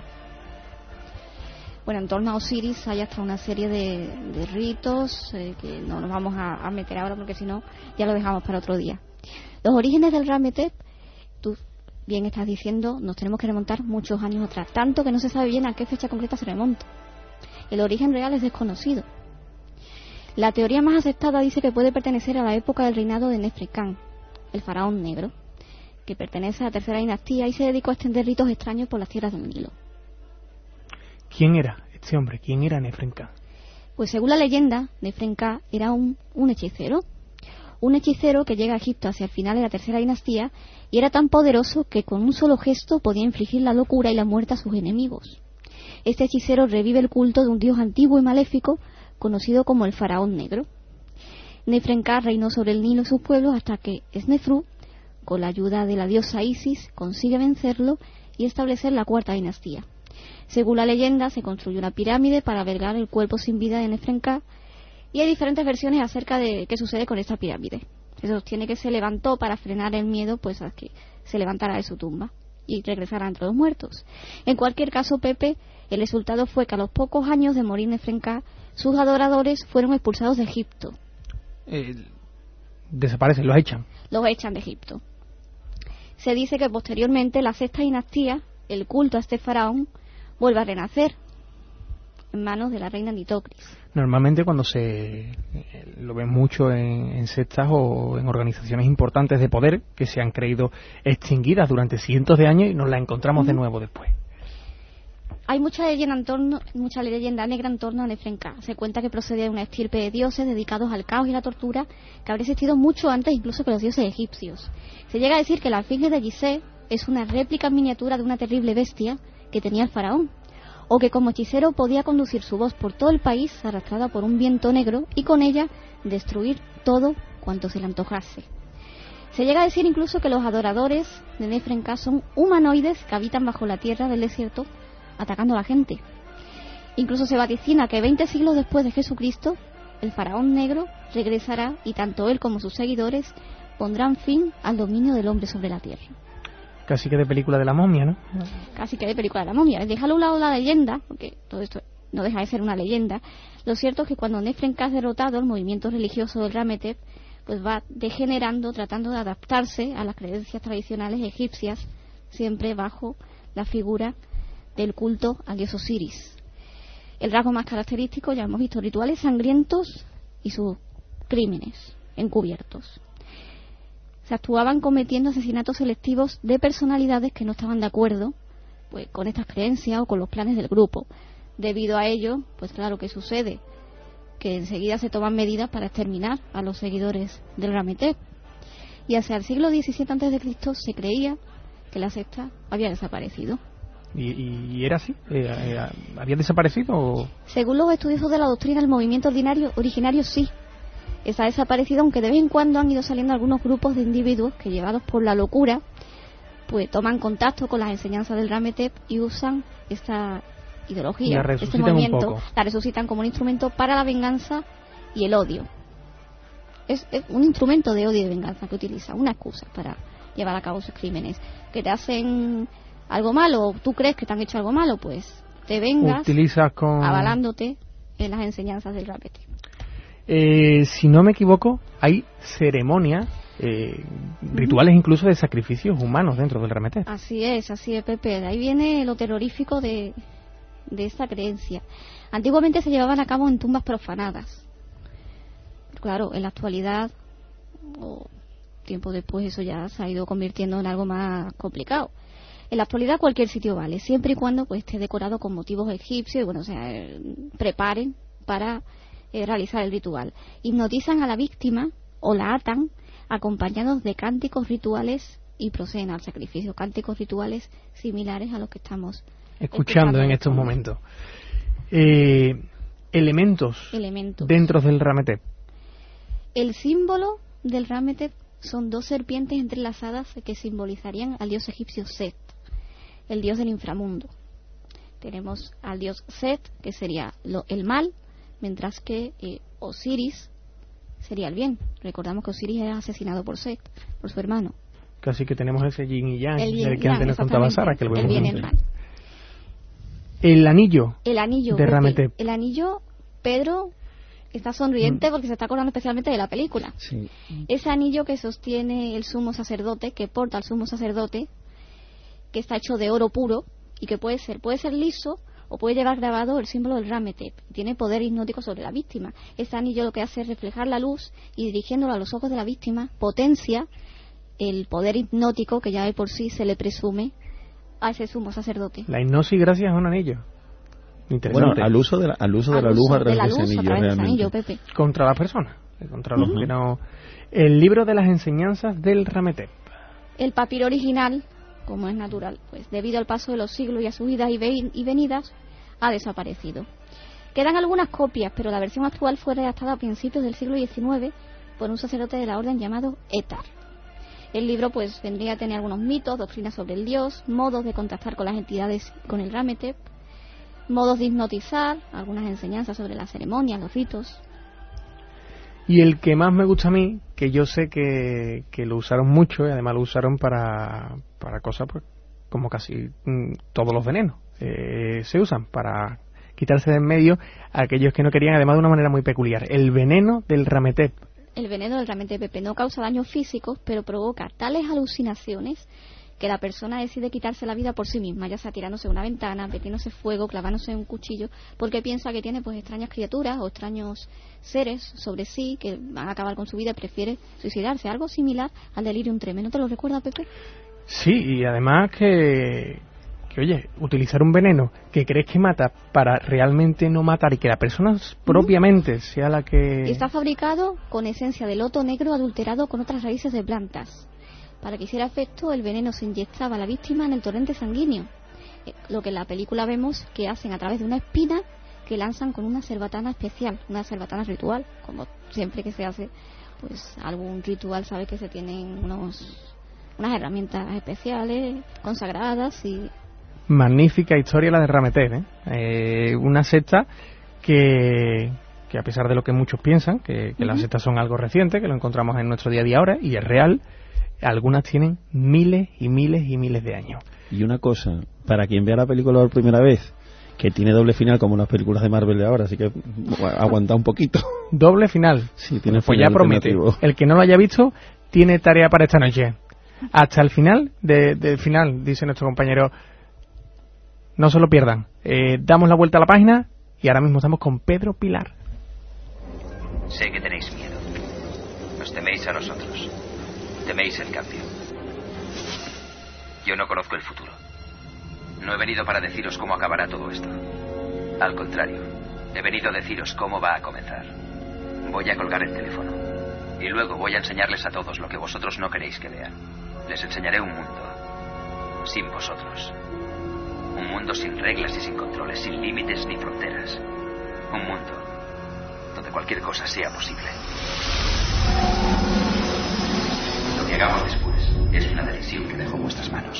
Bueno, en torno a Osiris hay hasta una serie de ritos que no nos vamos a meter ahora porque si no ya lo dejamos para otro día. Los orígenes del Rametep, tú bien estás diciendo, nos tenemos que remontar muchos años atrás, tanto que no se sabe bien a qué fecha concreta se remonta. El origen real es desconocido. La teoría más aceptada dice que puede pertenecer a la época del reinado de Neferkán, el faraón negro, que pertenece a la tercera dinastía y se dedicó a extender ritos extraños por las tierras del Nilo. ¿Quién era este hombre? ¿Quién era Neferkán? Pues según la leyenda, Neferkán era un hechicero. Un hechicero que llega a Egipto hacia el final de la tercera dinastía y era tan poderoso que con un solo gesto podía infligir la locura y la muerte a sus enemigos. Este hechicero revive el culto de un dios antiguo y maléfico conocido como el faraón negro. Neferkán reinó sobre el Nilo y sus pueblos hasta que Snefru, con la ayuda de la diosa Isis, consigue vencerlo y establecer la cuarta dinastía. Según la leyenda, se construyó una pirámide para albergar el cuerpo sin vida de Neferkán, y hay diferentes versiones acerca de qué sucede con esta pirámide. Se sostiene que se levantó para frenar el miedo pues a que se levantara de su tumba y regresara entre los muertos. En cualquier caso, Pepe, el resultado fue que a los pocos años de morir Neferkán, sus adoradores fueron expulsados de Egipto. Desaparecen, los echan. Los echan de Egipto. Se dice que posteriormente la sexta dinastía, el culto a este faraón, vuelve a renacer en manos de la reina Nitocris. Normalmente cuando lo ven mucho en sectas o en organizaciones importantes de poder que se han creído extinguidas durante cientos de años y nos las encontramos de nuevo después. Hay mucha leyenda negra en torno a Neferkán. Se cuenta que procede de una estirpe de dioses dedicados al caos y la tortura que habría existido mucho antes incluso que los dioses egipcios. Se llega a decir que la esfinge de Gizeh es una réplica en miniatura de una terrible bestia que tenía el faraón, o que como hechicero podía conducir su voz por todo el país arrastrada por un viento negro y con ella destruir todo cuanto se le antojase. Se llega a decir incluso que los adoradores de Neferkán son humanoides que habitan bajo la tierra del desierto atacando a la gente. Incluso se vaticina que 20 siglos después de Jesucristo el faraón negro regresará y tanto él como sus seguidores pondrán fin al dominio del hombre sobre la tierra. Casi que de película de la momia, ¿no? Casi que de película de la momia. Déjalo a un lado la leyenda, porque todo esto no deja de ser una leyenda. Lo cierto es que cuando Neferkán es derrotado, el movimiento religioso del Rametep pues va degenerando, tratando de adaptarse a las creencias tradicionales egipcias, siempre bajo la figura del culto al dios Osiris. El rasgo más característico, ya hemos visto, rituales sangrientos y sus crímenes encubiertos. Se actuaban cometiendo asesinatos selectivos de personalidades que no estaban de acuerdo pues con estas creencias o con los planes del grupo. Debido a ello, pues claro que sucede que enseguida se toman medidas para exterminar a los seguidores del Rametep. Y hacia el siglo XVII a.C. se creía que la secta había desaparecido. ¿Y era así? ¿Había desaparecido? ¿O? Según los estudiosos de la doctrina, el movimiento originario sí. Está desaparecido, aunque de vez en cuando han ido saliendo algunos grupos de individuos que, llevados por la locura, pues toman contacto con las enseñanzas del Rametep y usan esta ideología, este movimiento, la resucitan como un instrumento para la venganza y el odio. Es un instrumento de odio y de venganza que utiliza, una excusa para llevar a cabo sus crímenes. Que te hacen algo malo, o tú crees que te han hecho algo malo, pues te vengas avalándote en las enseñanzas del Rametet. Si no me equivoco, hay ceremonias, rituales incluso de sacrificios humanos dentro del Rametet. Así es, Pepe. De ahí viene lo terrorífico de esta creencia. Antiguamente se llevaban a cabo en tumbas profanadas. Claro, en la actualidad, o tiempo después, eso ya se ha ido convirtiendo en algo más complicado. En la actualidad cualquier sitio vale, siempre y cuando pues esté decorado con motivos egipcios y bueno, preparen para realizar el ritual. Hipnotizan a la víctima o la atan acompañados de cánticos rituales y proceden al sacrificio, cánticos rituales similares a los que estamos escuchando en estos momentos. Elementos dentro del Rametet. El símbolo del Rametet son 2 serpientes entrelazadas que simbolizarían al dios egipcio Set, el dios del inframundo. Tenemos al dios Set, que sería el mal, mientras que Osiris sería el bien. Recordamos que Osiris era asesinado por Set, por su hermano. Casi que tenemos ese yin y yang del que antes nos contaba Sara, que el bien y el mal. El anillo de Rametet. El anillo, Pedro está sonriente porque se está acordando especialmente de la película. Sí. Ese anillo que sostiene el sumo sacerdote, que porta el sumo sacerdote, que está hecho de oro puro y que puede ser liso o puede llevar grabado el símbolo del Rametet. Tiene poder hipnótico sobre la víctima. Ese anillo lo que hace es reflejar la luz y dirigiéndolo a los ojos de la víctima potencia el poder hipnótico que ya de por sí se le presume a ese sumo sacerdote. La hipnosis gracias a un anillo. Interesante. Bueno, al uso de la luz a través de ese anillo, realmente. Pepe. Contra las personas, contra los que no. El libro de las enseñanzas del Rametet. El papiro original, como es natural, pues debido al paso de los siglos y a sus idas y venidas, ha desaparecido. Quedan algunas copias, pero la versión actual fue redactada a principios del siglo XIX por un sacerdote de la orden llamado Etar. El libro pues vendría a tener algunos mitos, doctrinas sobre el dios, modos de contactar con las entidades con el Rametet, modos de hipnotizar, algunas enseñanzas sobre las ceremonias, los ritos. Y el que más me gusta a mí, que yo sé que lo usaron mucho y además lo usaron para cosas pues como casi todos los venenos. Se usan para quitarse de en medio a aquellos que no querían, además de una manera muy peculiar. El veneno del Rametet. El veneno del Rametet, Pepe, no causa daños físicos, pero provoca tales alucinaciones que la persona decide quitarse la vida por sí misma, ya sea tirándose de una ventana, metiéndose fuego, clavándose un cuchillo, porque piensa que tiene pues extrañas criaturas o extraños seres sobre sí que van a acabar con su vida y prefiere suicidarse. Algo similar al delirium tremens. ¿No te lo recuerda, Pepe? Sí, y además que oye, utilizar un veneno que crees que mata para realmente no matar y que la persona propiamente sea la que... Está fabricado con esencia de loto negro adulterado con otras raíces de plantas. Para que hiciera efecto, el veneno se inyectaba a la víctima en el torrente sanguíneo, lo que en la película vemos que hacen a través de una espina que lanzan con una cerbatana especial, una cerbatana ritual, como siempre que se hace pues algún ritual, sabe que se tienen unas herramientas especiales, consagradas y... Magnífica historia la de Rametet, una secta que a pesar de lo que muchos piensan, que las sectas son algo reciente, que lo encontramos en nuestro día a día ahora, y es real, algunas tienen miles y miles y miles de años. Y una cosa, para quien vea la película por primera vez, que tiene doble final como las películas de Marvel de ahora, así que aguanta un poquito. ¿Doble final? Sí, tiene pues ya promete. El que no lo haya visto tiene tarea para esta noche. Hasta el final, del final, dice nuestro compañero. No se lo pierdan. Damos la vuelta a la página y ahora mismo estamos con Pedro Pilar. Sé que tenéis miedo. Nos teméis a nosotros. Teméis el cambio. Yo no conozco el futuro. No he venido para deciros cómo acabará todo esto. Al contrario, he venido a deciros cómo va a comenzar. Voy a colgar el teléfono. Y luego voy a enseñarles a todos lo que vosotros no queréis que vean. Les enseñaré un mundo. Sin vosotros. Un mundo sin reglas y sin controles, sin límites ni fronteras. Un mundo donde cualquier cosa sea posible. Lo que hagamos después es una decisión que dejo en vuestras manos.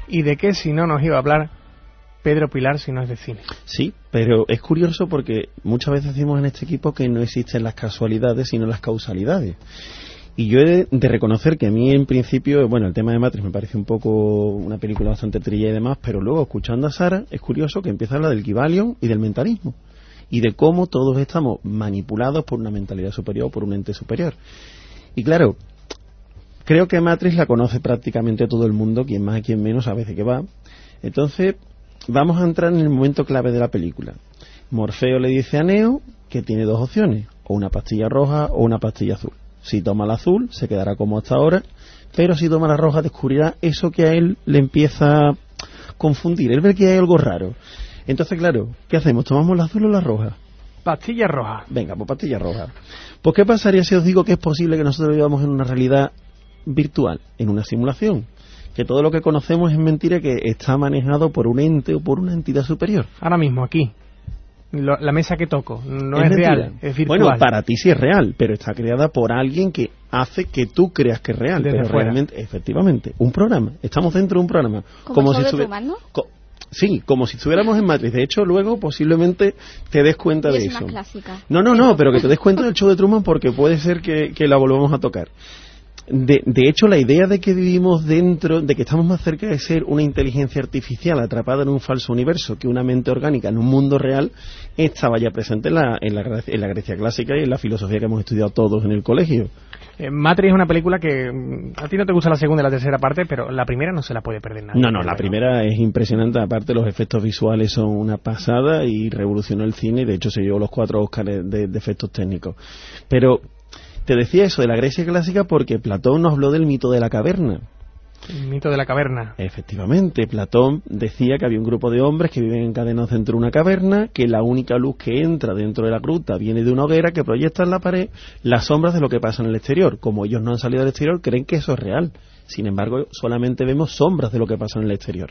¿Y de qué si no nos iba a hablar Pedro Pilar si no es de cine? Sí, pero es curioso porque muchas veces decimos en este equipo que no existen las casualidades sino las causalidades. Y yo he de reconocer que a mí en principio, bueno, el tema de Matrix me parece un poco una película bastante trilla y demás, pero luego escuchando a Sara es curioso que empieza a hablar del Kybalion y del mentalismo y de cómo todos estamos manipulados por una mentalidad superior, por un ente superior. Y claro, creo que Matrix la conoce prácticamente todo el mundo, quien más y quien menos, a veces que va. Entonces, vamos a entrar en el momento clave de la película. Morfeo le dice a Neo que tiene dos opciones, o una pastilla roja o una pastilla azul. Si toma la azul, se quedará como hasta ahora, pero si toma la roja, descubrirá eso que a él le empieza a confundir. Él ve que hay algo raro. Entonces, claro, ¿qué hacemos? ¿Tomamos la azul o la roja? Pastilla roja. Venga, pues pastilla roja. Pues, ¿qué pasaría si os digo que es posible que nosotros vivamos en una realidad virtual, en una simulación? Que todo lo que conocemos es mentira, que está manejado por un ente o por una entidad superior. Ahora mismo, aquí. La mesa que toco no es real, es virtual. Bueno, para ti sí es real, pero está creada por alguien que hace que tú creas que es real. Desde pero fuera. Realmente, efectivamente, un programa. Estamos dentro de un programa. Como el show de Truman, ¿no? Sí, como si estuviéramos en Matrix. De hecho, luego posiblemente te des cuenta de Es eso. una clásica. No, pero que te des cuenta del show de Truman porque puede ser que la volvamos a tocar. De hecho, la idea de que vivimos dentro, de que estamos más cerca de ser una inteligencia artificial atrapada en un falso universo que una mente orgánica en un mundo real, estaba ya presente en la Grecia clásica y en la filosofía que hemos estudiado todos en el colegio. Matrix es una película que a ti no te gusta la segunda y la tercera parte, pero la primera no se la puede perder nadie. No, la primera es impresionante. Aparte, los efectos visuales son una pasada y revolucionó el cine. Y de hecho, se llevó los 4 Óscares de efectos técnicos. Pero te decía eso de la Grecia clásica porque Platón nos habló del mito de la caverna. El mito de la caverna. Efectivamente, Platón decía que había un grupo de hombres que viven encadenados dentro de una caverna, que la única luz que entra dentro de la gruta viene de una hoguera que proyecta en la pared las sombras de lo que pasa en el exterior. Como ellos no han salido del exterior, creen que eso es real. Sin embargo, solamente vemos sombras de lo que pasa en el exterior.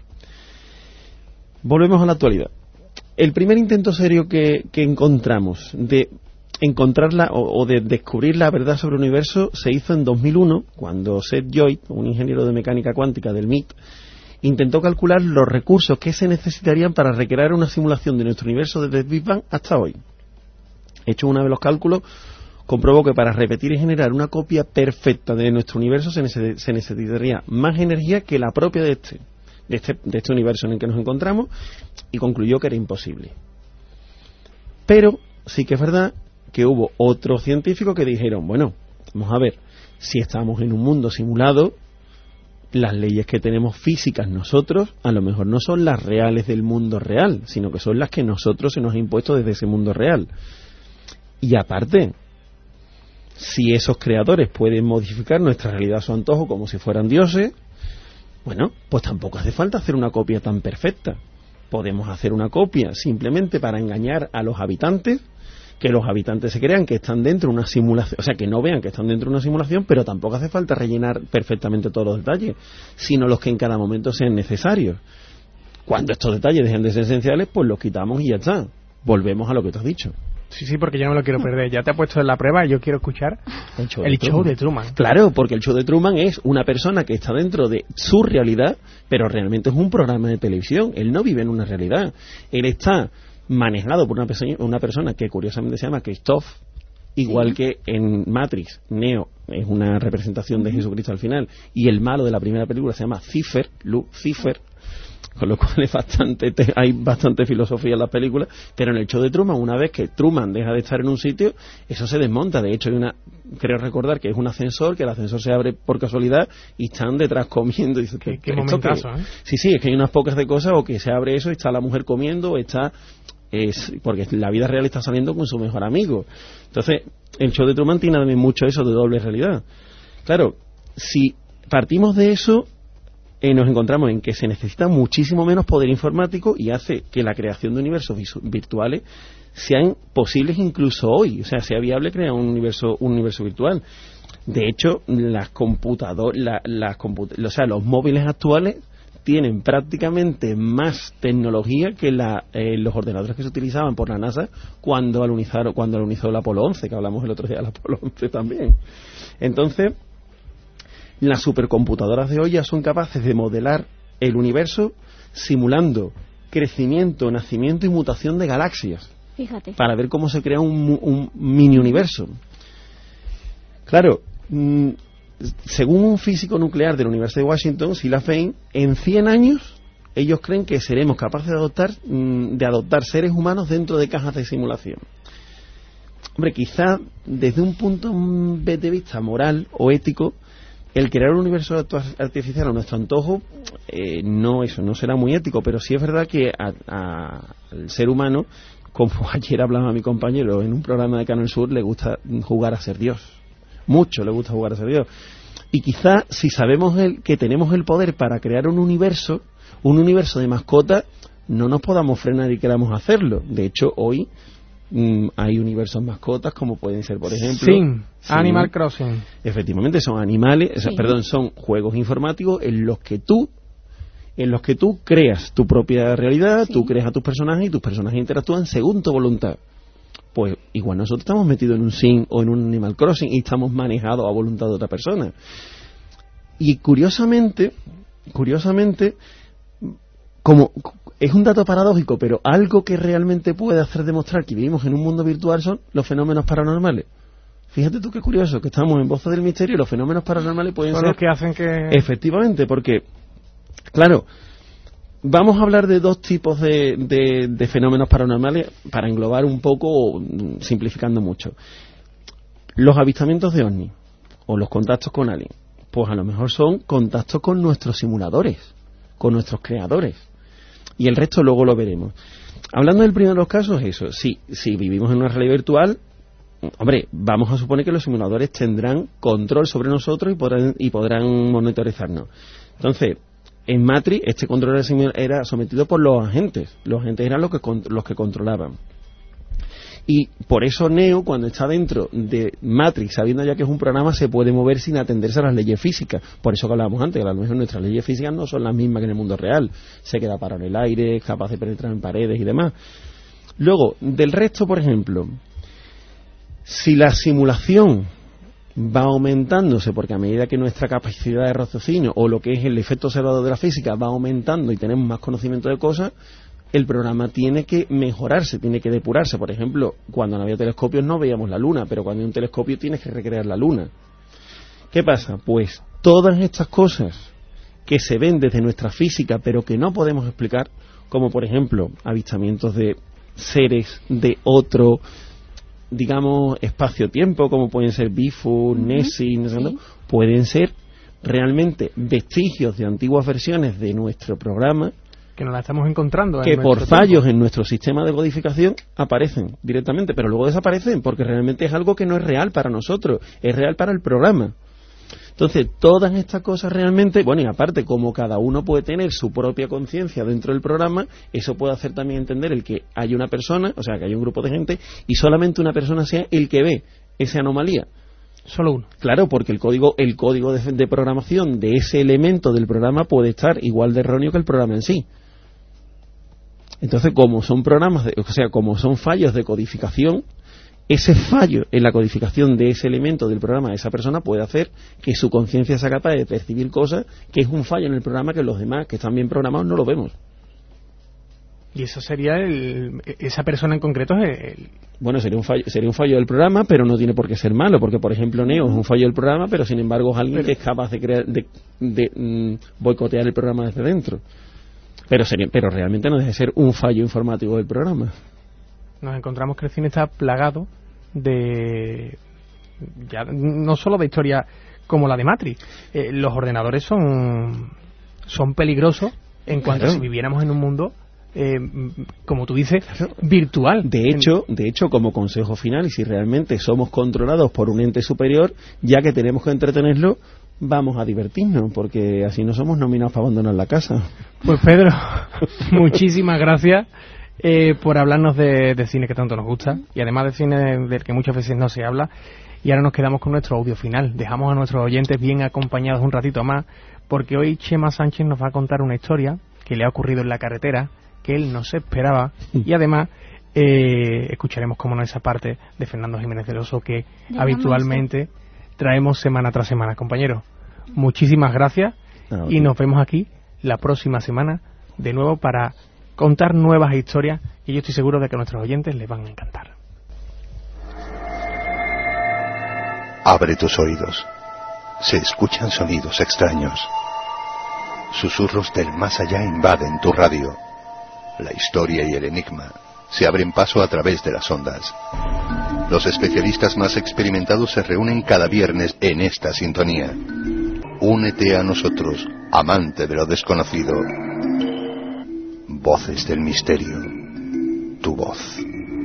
Volvemos a la actualidad. El primer intento serio que encontramos de encontrarla o de descubrir la verdad sobre el universo se hizo en 2001, cuando Seth Lloyd, un ingeniero de mecánica cuántica del MIT, intentó calcular los recursos que se necesitarían para recrear una simulación de nuestro universo desde el Big Bang hasta hoy. Hecho una vez los cálculos, comprobó que para repetir y generar una copia perfecta de nuestro universo se necesitaría más energía que la propia de este universo en el que nos encontramos, y concluyó que era imposible. Pero sí que es verdad que hubo otros científicos que dijeron, bueno, vamos a ver, si estamos en un mundo simulado, las leyes que tenemos físicas nosotros a lo mejor no son las reales del mundo real, sino que son las que nosotros se nos ha impuesto desde ese mundo real. Y aparte, si esos creadores pueden modificar nuestra realidad a su antojo como si fueran dioses, bueno, pues tampoco hace falta hacer una copia tan perfecta. Podemos hacer una copia simplemente para engañar a los habitantes, que los habitantes se crean que están dentro de una simulación, o sea, que no vean que están dentro de una simulación, pero tampoco hace falta rellenar perfectamente todos los detalles, sino los que en cada momento sean necesarios. Cuando estos detalles dejen de ser esenciales, pues los quitamos y ya está. Volvemos a lo que te has dicho. Sí, porque yo no me lo quiero perder. Ya te ha puesto en la prueba y yo quiero escuchar el show de Truman. Claro, porque el show de Truman es una persona que está dentro de su realidad, pero realmente es un programa de televisión. Él no vive en una realidad. Él está manejado por una persona que curiosamente se llama Christoph, igual que en Matrix. Neo es una representación de Jesucristo al final, y el malo de la primera película se llama Lucifer, con lo cual hay bastante filosofía en las películas, pero en el show de Truman, una vez que Truman deja de estar en un sitio, eso se desmonta. De hecho, creo recordar que es un ascensor, que el ascensor se abre por casualidad y están detrás comiendo. Y dice, ¿Qué momentazo, ¿eh? Sí, es que hay unas pocas de cosas, o que se abre eso y está la mujer comiendo, o porque la vida real está saliendo con su mejor amigo. Entonces, el show de Truman tiene también mucho eso de doble realidad. Claro, si partimos de eso, nos encontramos en que se necesita muchísimo menos poder informático y hace que la creación de universos virtuales sean posibles incluso hoy. O sea, sea viable crear un universo virtual. De hecho, los móviles actuales tienen prácticamente más tecnología que los ordenadores que se utilizaban por la NASA cuando alunizó el Apolo 11, que hablamos el otro día del Apolo 11 también. Entonces, las supercomputadoras de hoy ya son capaces de modelar el universo simulando crecimiento, nacimiento y mutación de galaxias. Fíjate. Para ver cómo se crea un mini universo. Claro, según un físico nuclear de la Universidad de Washington, Silas Fane, en 100 años ellos creen que seremos capaces de adoptar seres humanos dentro de cajas de simulación. Hombre, quizá desde un punto de vista moral o ético, el crear un universo artificial a nuestro antojo, no será muy ético, pero sí es verdad que al ser humano, como ayer hablaba mi compañero en un programa de Canal Sur, le gusta jugar a ser Dios. Mucho le gusta jugar a ser Dios. Y quizá si sabemos que tenemos el poder para crear un universo de mascotas, no nos podamos frenar y queramos hacerlo. De hecho, hoy hay universos mascotas como pueden ser, por ejemplo, Animal Crossing. Efectivamente, son animales, son juegos informáticos en los que tú creas tu propia realidad, tú creas a tus personajes y tus personajes interactúan según tu voluntad. Pues igual nosotros estamos metidos en un Sim o en un Animal Crossing y estamos manejados a voluntad de otra persona. Y curiosamente, como es un dato paradójico, pero algo que realmente puede hacer demostrar que vivimos en un mundo virtual son los fenómenos paranormales. Fíjate tú qué curioso, que estamos en Voces del Misterio y los fenómenos paranormales pueden ser... los que hacen que... Efectivamente, porque, claro, vamos a hablar de dos tipos de fenómenos paranormales para englobar un poco, simplificando mucho. Los avistamientos de ovnis o los contactos con aliens, pues a lo mejor son contactos con nuestros simuladores, con nuestros creadores. Y el resto luego lo veremos. Hablando del primero de los casos, eso, si vivimos en una realidad virtual, hombre, vamos a suponer que los simuladores tendrán control sobre nosotros y podrán monitorizarnos. Entonces, en Matrix, este control era sometido por los agentes. Los agentes eran los que controlaban. Y por eso Neo, cuando está dentro de Matrix, sabiendo ya que es un programa, se puede mover sin atenderse a las leyes físicas. Por eso que hablábamos antes, que a lo mejor nuestras leyes físicas no son las mismas que en el mundo real. Se queda parado en el aire, es capaz de penetrar en paredes y demás. Luego, del resto, por ejemplo, si la simulación va aumentándose, porque a medida que nuestra capacidad de raciocinio o lo que es el efecto observador de la física va aumentando y tenemos más conocimiento de cosas, el programa tiene que mejorarse, tiene que depurarse. Por ejemplo, cuando no había telescopios no veíamos la luna, pero cuando hay un telescopio tienes que recrear la luna. ¿Qué pasa? Pues todas estas cosas que se ven desde nuestra física pero que no podemos explicar, como por ejemplo avistamientos de seres de otro, digamos, espacio-tiempo, como pueden ser Bigfoot, Nessie, pueden ser realmente vestigios de antiguas versiones de nuestro programa que nos la estamos encontrando que por fallos en nuestro sistema de codificación aparecen directamente, pero luego desaparecen porque realmente es algo que no es real para nosotros, es real para el programa. Entonces, todas estas cosas realmente, bueno, y aparte, como cada uno puede tener su propia conciencia dentro del programa, eso puede hacer también entender el que hay una persona, o sea, que hay un grupo de gente, y solamente una persona sea el que ve esa anomalía. Solo uno. Claro, porque el código de programación de ese elemento del programa puede estar igual de erróneo que el programa en sí. Entonces, como son como son fallos de codificación, ese fallo en la codificación de ese elemento del programa de esa persona puede hacer que su conciencia sea capaz de percibir cosas que es un fallo en el programa que los demás que están bien programados no lo vemos. Y eso sería esa persona en concreto es bueno, sería un fallo del programa, pero no tiene por qué ser malo, porque por ejemplo Neo es un fallo del programa, pero sin embargo es alguien que es capaz de boicotear el programa desde dentro. Pero realmente no debe ser un fallo informático del programa. Nos encontramos que el cine está plagado de ya no solo de historias como la de Matrix. Los ordenadores son peligrosos en cuanto a si viviéramos en un mundo como tú dices, virtual. De hecho, como consejo final, y si realmente somos controlados por un ente superior, ya que tenemos que entretenerlo, vamos a divertirnos, porque así no somos nominados para abandonar la casa. Pues Pedro, muchísimas gracias por hablarnos de cine que tanto nos gusta, y además de cine del que muchas veces no se habla. Y ahora nos quedamos con nuestro audio final. Dejamos a nuestros oyentes bien acompañados un ratito más, porque hoy Chema Sánchez nos va a contar una historia que le ha ocurrido en la carretera, que él no se esperaba, y además escucharemos como no esa parte de Fernando Jiménez del Oso que habitualmente traemos semana tras semana. Compañeros, muchísimas gracias y nos vemos aquí la próxima semana de nuevo para contar nuevas historias y yo estoy seguro de que a nuestros oyentes les van a encantar. Abre tus oídos. Se escuchan sonidos extraños. Susurros del más allá invaden tu radio. La historia y el enigma se abren paso a través de las ondas. Los especialistas más experimentados se reúnen cada viernes en esta sintonía. Únete a nosotros, amante de lo desconocido. Voces del misterio. Tu voz.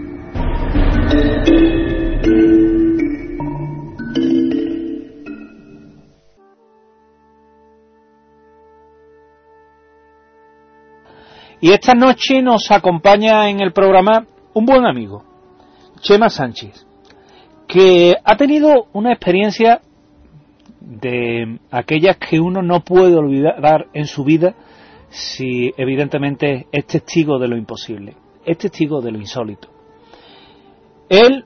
Y esta noche nos acompaña en el programa un buen amigo, Chema Sánchez, que ha tenido una experiencia de aquellas que uno no puede olvidar en su vida si evidentemente es testigo de lo imposible, es testigo de lo insólito. Él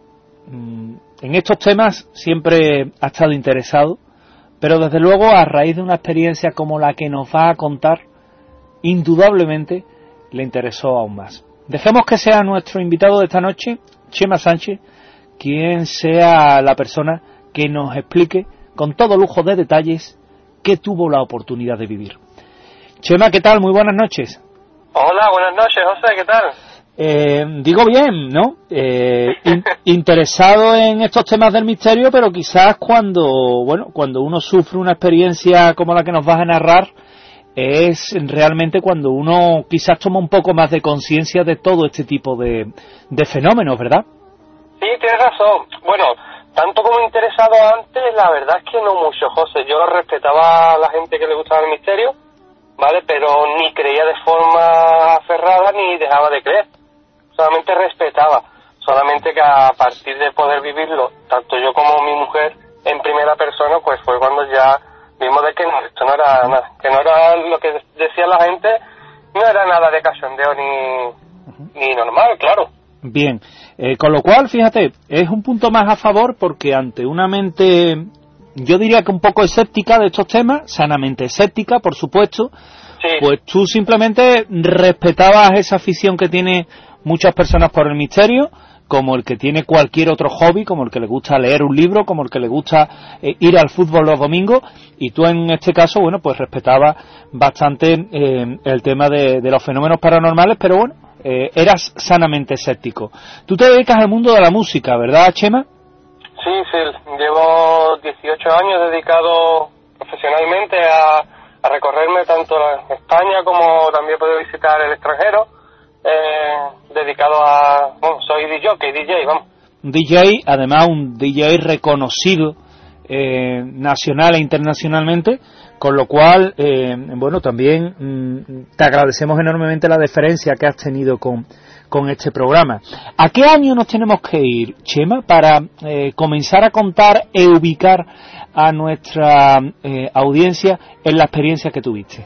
en estos temas siempre ha estado interesado, pero desde luego a raíz de una experiencia como la que nos va a contar, indudablemente le interesó aún más. Dejemos que sea nuestro invitado de esta noche, Chema Sánchez, quien sea la persona que nos explique con todo lujo de detalles qué tuvo la oportunidad de vivir. Chema, ¿qué tal? Muy buenas noches. Hola, buenas noches, José, ¿qué tal? Digo bien, ¿no? Interesado en estos temas del misterio, pero quizás cuando uno sufre una experiencia como la que nos vas a narrar, es realmente cuando uno quizás toma un poco más de conciencia de todo este tipo de fenómenos, ¿verdad? Sí, tienes razón. Bueno, tanto como interesado antes, la verdad es que no mucho, José. Yo respetaba a la gente que le gustaba el misterio, ¿vale? Pero ni creía de forma aferrada ni dejaba de creer. Solamente respetaba. Solamente que a partir de poder vivirlo, tanto yo como mi mujer, en primera persona, pues fue cuando ya vimos de que no, esto no era nada, que no era lo que decía la gente, no era nada de cachondeo ni normal, claro. Bien, con lo cual, fíjate, es un punto más a favor porque ante una mente, yo diría que un poco escéptica de estos temas, sanamente escéptica, por supuesto, sí, pues tú simplemente respetabas esa afición que tiene muchas personas por el misterio, como el que tiene cualquier otro hobby, como el que le gusta leer un libro, como el que le gusta ir al fútbol los domingos, y tú en este caso, bueno, pues respetabas bastante el tema de los fenómenos paranormales, pero bueno, eras sanamente escéptico. Tú te dedicas al mundo de la música, ¿verdad, Chema? Sí, llevo 18 años dedicado profesionalmente a recorrerme tanto en España como también puedo visitar el extranjero. Dedicado a... Bueno, soy DJ, vamos. Un DJ, además un DJ reconocido nacional e internacionalmente, con lo cual, bueno, también te agradecemos enormemente la deferencia que has tenido con este programa. ¿A qué año nos tenemos que ir, Chema, para comenzar a contar e ubicar a nuestra audiencia en la experiencia que tuviste?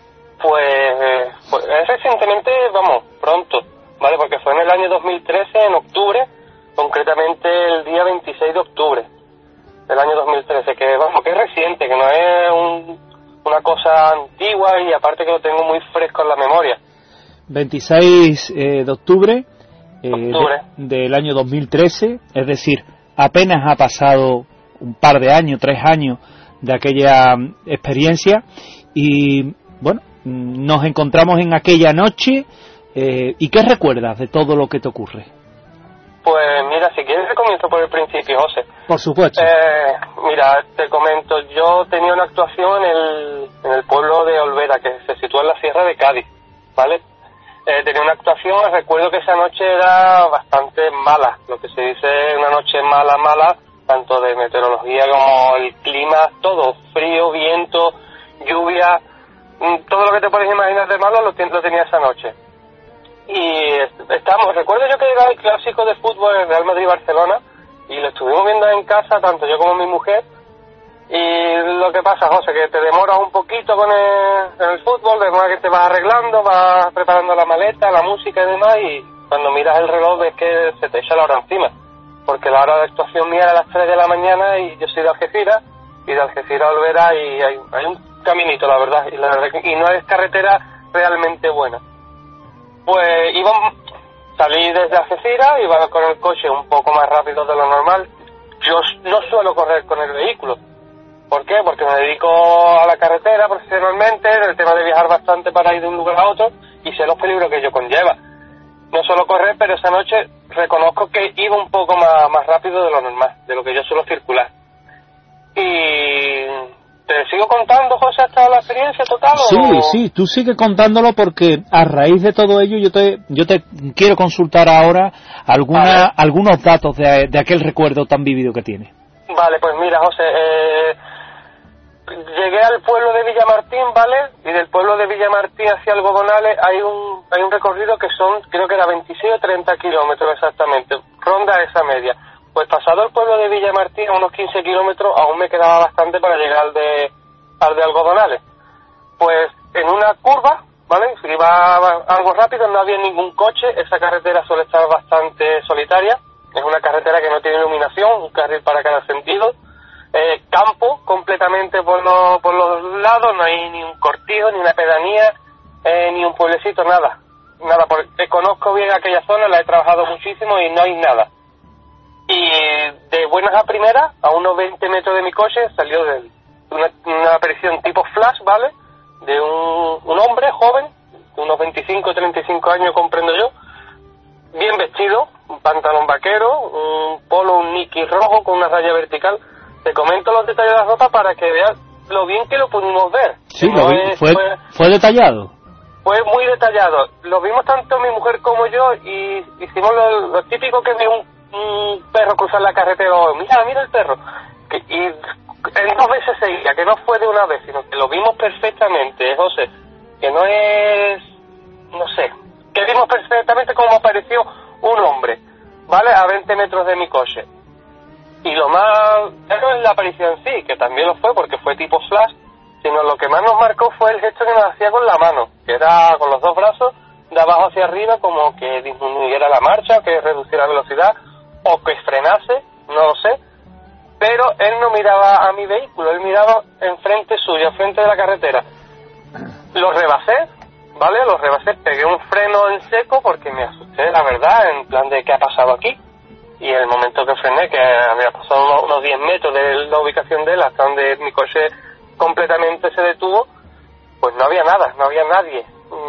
Pues recientemente, vamos, pronto, ¿vale? Porque fue en el año 2013, en octubre, concretamente el día 26 de octubre del año 2013, que vamos, que es reciente, que no es una cosa antigua y aparte que lo tengo muy fresco en la memoria. 26 de octubre, del año 2013, es decir, apenas ha pasado un par de años, 3 años de aquella experiencia y, bueno, nos encontramos en aquella noche. ¿Y qué recuerdas de todo lo que te ocurre? Pues mira, si quieres comienzo por el principio, José. Por supuesto. Mira, te comento, yo tenía una actuación en el pueblo de Olvera, que se sitúa en la sierra de Cádiz, ¿vale? Tenía una actuación, recuerdo que esa noche era bastante mala, lo que se dice una noche mala, tanto de meteorología como el clima, todo, frío, viento, lluvia, todo lo que te puedes imaginar de malo lo tenía esa noche. Y recuerdo yo que llegaba el clásico de fútbol, el Real Madrid-Barcelona, y lo estuvimos viendo en casa, tanto yo como mi mujer, y lo que pasa, José, que te demoras un poquito con el fútbol, de manera que te vas arreglando, vas preparando la maleta, la música y demás, y cuando miras el reloj ves que se te echa la hora encima, porque la hora de actuación mía era a las 3 de la mañana y yo soy de Algeciras, y de Algeciras a Olvera y hay un caminito, la verdad, y no es carretera realmente buena. Pues salí desde Algeciras, iba con el coche un poco más rápido de lo normal. Yo no suelo correr con el vehículo. ¿Por qué? Porque me dedico a la carretera profesionalmente, el tema de viajar bastante para ir de un lugar a otro, y sé los peligros que ello conlleva. No suelo correr, pero esa noche reconozco que iba un poco más rápido de lo normal, de lo que yo suelo circular. Y ¿te sigo contando, José, hasta la experiencia total? Sí, tú sigue contándolo, porque a raíz de todo ello yo te quiero consultar ahora algunos datos de aquel recuerdo tan vívido que tienes. Vale, pues mira, José, llegué al pueblo de Villamartín, ¿vale? Y del pueblo de Villamartín hacia Algodonales hay un recorrido que son, creo que era 26 o 30 kilómetros exactamente, ronda esa media. Pues pasado el pueblo de Villamartín, a unos 15 kilómetros, aún me quedaba bastante para llegar al de Algodonales. Pues en una curva, ¿vale? Iba algo rápido, no había ningún coche, esa carretera suele estar bastante solitaria, es una carretera que no tiene iluminación, un carril para cada sentido, campo completamente por los lados, no hay ni un cortijo, ni una pedanía, ni un pueblecito, nada, porque conozco bien aquella zona, la he trabajado muchísimo y no hay nada. Y de buenas a primeras, a unos 20 metros de mi coche, salió una aparición tipo flash, ¿vale? De un hombre joven, de unos 25 o 35 años, comprendo yo, bien vestido, un pantalón vaquero, un polo, un Nike rojo con una raya vertical. Te comento los detalles de la ropa para que veas lo bien que lo pudimos ver. Sí, fue detallado. Fue muy detallado. Lo vimos tanto mi mujer como yo, y hicimos lo típico que ve un perro cruzar la carretera. Mira el perro. Y en 2 veces seguía, que no fue de una vez, sino que lo vimos perfectamente, José. Que no es... no sé. Que vimos perfectamente cómo apareció un hombre, ¿vale? A 20 metros de mi coche. Y lo más... ya no es la aparición en sí, que también lo fue porque fue tipo flash, sino lo que más nos marcó fue el gesto que nos hacía con la mano, que era con los 2 brazos de abajo hacia arriba, como que disminuyera la marcha, que reduciera la velocidad, o que frenase, no lo sé. Pero él no miraba a mi vehículo, él miraba enfrente suyo, enfrente de la carretera. Lo rebasé, ¿vale? Lo rebasé, pegué un freno en seco porque me asusté, la verdad, en plan de ¿qué ha pasado aquí? Y en el momento que frené, que había pasado unos 10 metros de la ubicación de él hasta donde mi coche completamente se detuvo, pues no había nada, no había nadie,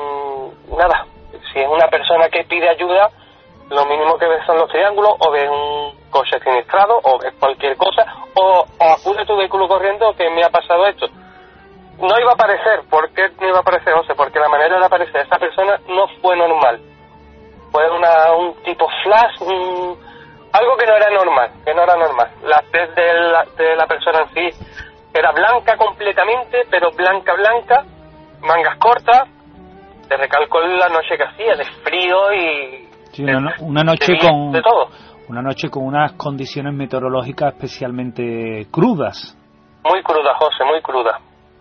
nada. Si es una persona que pide ayuda, lo mínimo que ves son los triángulos, o ves un coche siniestrado, o ves cualquier cosa, o acude tu vehículo corriendo, que me ha pasado esto. No iba a aparecer. ¿Por qué no iba a aparecer, José? Porque la manera de aparecer esa persona no fue normal. Fue un tipo flash, algo que no era normal, La tez de la persona en sí era blanca completamente, pero blanca, mangas cortas. Te recalco la noche que hacía, de frío y... Sí, una noche con... de todo. Una noche con unas condiciones meteorológicas especialmente crudas. Muy cruda, José, muy cruda.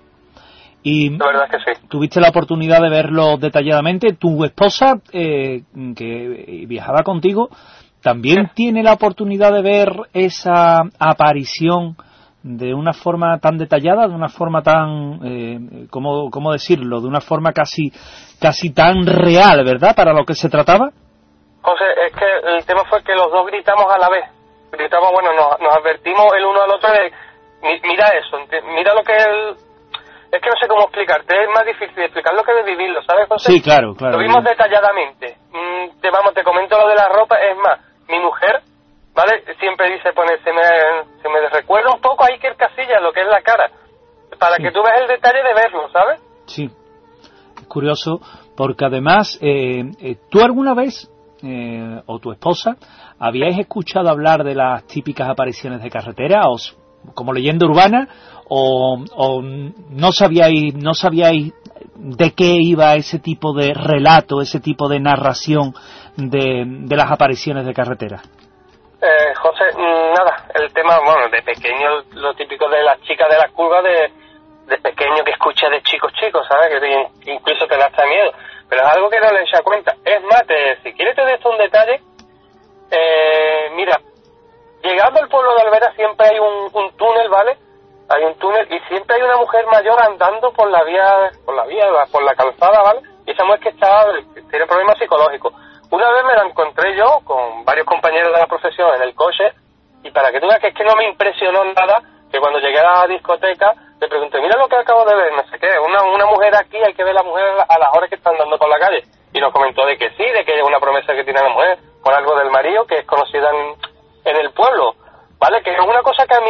Y la verdad es que sí. Tuviste la oportunidad de verlo detalladamente. Tu esposa, que viajaba contigo, también tiene la oportunidad de ver esa aparición de una forma tan detallada, de una forma tan, ¿cómo decirlo? De una forma casi tan real, ¿verdad? Para lo que se trataba. José, es que el tema fue que los dos gritamos a la vez. Gritamos, bueno, nos advertimos el uno al otro de, mira eso, mira lo que él... Es que no sé cómo explicarte, es más difícil de explicar lo que de vivirlo, ¿sabes, José? Sí, claro. Lo vimos detalladamente. Te comento lo de la ropa, es más, mi mujer, ¿vale? Siempre dice, se me recuerda un poco a Iker Casillas, lo que es la cara, para que tú veas el detalle de verlo, ¿sabes? Sí, es curioso, porque además, ¿tú alguna vez, o tu esposa, habíais escuchado hablar de las típicas apariciones de carretera, como leyenda urbana, o no sabíais de qué iba ese tipo de relato, ese tipo de narración de las apariciones de carretera? José, nada, el tema, bueno, de pequeño, lo típico de las chicas de las curvas, de pequeño que escucha de chicos, ¿sabes? Que incluso te da hasta miedo, pero es algo que no le echa cuenta. Es más, si quieres te doy esto un detalle, mira, llegando al pueblo de Alvera siempre hay un túnel, ¿vale? Hay un túnel Y siempre hay una mujer mayor andando por la calzada, ¿vale? Y esa mujer que tiene problemas psicológicos. Una vez me la encontré yo con varios compañeros de la profesión en el coche, y para que tú veas que es que no me impresionó nada, que cuando llegué a la discoteca le pregunté, mira lo que acabo de ver, no sé qué, una mujer aquí, hay que ver la mujer a las horas que está andando por la calle. Y nos comentó de que sí, de que es una promesa que tiene la mujer, por algo del marido, que es conocida en el pueblo, ¿vale? Que es una cosa que a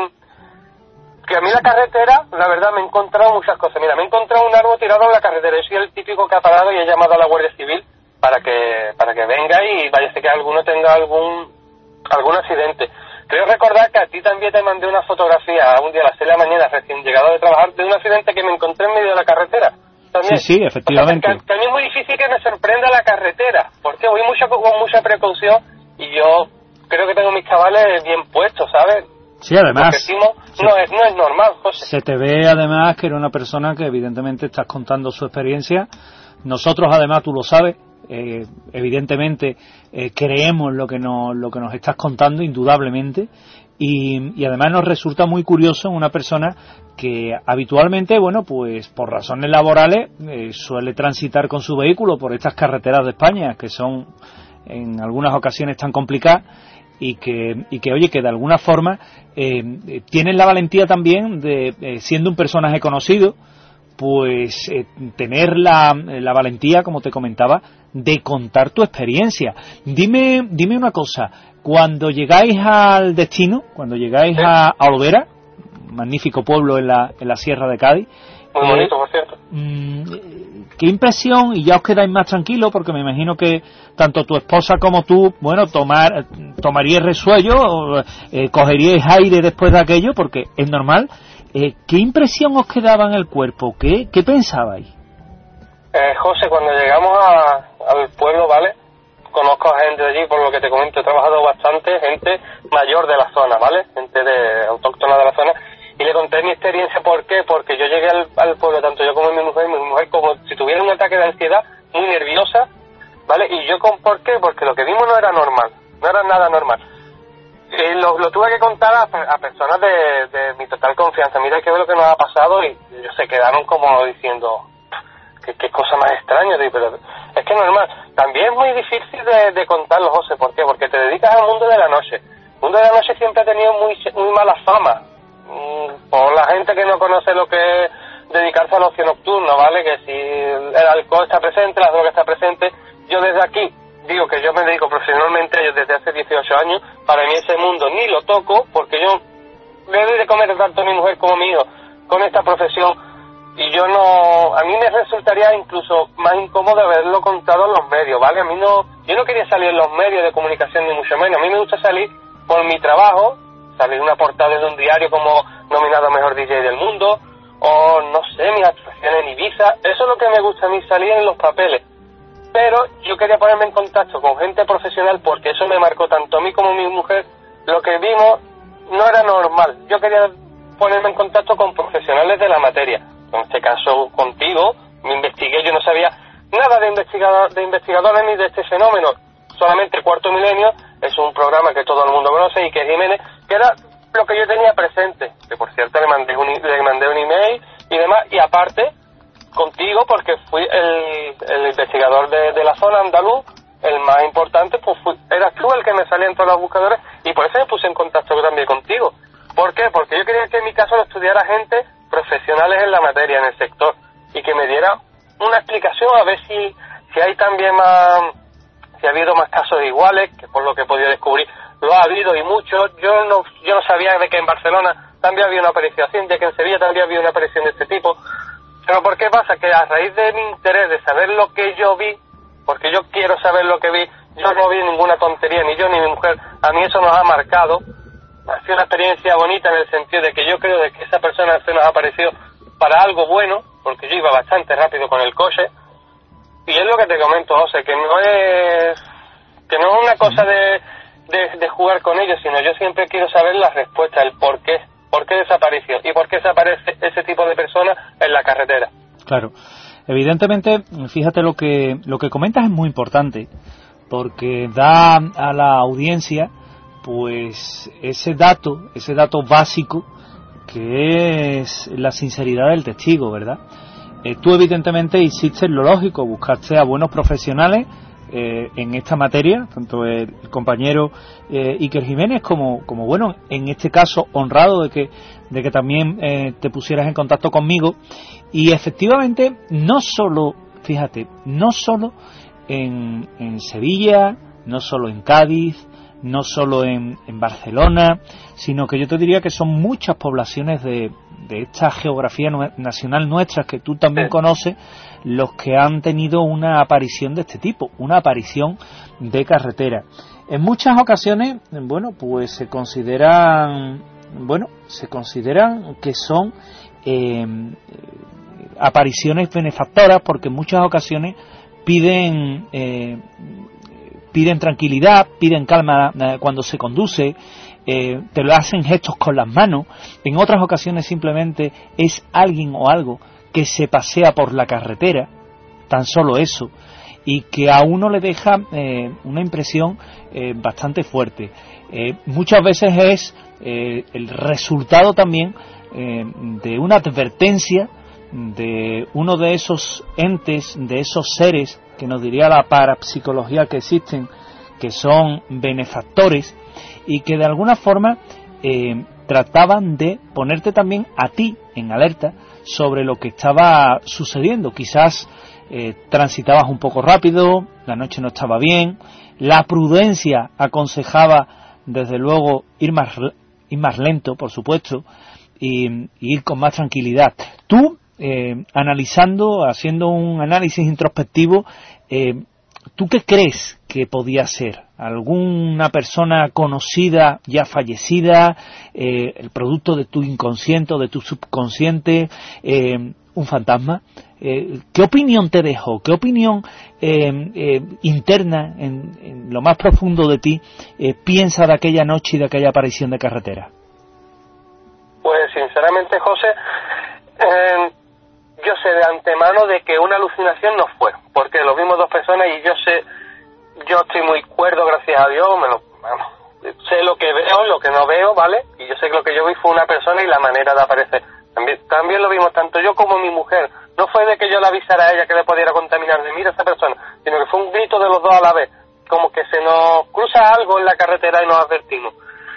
mí la carretera, la verdad, me he encontrado muchas cosas. Mira, me he encontrado un árbol tirado en la carretera. Yo soy el típico que ha parado y he llamado a la Guardia Civil para que venga y vaya a ser que alguno tenga algún accidente. Creo recordar que a ti también te mandé una fotografía un día a las 6 de la mañana, recién llegado de trabajar, de un accidente que me encontré en medio de la carretera. También. Sí, efectivamente. O sea, que a mí es muy difícil que me sorprenda la carretera, porque voy con mucha precaución y yo creo que tengo mis cabales bien puestos, ¿sabes? Sí, además. No es normal, José. Se te ve además que eres una persona que evidentemente estás contando su experiencia. Nosotros además, tú lo sabes, evidentemente creemos lo que nos estás contando, indudablemente, y además nos resulta muy curioso una persona que habitualmente, bueno, pues por razones laborales suele transitar con su vehículo por estas carreteras de España, que son en algunas ocasiones tan complicadas, y que oye, que de alguna forma tienen la valentía también de, siendo un personaje conocido, pues tener la valentía, como te comentaba, de contar tu experiencia. Dime una cosa, cuando llegáis al destino, cuando llegáis a Olvera, magnífico pueblo en la Sierra de Cádiz, muy bonito, por cierto. ¿Qué impresión? Y ya os quedáis más tranquilos, porque me imagino que tanto tu esposa como tú, bueno, tomaríais resuello, cogeríais aire después de aquello, porque es normal. ¿Qué impresión os quedaba en el cuerpo? ¿Qué pensabais? José, cuando llegamos al pueblo, ¿vale? Conozco a gente de allí, por lo que te comento, he trabajado bastante, gente mayor de la zona, ¿vale? Gente autóctona de la zona, y le conté mi experiencia. ¿Por qué? Porque yo llegué al pueblo, tanto yo como mi mujer como si tuviera un ataque de ansiedad, muy nerviosa, ¿vale? Y yo ¿por qué? Porque lo que vimos no era normal, no era nada normal. Lo tuve que contar a personas de mi total confianza. Mira que ve lo que nos ha pasado, y ellos se quedaron como diciendo, qué cosa más extraña, pero es que es normal. También es muy difícil de contarlo, José. ¿Por qué? Porque te dedicas al mundo de la noche. El mundo de la noche siempre ha tenido muy mala fama por la gente que no conoce lo que es dedicarse al ocio nocturno, ¿vale? Que si el alcohol está presente, la droga está presente. Yo desde aquí digo que yo me dedico profesionalmente a ello desde hace 18 años. Para mí ese mundo ni lo toco, porque yo le doy de comer tanto a mi mujer como a mi hijo con esta profesión, y a mí me resultaría incluso más incómodo haberlo contado en los medios, ¿vale? Yo no quería salir en los medios de comunicación ni mucho menos. A mí me gusta salir por mi trabajo, salir en una portada de un diario como nominado Mejor DJ del Mundo, o no sé, mis actuaciones en Ibiza. Eso es lo que me gusta a mí, salir en los papeles. Pero yo quería ponerme en contacto con gente profesional, porque eso me marcó tanto a mí como a mi mujer. Lo que vimos no era normal. Yo quería ponerme en contacto con profesionales de la materia. En este caso contigo, me investigué, yo no sabía nada de investigadores ni de este fenómeno. Solamente Cuarto Milenio es un programa que todo el mundo conoce, y que Jiménez, que era lo que yo tenía presente, que por cierto le mandé un email y demás, y aparte contigo, porque fui el investigador de la zona andaluz, el más importante, pues eras tú el que me salía en todos los buscadores, y por eso me puse en contacto también contigo. ¿Por qué? Porque yo quería que en mi caso lo estudiara gente profesionales en la materia, en el sector, y que me diera una explicación a ver si hay también si ha habido más casos iguales, que por lo que he podido descubrir lo ha habido, y muchos. Yo no sabía de que en Barcelona también había una aparición, de que en Sevilla también había una aparición de este tipo. Pero ¿por qué pasa? Que a raíz de mi interés de saber lo que yo vi, porque yo quiero saber lo que vi, yo no vi ninguna tontería, ni yo ni mi mujer. A mí eso nos ha marcado. Ha sido una experiencia bonita, en el sentido de que yo creo de que esa persona se nos ha parecido para algo bueno, porque yo iba bastante rápido con el coche. Y es lo que te comento, José, que no es una cosa de jugar con ellos, sino yo siempre quiero saber la respuesta, el por qué desapareció y por qué desaparece ese tipo de personas en la carretera. Claro, evidentemente, fíjate, lo que comentas es muy importante, porque da a la audiencia pues ese dato básico que es la sinceridad del testigo, ¿verdad? Tú evidentemente hiciste lo lógico, buscaste a buenos profesionales en esta materia, tanto el compañero Iker Jiménez como bueno, en este caso honrado de que también te pusieras en contacto conmigo. Y efectivamente, no solo en Sevilla, no solo en Cádiz, no solo en Barcelona, sino que yo te diría que son muchas poblaciones de esta geografía nacional nuestra que tú también conoces, los que han tenido una aparición de este tipo, una aparición de carretera. En muchas ocasiones, bueno, pues se consideran que son apariciones benefactoras, porque en muchas ocasiones piden tranquilidad, piden calma cuando se conduce, te lo hacen gestos con las manos. En otras ocasiones simplemente es alguien o algo que se pasea por la carretera, tan solo eso, y que a uno le deja una impresión bastante fuerte. Muchas veces es el resultado también de una advertencia de uno de esos entes, de esos seres que nos diría la parapsicología que existen, que son benefactores y que de alguna forma trataban de ponerte también a ti en alerta sobre lo que estaba sucediendo. Quizás transitabas un poco rápido, la noche no estaba bien, la prudencia aconsejaba desde luego ir más lento, por supuesto, y ir con más tranquilidad. Tú, analizando, haciendo un análisis introspectivo, ¿tú qué crees que podía ser? ¿Alguna persona conocida, ya fallecida, el producto de tu inconsciente o de tu subconsciente, un fantasma? ¿Qué opinión te dejó? ¿Qué opinión interna, en lo más profundo de ti, piensa de aquella noche y de aquella aparición de carretera? Pues sinceramente, José, yo sé de antemano de que una alucinación no fue, porque lo vimos dos personas y yo estoy muy cuerdo, gracias a Dios, sé lo que veo, lo que no veo, ¿vale? Y yo sé que lo que yo vi fue una persona y la manera de aparecer. También lo vimos tanto yo como mi mujer. No fue de que yo le avisara a ella que le pudiera contaminar de mira a esa persona, sino que fue un grito de los dos a la vez, como que se nos cruza algo en la carretera y nos advertimos.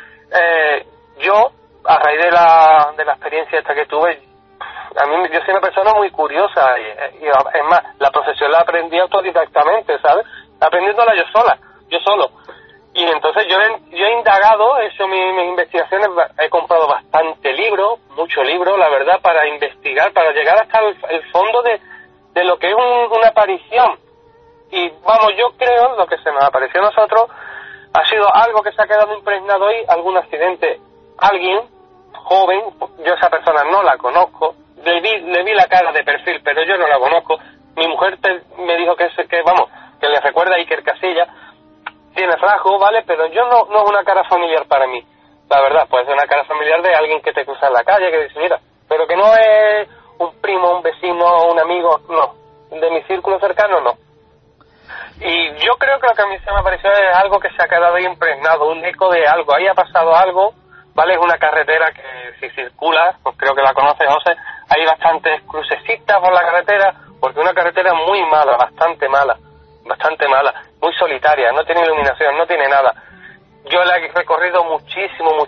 Yo, a raíz de la experiencia esta que tuve, yo soy una persona muy curiosa y es más, la profesión la aprendí autodidactamente, ¿sabes? Aprendiéndola yo solo. Y entonces yo he indagado, he hecho mis investigaciones, he comprado bastante libro, mucho libro, la verdad, para investigar, para llegar hasta el fondo de lo que es una aparición. Y vamos, yo creo, lo que se nos apareció a nosotros ha sido algo que se ha quedado impregnado ahí, algún accidente, alguien joven, yo esa persona no la conozco, le vi la cara de perfil, pero yo no la conozco. Mi mujer me dijo que le recuerda a Iker Casillas, tiene rasgos, ¿vale? Pero yo no es una cara familiar para mí, la verdad. Puede ser una cara familiar de alguien que te cruza en la calle, que dice, mira, pero que no es un primo, un vecino, un amigo, no. De mi círculo cercano, no. Y yo creo que lo que a mí se me ha parecido es algo que se ha quedado ahí impregnado, un eco de algo. Ahí ha pasado algo, ¿vale? Es una carretera que si circula, pues creo que la conoces, José, hay bastantes crucecitas por la carretera, porque es una carretera muy mala, bastante mala, muy solitaria, no tiene iluminación, no tiene nada. Yo la he recorrido muchísimo,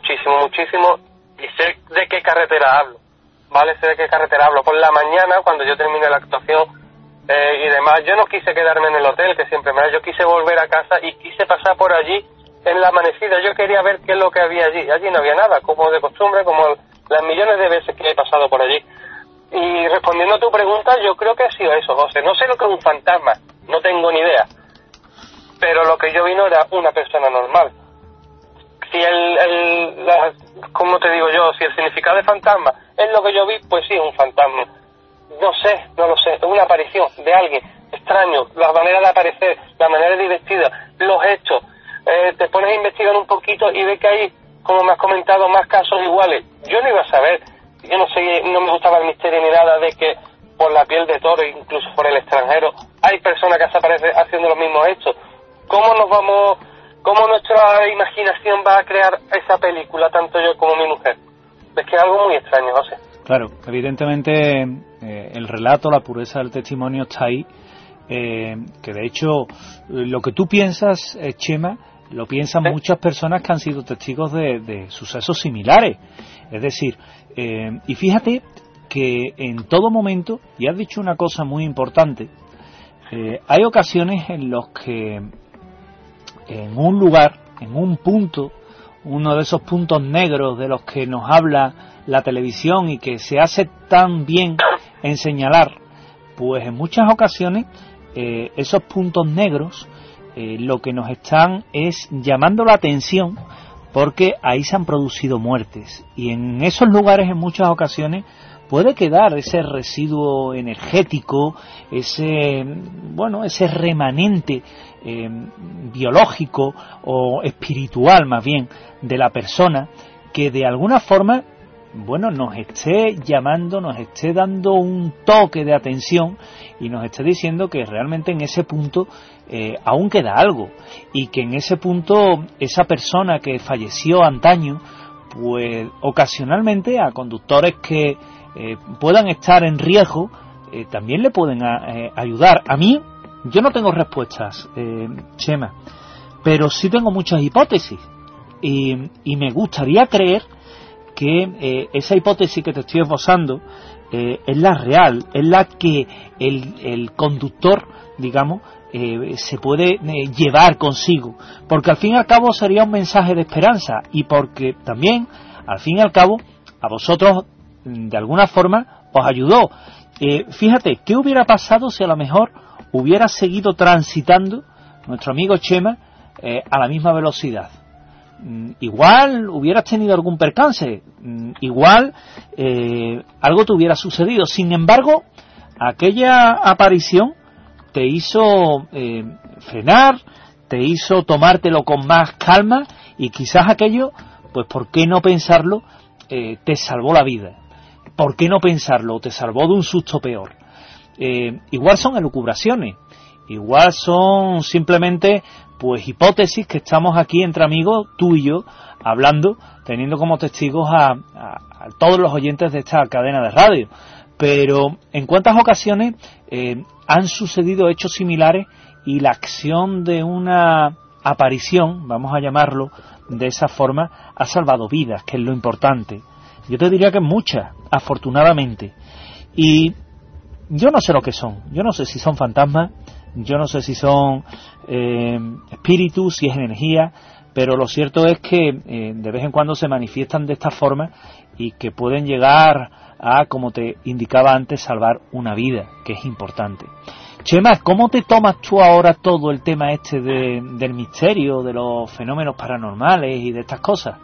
y sé de qué carretera hablo, ¿vale? Sé de qué carretera hablo. Por la mañana, cuando yo terminé la actuación y demás, yo no quise quedarme en el hotel, que siempre yo quise volver a casa y quise pasar por allí en la amanecida. Yo quería ver qué es lo que había allí. Allí no había nada, como de costumbre, como las millones de veces que he pasado por allí. Y respondiendo a tu pregunta, yo creo que ha sido eso, José. No sé lo que es un fantasma, no tengo ni idea. Pero lo que yo vi no era una persona normal. Si ¿cómo te digo yo? Si el significado de fantasma es lo que yo vi, pues sí, es un fantasma. No lo sé, es una aparición de alguien extraño, la manera de aparecer, la manera de ir vestida, los hechos. Te pones a investigar un poquito y ves que hay, como me has comentado, más casos iguales. Yo no iba a saber, yo no sé, no me gustaba el misterio ni nada de que por la piel de toro, incluso por el extranjero, hay personas que se aparecen haciendo los mismos hechos. ¿Cómo nuestra imaginación va a crear esa película, tanto yo como mi mujer? Es que es algo muy extraño, José. Claro, evidentemente el relato, la pureza del testimonio está ahí, que de hecho lo que tú piensas, Chema, lo piensan muchas personas que han sido testigos de sucesos similares. Es decir, y fíjate que en todo momento, y has dicho una cosa muy importante, hay ocasiones en los que en un lugar, en un punto, uno de esos puntos negros de los que nos habla la televisión y que se hace tan bien en señalar, pues en muchas ocasiones esos puntos negros lo que nos están es llamando la atención, porque ahí se han producido muertes, y en esos lugares en muchas ocasiones puede quedar ese residuo energético, ese remanente biológico o espiritual más bien de la persona, que de alguna forma nos esté llamando, nos esté dando un toque de atención y nos esté diciendo que realmente en ese punto aún queda algo, y que en ese punto esa persona que falleció antaño, pues ocasionalmente a conductores que puedan estar en riesgo también le pueden ayudar. A mí, yo no tengo respuestas, Chema, pero sí tengo muchas hipótesis, y me gustaría creer que esa hipótesis que te estoy esbozando es la real, es la que el conductor, digamos, se puede llevar consigo, porque al fin y al cabo sería un mensaje de esperanza, y porque también, al fin y al cabo, a vosotros de alguna forma os ayudó. Fíjate, ¿qué hubiera pasado si a lo mejor hubiera seguido transitando nuestro amigo Chema a la misma velocidad? Igual hubieras tenido algún percance, igual algo te hubiera sucedido. Sin embargo, aquella aparición te hizo frenar, te hizo tomártelo con más calma, y quizás aquello, pues ¿por qué no pensarlo? Te salvó la vida. ¿Por qué no pensarlo? Te salvó de un susto peor. Igual son elucubraciones, igual son simplemente pues hipótesis que estamos aquí entre amigos, tú y yo, hablando, teniendo como testigos a todos los oyentes de esta cadena de radio. Pero ¿en cuántas ocasiones han sucedido hechos similares y la acción de una aparición, vamos a llamarlo de esa forma, ha salvado vidas, que es lo importante? Yo te diría que muchas, afortunadamente. Y yo no sé lo que son, yo no sé si son fantasmas, yo no sé si son espíritus, si es energía, pero lo cierto es que de vez en cuando se manifiestan de esta forma y que pueden llegar a, como te indicaba antes, salvar una vida, que es importante. Chema, ¿cómo te tomas tú ahora todo el tema del misterio, de los fenómenos paranormales y de estas cosas?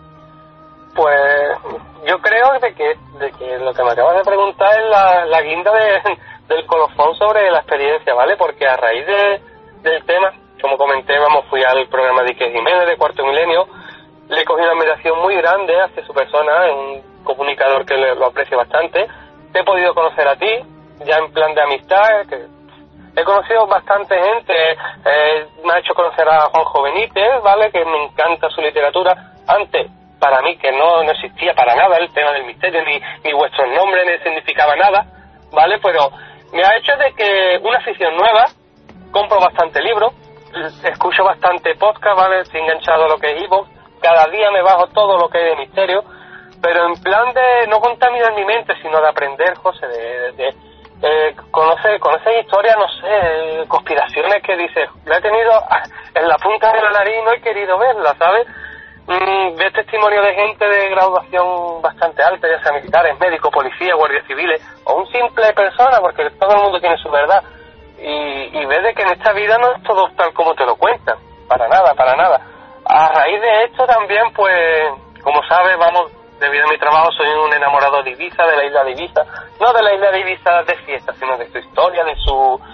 Pues yo creo de que lo que me acabas de preguntar es la guinda del colofón sobre la experiencia, ¿vale? Porque a raíz del tema, como comenté, fui al programa de Iker Jiménez de Cuarto Milenio, le cogí una admiración muy grande hacia su persona, es un comunicador que lo aprecio bastante. Te he podido conocer a ti, ya en plan de amistad, que he conocido bastante gente, me ha hecho conocer a Juanjo Benítez, ¿vale? Que me encanta su literatura. Antes, para mí, que no existía para nada el tema del misterio, ni vuestros nombres, ni significaba nada, ¿vale? Pero me ha hecho de que una afición nueva, compro bastante libros, escucho bastante podcast, ¿vale? Estoy enganchado a lo que es iVoox, cada día me bajo todo lo que hay de misterio, pero en plan de no contaminar mi mente, sino de aprender, José, conocer historias, no sé, conspiraciones que dices, la he tenido en la punta de la nariz y no he querido verla, ¿sabes? Ver testimonio de gente de graduación bastante alta, ya sea militares, médicos, policías, guardias civiles, o un simple persona, porque todo el mundo tiene su verdad, y ver de que en esta vida no es todo tal como te lo cuentan, para nada. A raíz de esto también, pues, como sabes, debido a mi trabajo soy un enamorado de Ibiza, de la isla de Ibiza, no de la isla de Ibiza de fiesta, sino de su historia, de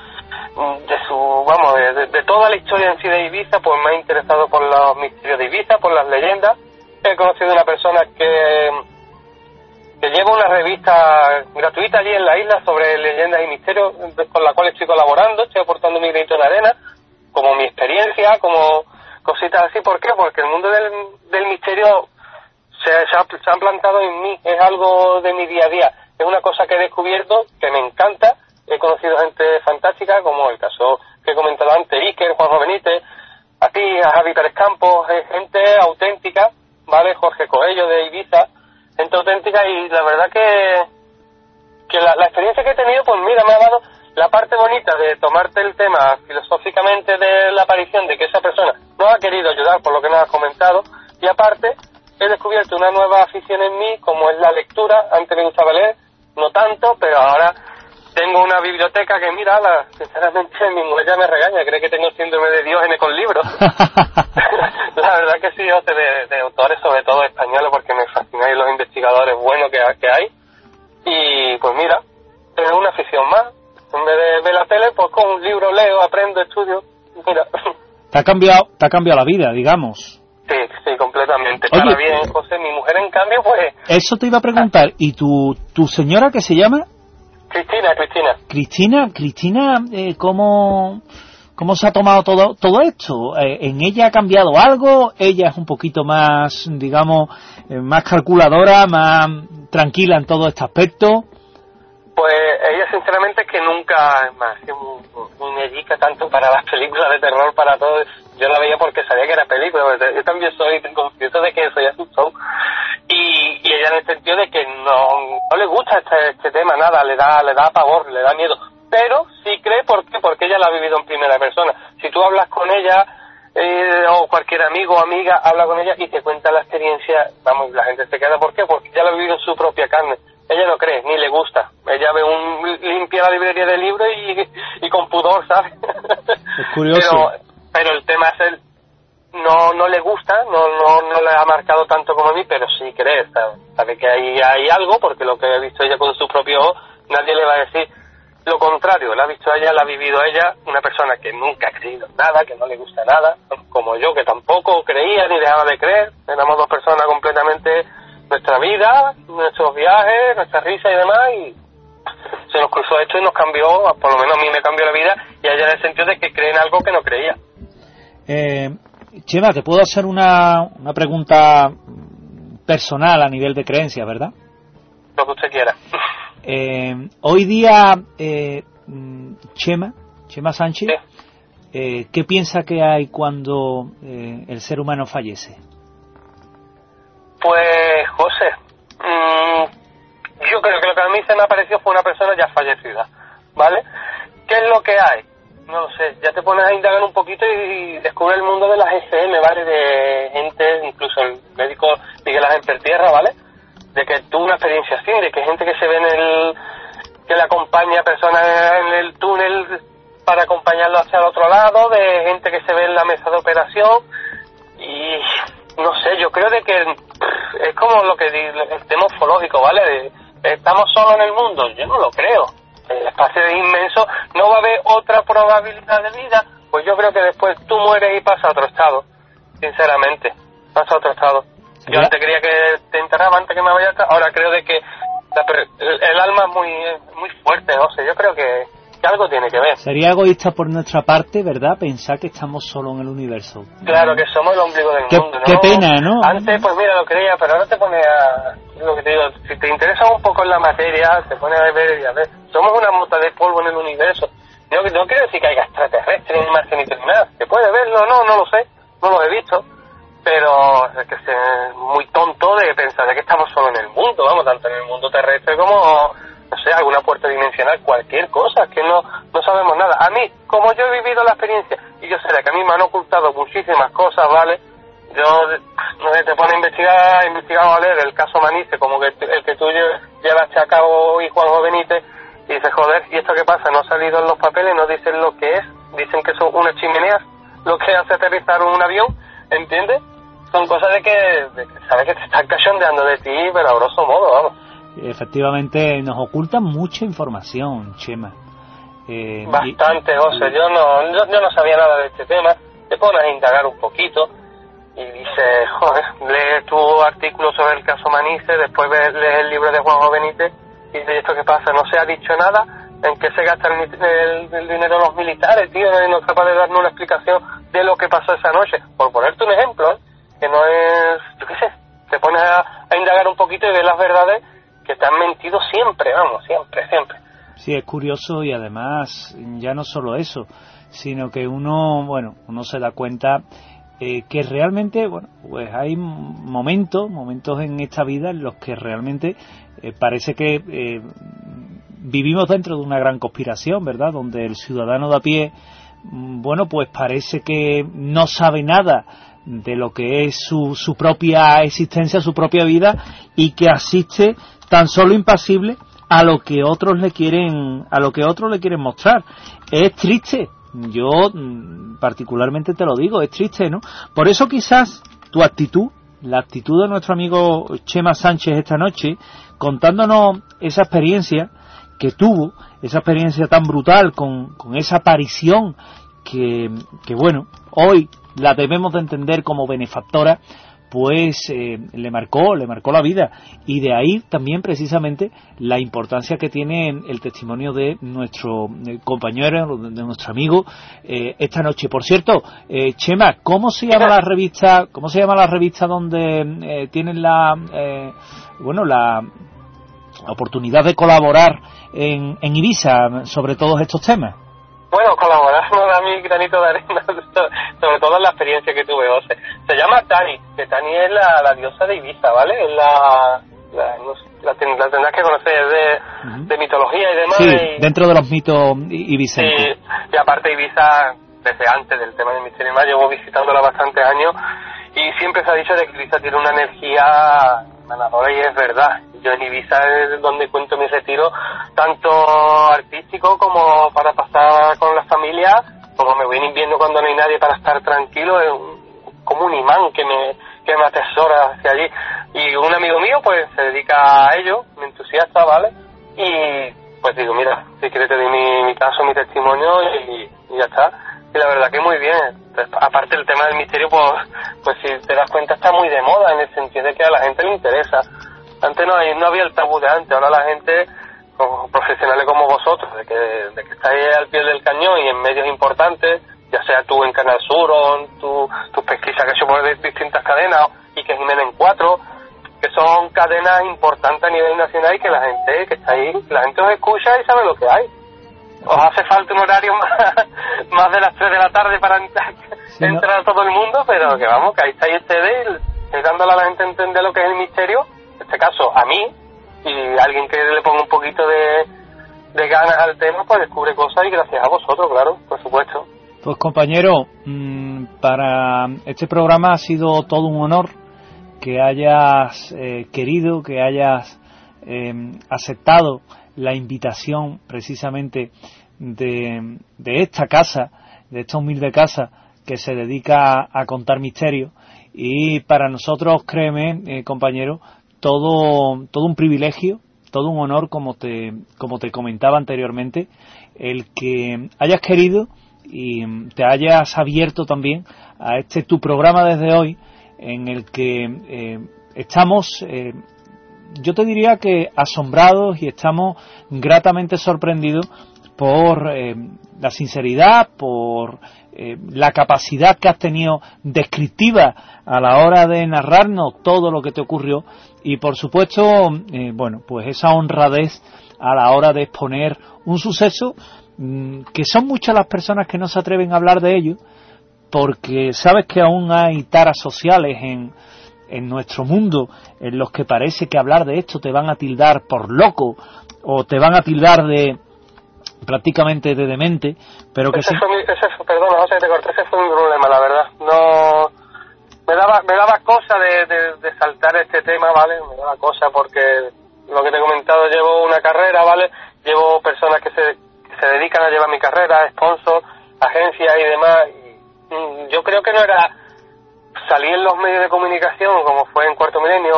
toda la historia en sí de Ibiza. Pues me ha interesado por los misterios de Ibiza, por las leyendas. He conocido una persona que lleva una revista gratuita allí en la isla sobre leyendas y misterios, con la cual estoy colaborando, estoy aportando mi granito de arena, como mi experiencia, como cositas así. ¿Por qué? Porque el mundo del misterio se han plantado en mí, es algo de mi día a día, es una cosa que he descubierto que me encanta. He conocido gente fantástica, como el caso que he comentado antes, Iker, Juanjo Benítez, a ti, a Javi Pérez Campos, gente auténtica, ¿vale? Jorge Coello de Ibiza, gente auténtica, y la verdad que la experiencia que he tenido, pues mira, me ha dado la parte bonita de tomarte el tema filosóficamente de la aparición, de que esa persona nos ha querido ayudar por lo que nos has comentado, y aparte he descubierto una nueva afición en mí, como es la lectura. Antes me gustaba leer, no tanto, pero ahora tengo una biblioteca que, mira, sinceramente mi mujer ya me regaña, cree que tengo síndrome de Diógenes con libros. La verdad que sí, de autores, sobre todo españoles, porque me fascinan los investigadores buenos que hay. Y pues mira, es una afición más. En vez de ver la tele, pues con un libro leo, aprendo, estudio. Mira. Te ha cambiado la vida, digamos. Sí, completamente. Oye, para bien, José. Mi mujer, en cambio, pues... Eso te iba a preguntar. ¿Y tu señora qué se llama? Cristina, ¿cómo se ha tomado todo esto? ¿En ella ha cambiado algo? ¿Ella es un poquito más, digamos, más calculadora, más tranquila en todo este aspecto? Pues ella, sinceramente, es que nunca más muy medica tanto para las películas de terror, para todo. Yo la veía porque sabía que era película. Yo también soy consciente de que soy asustado. Y ella, en el sentido de que no le gusta este tema, nada, le da pavor, le da miedo. Pero sí cree, ¿por qué? Porque ella la ha vivido en primera persona. Si tú hablas con ella, o cualquier amigo o amiga habla con ella y te cuenta la experiencia, vamos, la gente se queda. ¿Por qué? Porque ella lo ha vivido en su propia carne. Ella no cree, ni le gusta. Ella limpia la librería de libros y con pudor, ¿sabes? Es curioso. Pero el tema es no le gusta, no le ha marcado tanto como a mí, pero sí cree, sabe que hay algo, porque lo que ha visto ella con su propio ojo, nadie le va a decir lo contrario. La ha visto ella, la ha vivido ella, una persona que nunca ha creído nada, que no le gusta nada, como yo, que tampoco creía ni dejaba de creer. Éramos dos personas completamente, nuestra vida, nuestros viajes, nuestra risa y demás, y se nos cruzó esto y nos cambió, por lo menos a mí me cambió la vida, y a ella en el sentido de que cree en algo que no creía. Chema, te puedo hacer una pregunta personal a nivel de creencia, ¿verdad? Lo que usted quiera. Hoy día, Chema Sánchez, ¿qué piensa que hay cuando el ser humano fallece? Pues, José, yo creo que lo que a mí se me apareció fue una persona ya fallecida, ¿vale? ¿Qué es lo que hay? No lo sé, ya te pones a indagar un poquito y descubres el mundo de las FM, ¿vale? De gente, incluso el médico Miguel Ángel Pertierra, ¿vale? De que tuvo una experiencia así, de que gente que se ve que le acompaña a personas en el túnel para acompañarlo hacia el otro lado, de gente que se ve en la mesa de operación, y no sé, yo creo de que es como lo que el tema ufológico, ¿vale? ¿Estamos solos en el mundo? Yo no lo creo. El espacio es inmenso, no va a haber otra probabilidad de vida. Pues yo creo que después tú mueres y pasas a otro estado, sinceramente, pasa a otro estado. Yo antes creía que te enterraba antes que me vaya, ahora creo de que el alma es muy fuerte, no sé, yo creo que algo tiene que ver. Sería egoísta por nuestra parte, ¿verdad?, pensar que estamos solos en el universo. Claro, que somos el ombligo del mundo, ¿no? Qué pena, ¿no? Antes, pues mira, lo creía, pero ahora te pones lo que te digo, si te interesa un poco en la materia, te pones a ver y a ver, somos una mota de polvo en el universo. No quiero decir que haya extraterrestres, ni marcianitos, ni nada. ¿Se puede ver? No lo sé, no lo he visto. Pero es que es muy tonto de pensar de que estamos solo en el mundo, vamos, tanto en el mundo terrestre como, no sé, alguna puerta dimensional, cualquier cosa, que no sabemos nada. A mí, como yo he vivido la experiencia, y yo sé que a mí me han ocultado muchísimas cosas, ¿vale? Yo, no sé, te pone a investigar a leer el caso Manice, como que el que tú llevaste a cabo, y Juanjo Benítez, y dices, joder, ¿y esto qué pasa? No ha salido en los papeles, no dicen lo que es, dicen que son unas chimeneas, lo que hace aterrizar un avión, ¿entiendes? Son cosas de que sabes que te están cachondeando de ti, pero a grosso modo, vamos. Efectivamente, nos ocultan mucha información, Chema. Bastante, José. Yo no sabía nada de este tema. Te pones a indagar un poquito y dices, joder, lees tu artículo sobre el caso Manice, después lees el libro de Juanjo Benítez y dices, ¿esto qué pasa? No se ha dicho nada. ¿En qué se gasta el dinero de los militares, tío? No es capaz de darnos una explicación de lo que pasó esa noche. Por ponerte un ejemplo, que no es, yo qué sé, te pones a indagar un poquito y ves las verdades que te han mentido siempre, vamos, siempre. Sí, es curioso, y además ya no solo eso, sino que uno se da cuenta que realmente, pues hay momentos en esta vida en los que realmente parece que vivimos dentro de una gran conspiración, ¿verdad? Donde el ciudadano de a pie, pues parece que no sabe nada de lo que es su propia existencia, su propia vida, y que asiste tan solo impasible a lo que otros le quieren mostrar. Es triste. Yo particularmente te lo digo, es triste, ¿no? Por eso quizás tu actitud, la actitud de nuestro amigo Chema Sánchez esta noche, contándonos esa experiencia que tuvo, esa experiencia tan brutal con esa aparición que hoy la debemos de entender como benefactora, pues le marcó la vida, y de ahí también precisamente la importancia que tiene el testimonio de nuestro compañero, de nuestro amigo esta noche. Por cierto, Chema, ¿cómo se llama la revista donde tienen la oportunidad de colaborar en Ibiza sobre todos estos temas? Bueno, colaborar no da mi granito de arena, sobre todo en la experiencia que tuve, José. Se llama Tani, que Tani es la diosa de Ibiza, ¿vale? Es la tendrás que conocer, de mitología y demás. Sí, dentro de los mitos ibicenses. Sí, y aparte Ibiza, desde antes del tema del misterio y más, llevo visitándola bastantes años, y siempre se ha dicho de que Ibiza tiene una energía emanadora, y es verdad. Yo en Ibiza es donde cuento mi retiro, tanto artístico como para pasar con la familia, como me voy en invierno cuando no hay nadie para estar tranquilo, es como un imán que me atesora hacia allí. Y un amigo mío pues se dedica a ello, me entusiasta, ¿vale? Y pues digo, mira, si quieres te doy mi caso, mi testimonio, y ya está. Y la verdad que muy bien. Entonces, aparte el tema del misterio, pues si te das cuenta está muy de moda, en el sentido de que a la gente le interesa. Antes no había el tabú de antes, ahora la gente, como profesionales como vosotros, de que estáis al pie del cañón y en medios importantes, ya sea tú en Canal Sur o en tus pesquisas que has hecho por distintas cadenas, y que Jiménez en 4, que son cadenas importantes a nivel nacional, y que la gente que está ahí, la gente os escucha y sabe lo que hay. Os hace falta un horario más de las 3 de la tarde para entrar a todo el mundo, pero que vamos, que ahí estáis ustedes dándole a la gente a entender lo que es el misterio, en este caso a mí, y alguien que le ponga un poquito de ganas al tema, pues descubre cosas, y gracias a vosotros, claro, por supuesto. Pues compañero, para este programa ha sido todo un honor que hayas querido, que hayas aceptado la invitación precisamente de esta casa, de esta humilde casa que se dedica a contar misterios, y para nosotros, créeme, compañero, todo un privilegio, todo un honor, como te comentaba anteriormente, el que hayas querido y te hayas abierto también a tu programa desde hoy, en el que estamos, yo te diría que asombrados, y estamos gratamente sorprendidos por la sinceridad, por la capacidad que has tenido descriptiva a la hora de narrarnos todo lo que te ocurrió, y por supuesto, pues esa honradez a la hora de exponer un suceso que son muchas las personas que no se atreven a hablar de ello, porque sabes que aún hay taras sociales en nuestro mundo en los que parece que hablar de esto te van a tildar por loco, o te van a tildar de prácticamente de demente, pero que perdona, José, te corté, ese fue mi problema, la verdad. No me daba cosa de saltar este tema, ¿vale? Me daba cosa porque lo que te he comentado, llevo una carrera, ¿vale? Llevo personas que se dedican a llevar mi carrera, sponsors, agencias y demás, y yo creo que no era salir en los medios de comunicación, como fue en Cuarto Milenio,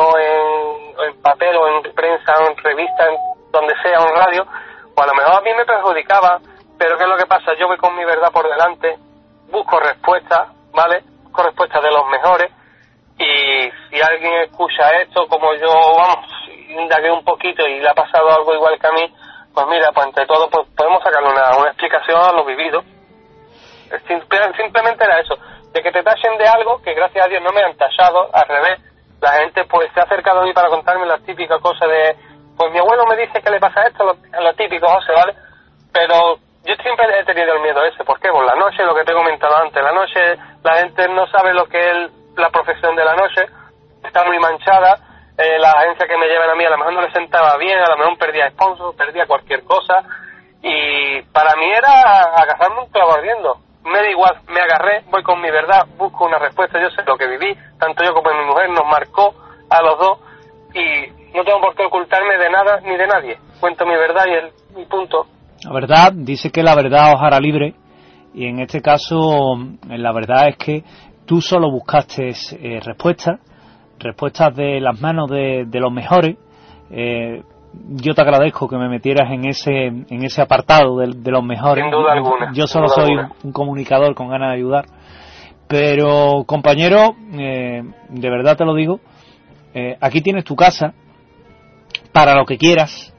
en papel o en prensa, o en revista, en donde sea, o en radio, o a lo mejor a mí me perjudicaba, pero ¿qué es lo que pasa? Yo voy con mi verdad por delante, busco respuestas, ¿vale? Busco respuestas de los mejores, y si alguien escucha esto, como yo, indagué un poquito y le ha pasado algo igual que a mí, pues mira, pues entre todos pues podemos sacarle una explicación a lo vivido. Simplemente era eso, de que te tachen de algo que gracias a Dios no me han tachado, al revés, la gente pues se ha acercado a mí para contarme las típicas cosas de, pues mi abuelo me dice que le pasa esto, lo típico, José, ¿vale? Pero yo siempre he tenido el miedo ese. ¿Por qué? Por la noche, lo que te he comentado antes, la noche la gente no sabe lo que es la profesión de la noche, está muy manchada, la agencia que me llevan a mí a lo mejor no le sentaba bien, a lo mejor perdía sponsor, perdía cualquier cosa, y para mí era agarrarme un clavo ardiendo. Me da igual, me agarré, voy con mi verdad, busco una respuesta, yo sé lo que viví, tanto yo como mi mujer, nos marcó a los dos, y no tengo por qué ocultarme de nada ni de nadie. Cuento mi verdad y punto. La verdad, dice que la verdad os hará libre, y en este caso la verdad es que tú solo buscaste respuestas de las manos de los mejores. Yo te agradezco que me metieras en ese apartado de los mejores. Sin duda alguna. Yo solo soy un comunicador con ganas de ayudar. Pero, compañero, de verdad te lo digo, aquí tienes tu casa para lo que quieras.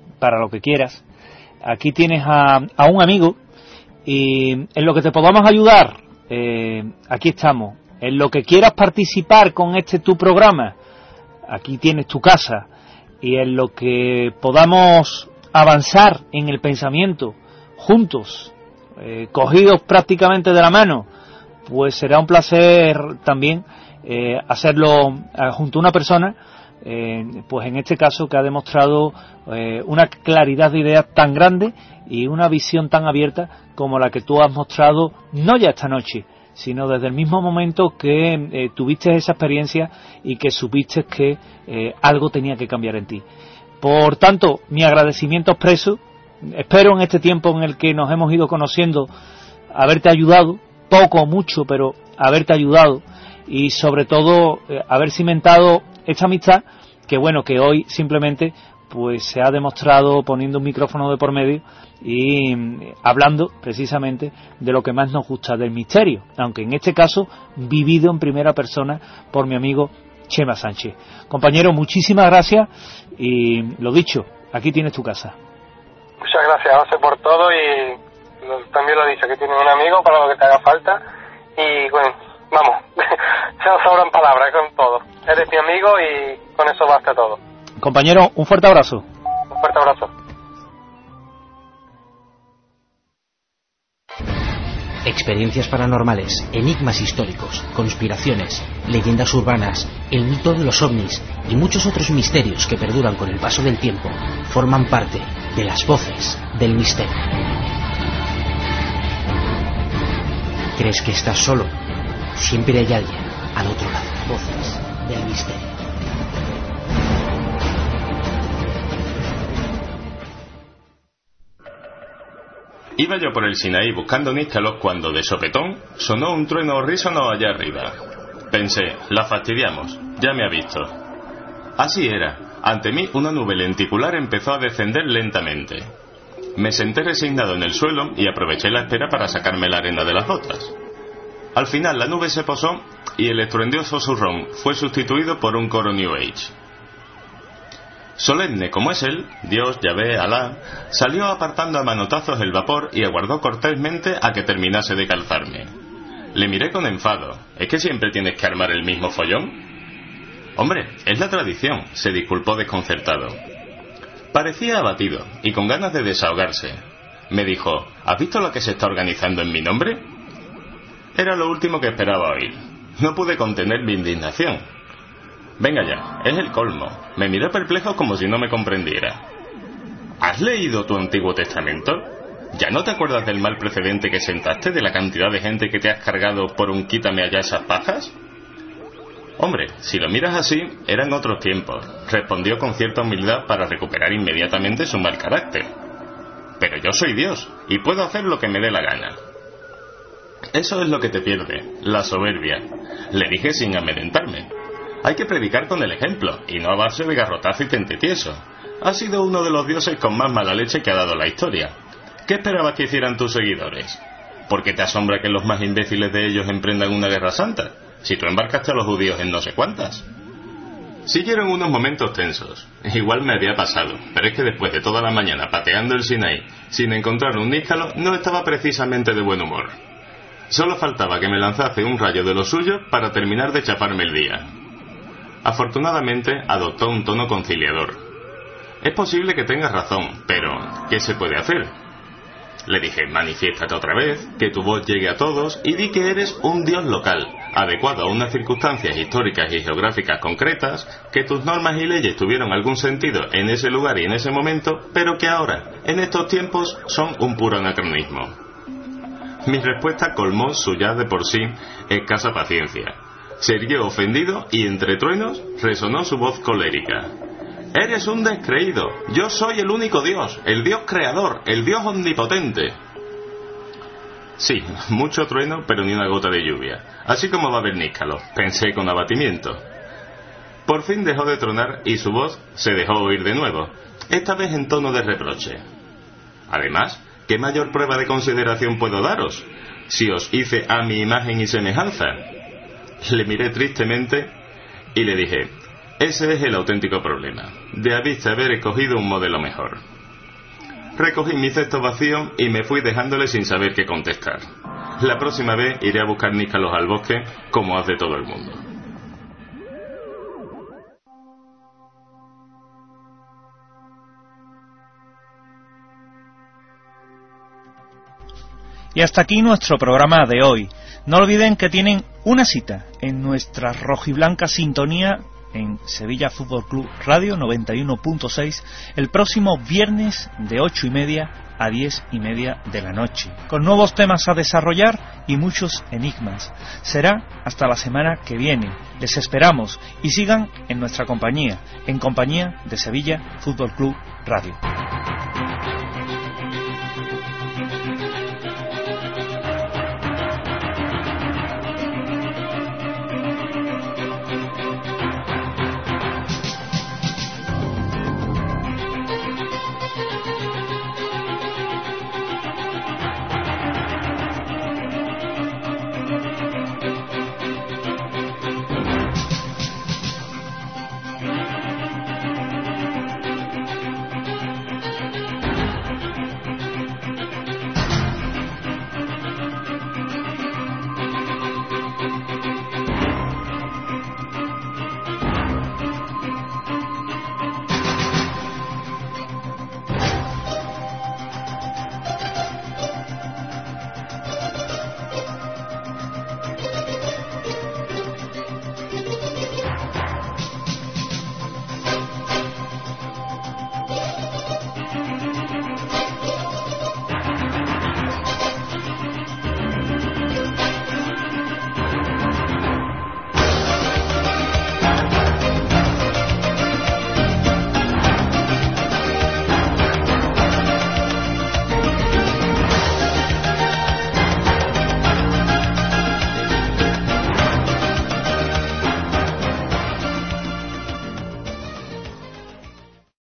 Aquí tienes a un amigo, y en lo que te podamos ayudar, aquí estamos. En lo que quieras participar con tu programa, aquí tienes tu casa. Y en lo que podamos avanzar en el pensamiento juntos, cogidos prácticamente de la mano, pues será un placer también hacerlo junto a una persona, pues en este caso que ha demostrado una claridad de ideas tan grande y una visión tan abierta como la que tú has mostrado, no ya esta noche, sino desde el mismo momento que tuviste esa experiencia y que supiste que algo tenía que cambiar en ti. Por tanto, mi agradecimiento expreso. Espero en este tiempo en el que nos hemos ido conociendo haberte ayudado, poco o mucho, pero haberte ayudado, y sobre todo haber cimentado esta amistad que hoy simplemente pues se ha demostrado poniendo un micrófono de por medio y hablando precisamente de lo que más nos gusta del misterio, aunque en este caso vivido en primera persona por mi amigo Chema Sánchez. Compañero, muchísimas gracias, y lo dicho, aquí tienes tu casa. Muchas gracias, José, por todo, y también lo he dicho, que tienes un amigo para lo que te haga falta, y bueno, vamos, se nos sobran palabras con todo. Eres mi amigo y con eso basta todo. Compañero, un fuerte abrazo. Un fuerte abrazo. Experiencias paranormales, enigmas históricos, conspiraciones, leyendas urbanas, el mito de los ovnis y muchos otros misterios que perduran con el paso del tiempo forman parte de las voces del misterio. ¿Crees que estás solo? Siempre hay alguien al otro lado. Voces del misterio. Iba yo por el Sinaí buscando níscalos cuando de sopetón sonó un trueno horrísono allá arriba. Pensé, la fastidiamos, ya me ha visto. Así era, ante mí una nube lenticular empezó a descender lentamente. Me senté resignado en el suelo y aproveché la espera para sacarme la arena de las botas. Al final la nube se posó y el estruendioso zurrón fue sustituido por un coro New Age. Solemne como es él, Dios, Yahvé, Alá, salió apartando a manotazos el vapor y aguardó cortésmente a que terminase de calzarme. Le miré con enfado. ¿Es que siempre tienes que armar el mismo follón? Hombre, es la tradición, se disculpó desconcertado. Parecía abatido y con ganas de desahogarse. Me dijo, ¿has visto lo que se está organizando en mi nombre? Era lo último que esperaba oír. No pude contener mi indignación. Venga ya, es el colmo. Me miró perplejo como si no me comprendiera. ¿Has leído tu Antiguo Testamento? ¿Ya no te acuerdas del mal precedente que sentaste, de la cantidad de gente que te has cargado por un quítame allá esas pajas? Hombre, si lo miras así, eran otros tiempos, respondió con cierta humildad para recuperar inmediatamente su mal carácter. Pero yo soy Dios, y puedo hacer lo que me dé la gana. Eso es lo que te pierde, la soberbia, le dije sin amedrentarme. Hay que predicar con el ejemplo, y no a base de garrotazo y tentetieso. Has sido uno de los dioses con más mala leche que ha dado la historia. ¿Qué esperabas que hicieran tus seguidores? ¿Por qué te asombra que los más imbéciles de ellos emprendan una guerra santa, si tú embarcaste a los judíos en no sé cuántas? Siguieron unos momentos tensos. Igual me había pasado, pero es que después de toda la mañana pateando el Sinaí, sin encontrar un níscalo, no estaba precisamente de buen humor. Solo faltaba que me lanzase un rayo de los suyos para terminar de chaparme el día. Afortunadamente adoptó un tono conciliador. Es posible que tengas razón, pero ¿qué se puede hacer? Le dije, manifiéstate otra vez, que tu voz llegue a todos y di que eres un dios local, adecuado a unas circunstancias históricas y geográficas concretas, que tus normas y leyes tuvieron algún sentido en ese lugar y en ese momento, pero que ahora, en estos tiempos, son un puro anacronismo. Mi respuesta colmó su ya de por sí escasa paciencia. Se irguió ofendido y entre truenos resonó su voz colérica. Eres un descreído. Yo soy el único Dios, el Dios creador, el Dios omnipotente. Sí, mucho trueno, pero ni una gota de lluvia. Así como va a haber níscalo, pensé con abatimiento. Por fin dejó de tronar y su voz se dejó oír de nuevo, esta vez en tono de reproche. Además, ¿qué mayor prueba de consideración puedo daros? Si os hice a mi imagen y semejanza. Le miré tristemente y le dije, ese es el auténtico problema. Debiste haber escogido un modelo mejor. Recogí mi cesto vacío y me fui dejándole sin saber qué contestar. La próxima vez iré a buscar níscalos al bosque, como hace todo el mundo. Y hasta aquí nuestro programa de hoy. No olviden que tienen una cita en nuestra rojiblanca sintonía en Sevilla Fútbol Club Radio 91.6 el próximo viernes de 8:30 a 10:30 de la noche, con nuevos temas a desarrollar y muchos enigmas. Será hasta la semana que viene. Les esperamos y sigan en nuestra compañía, en compañía de Sevilla Fútbol Club Radio.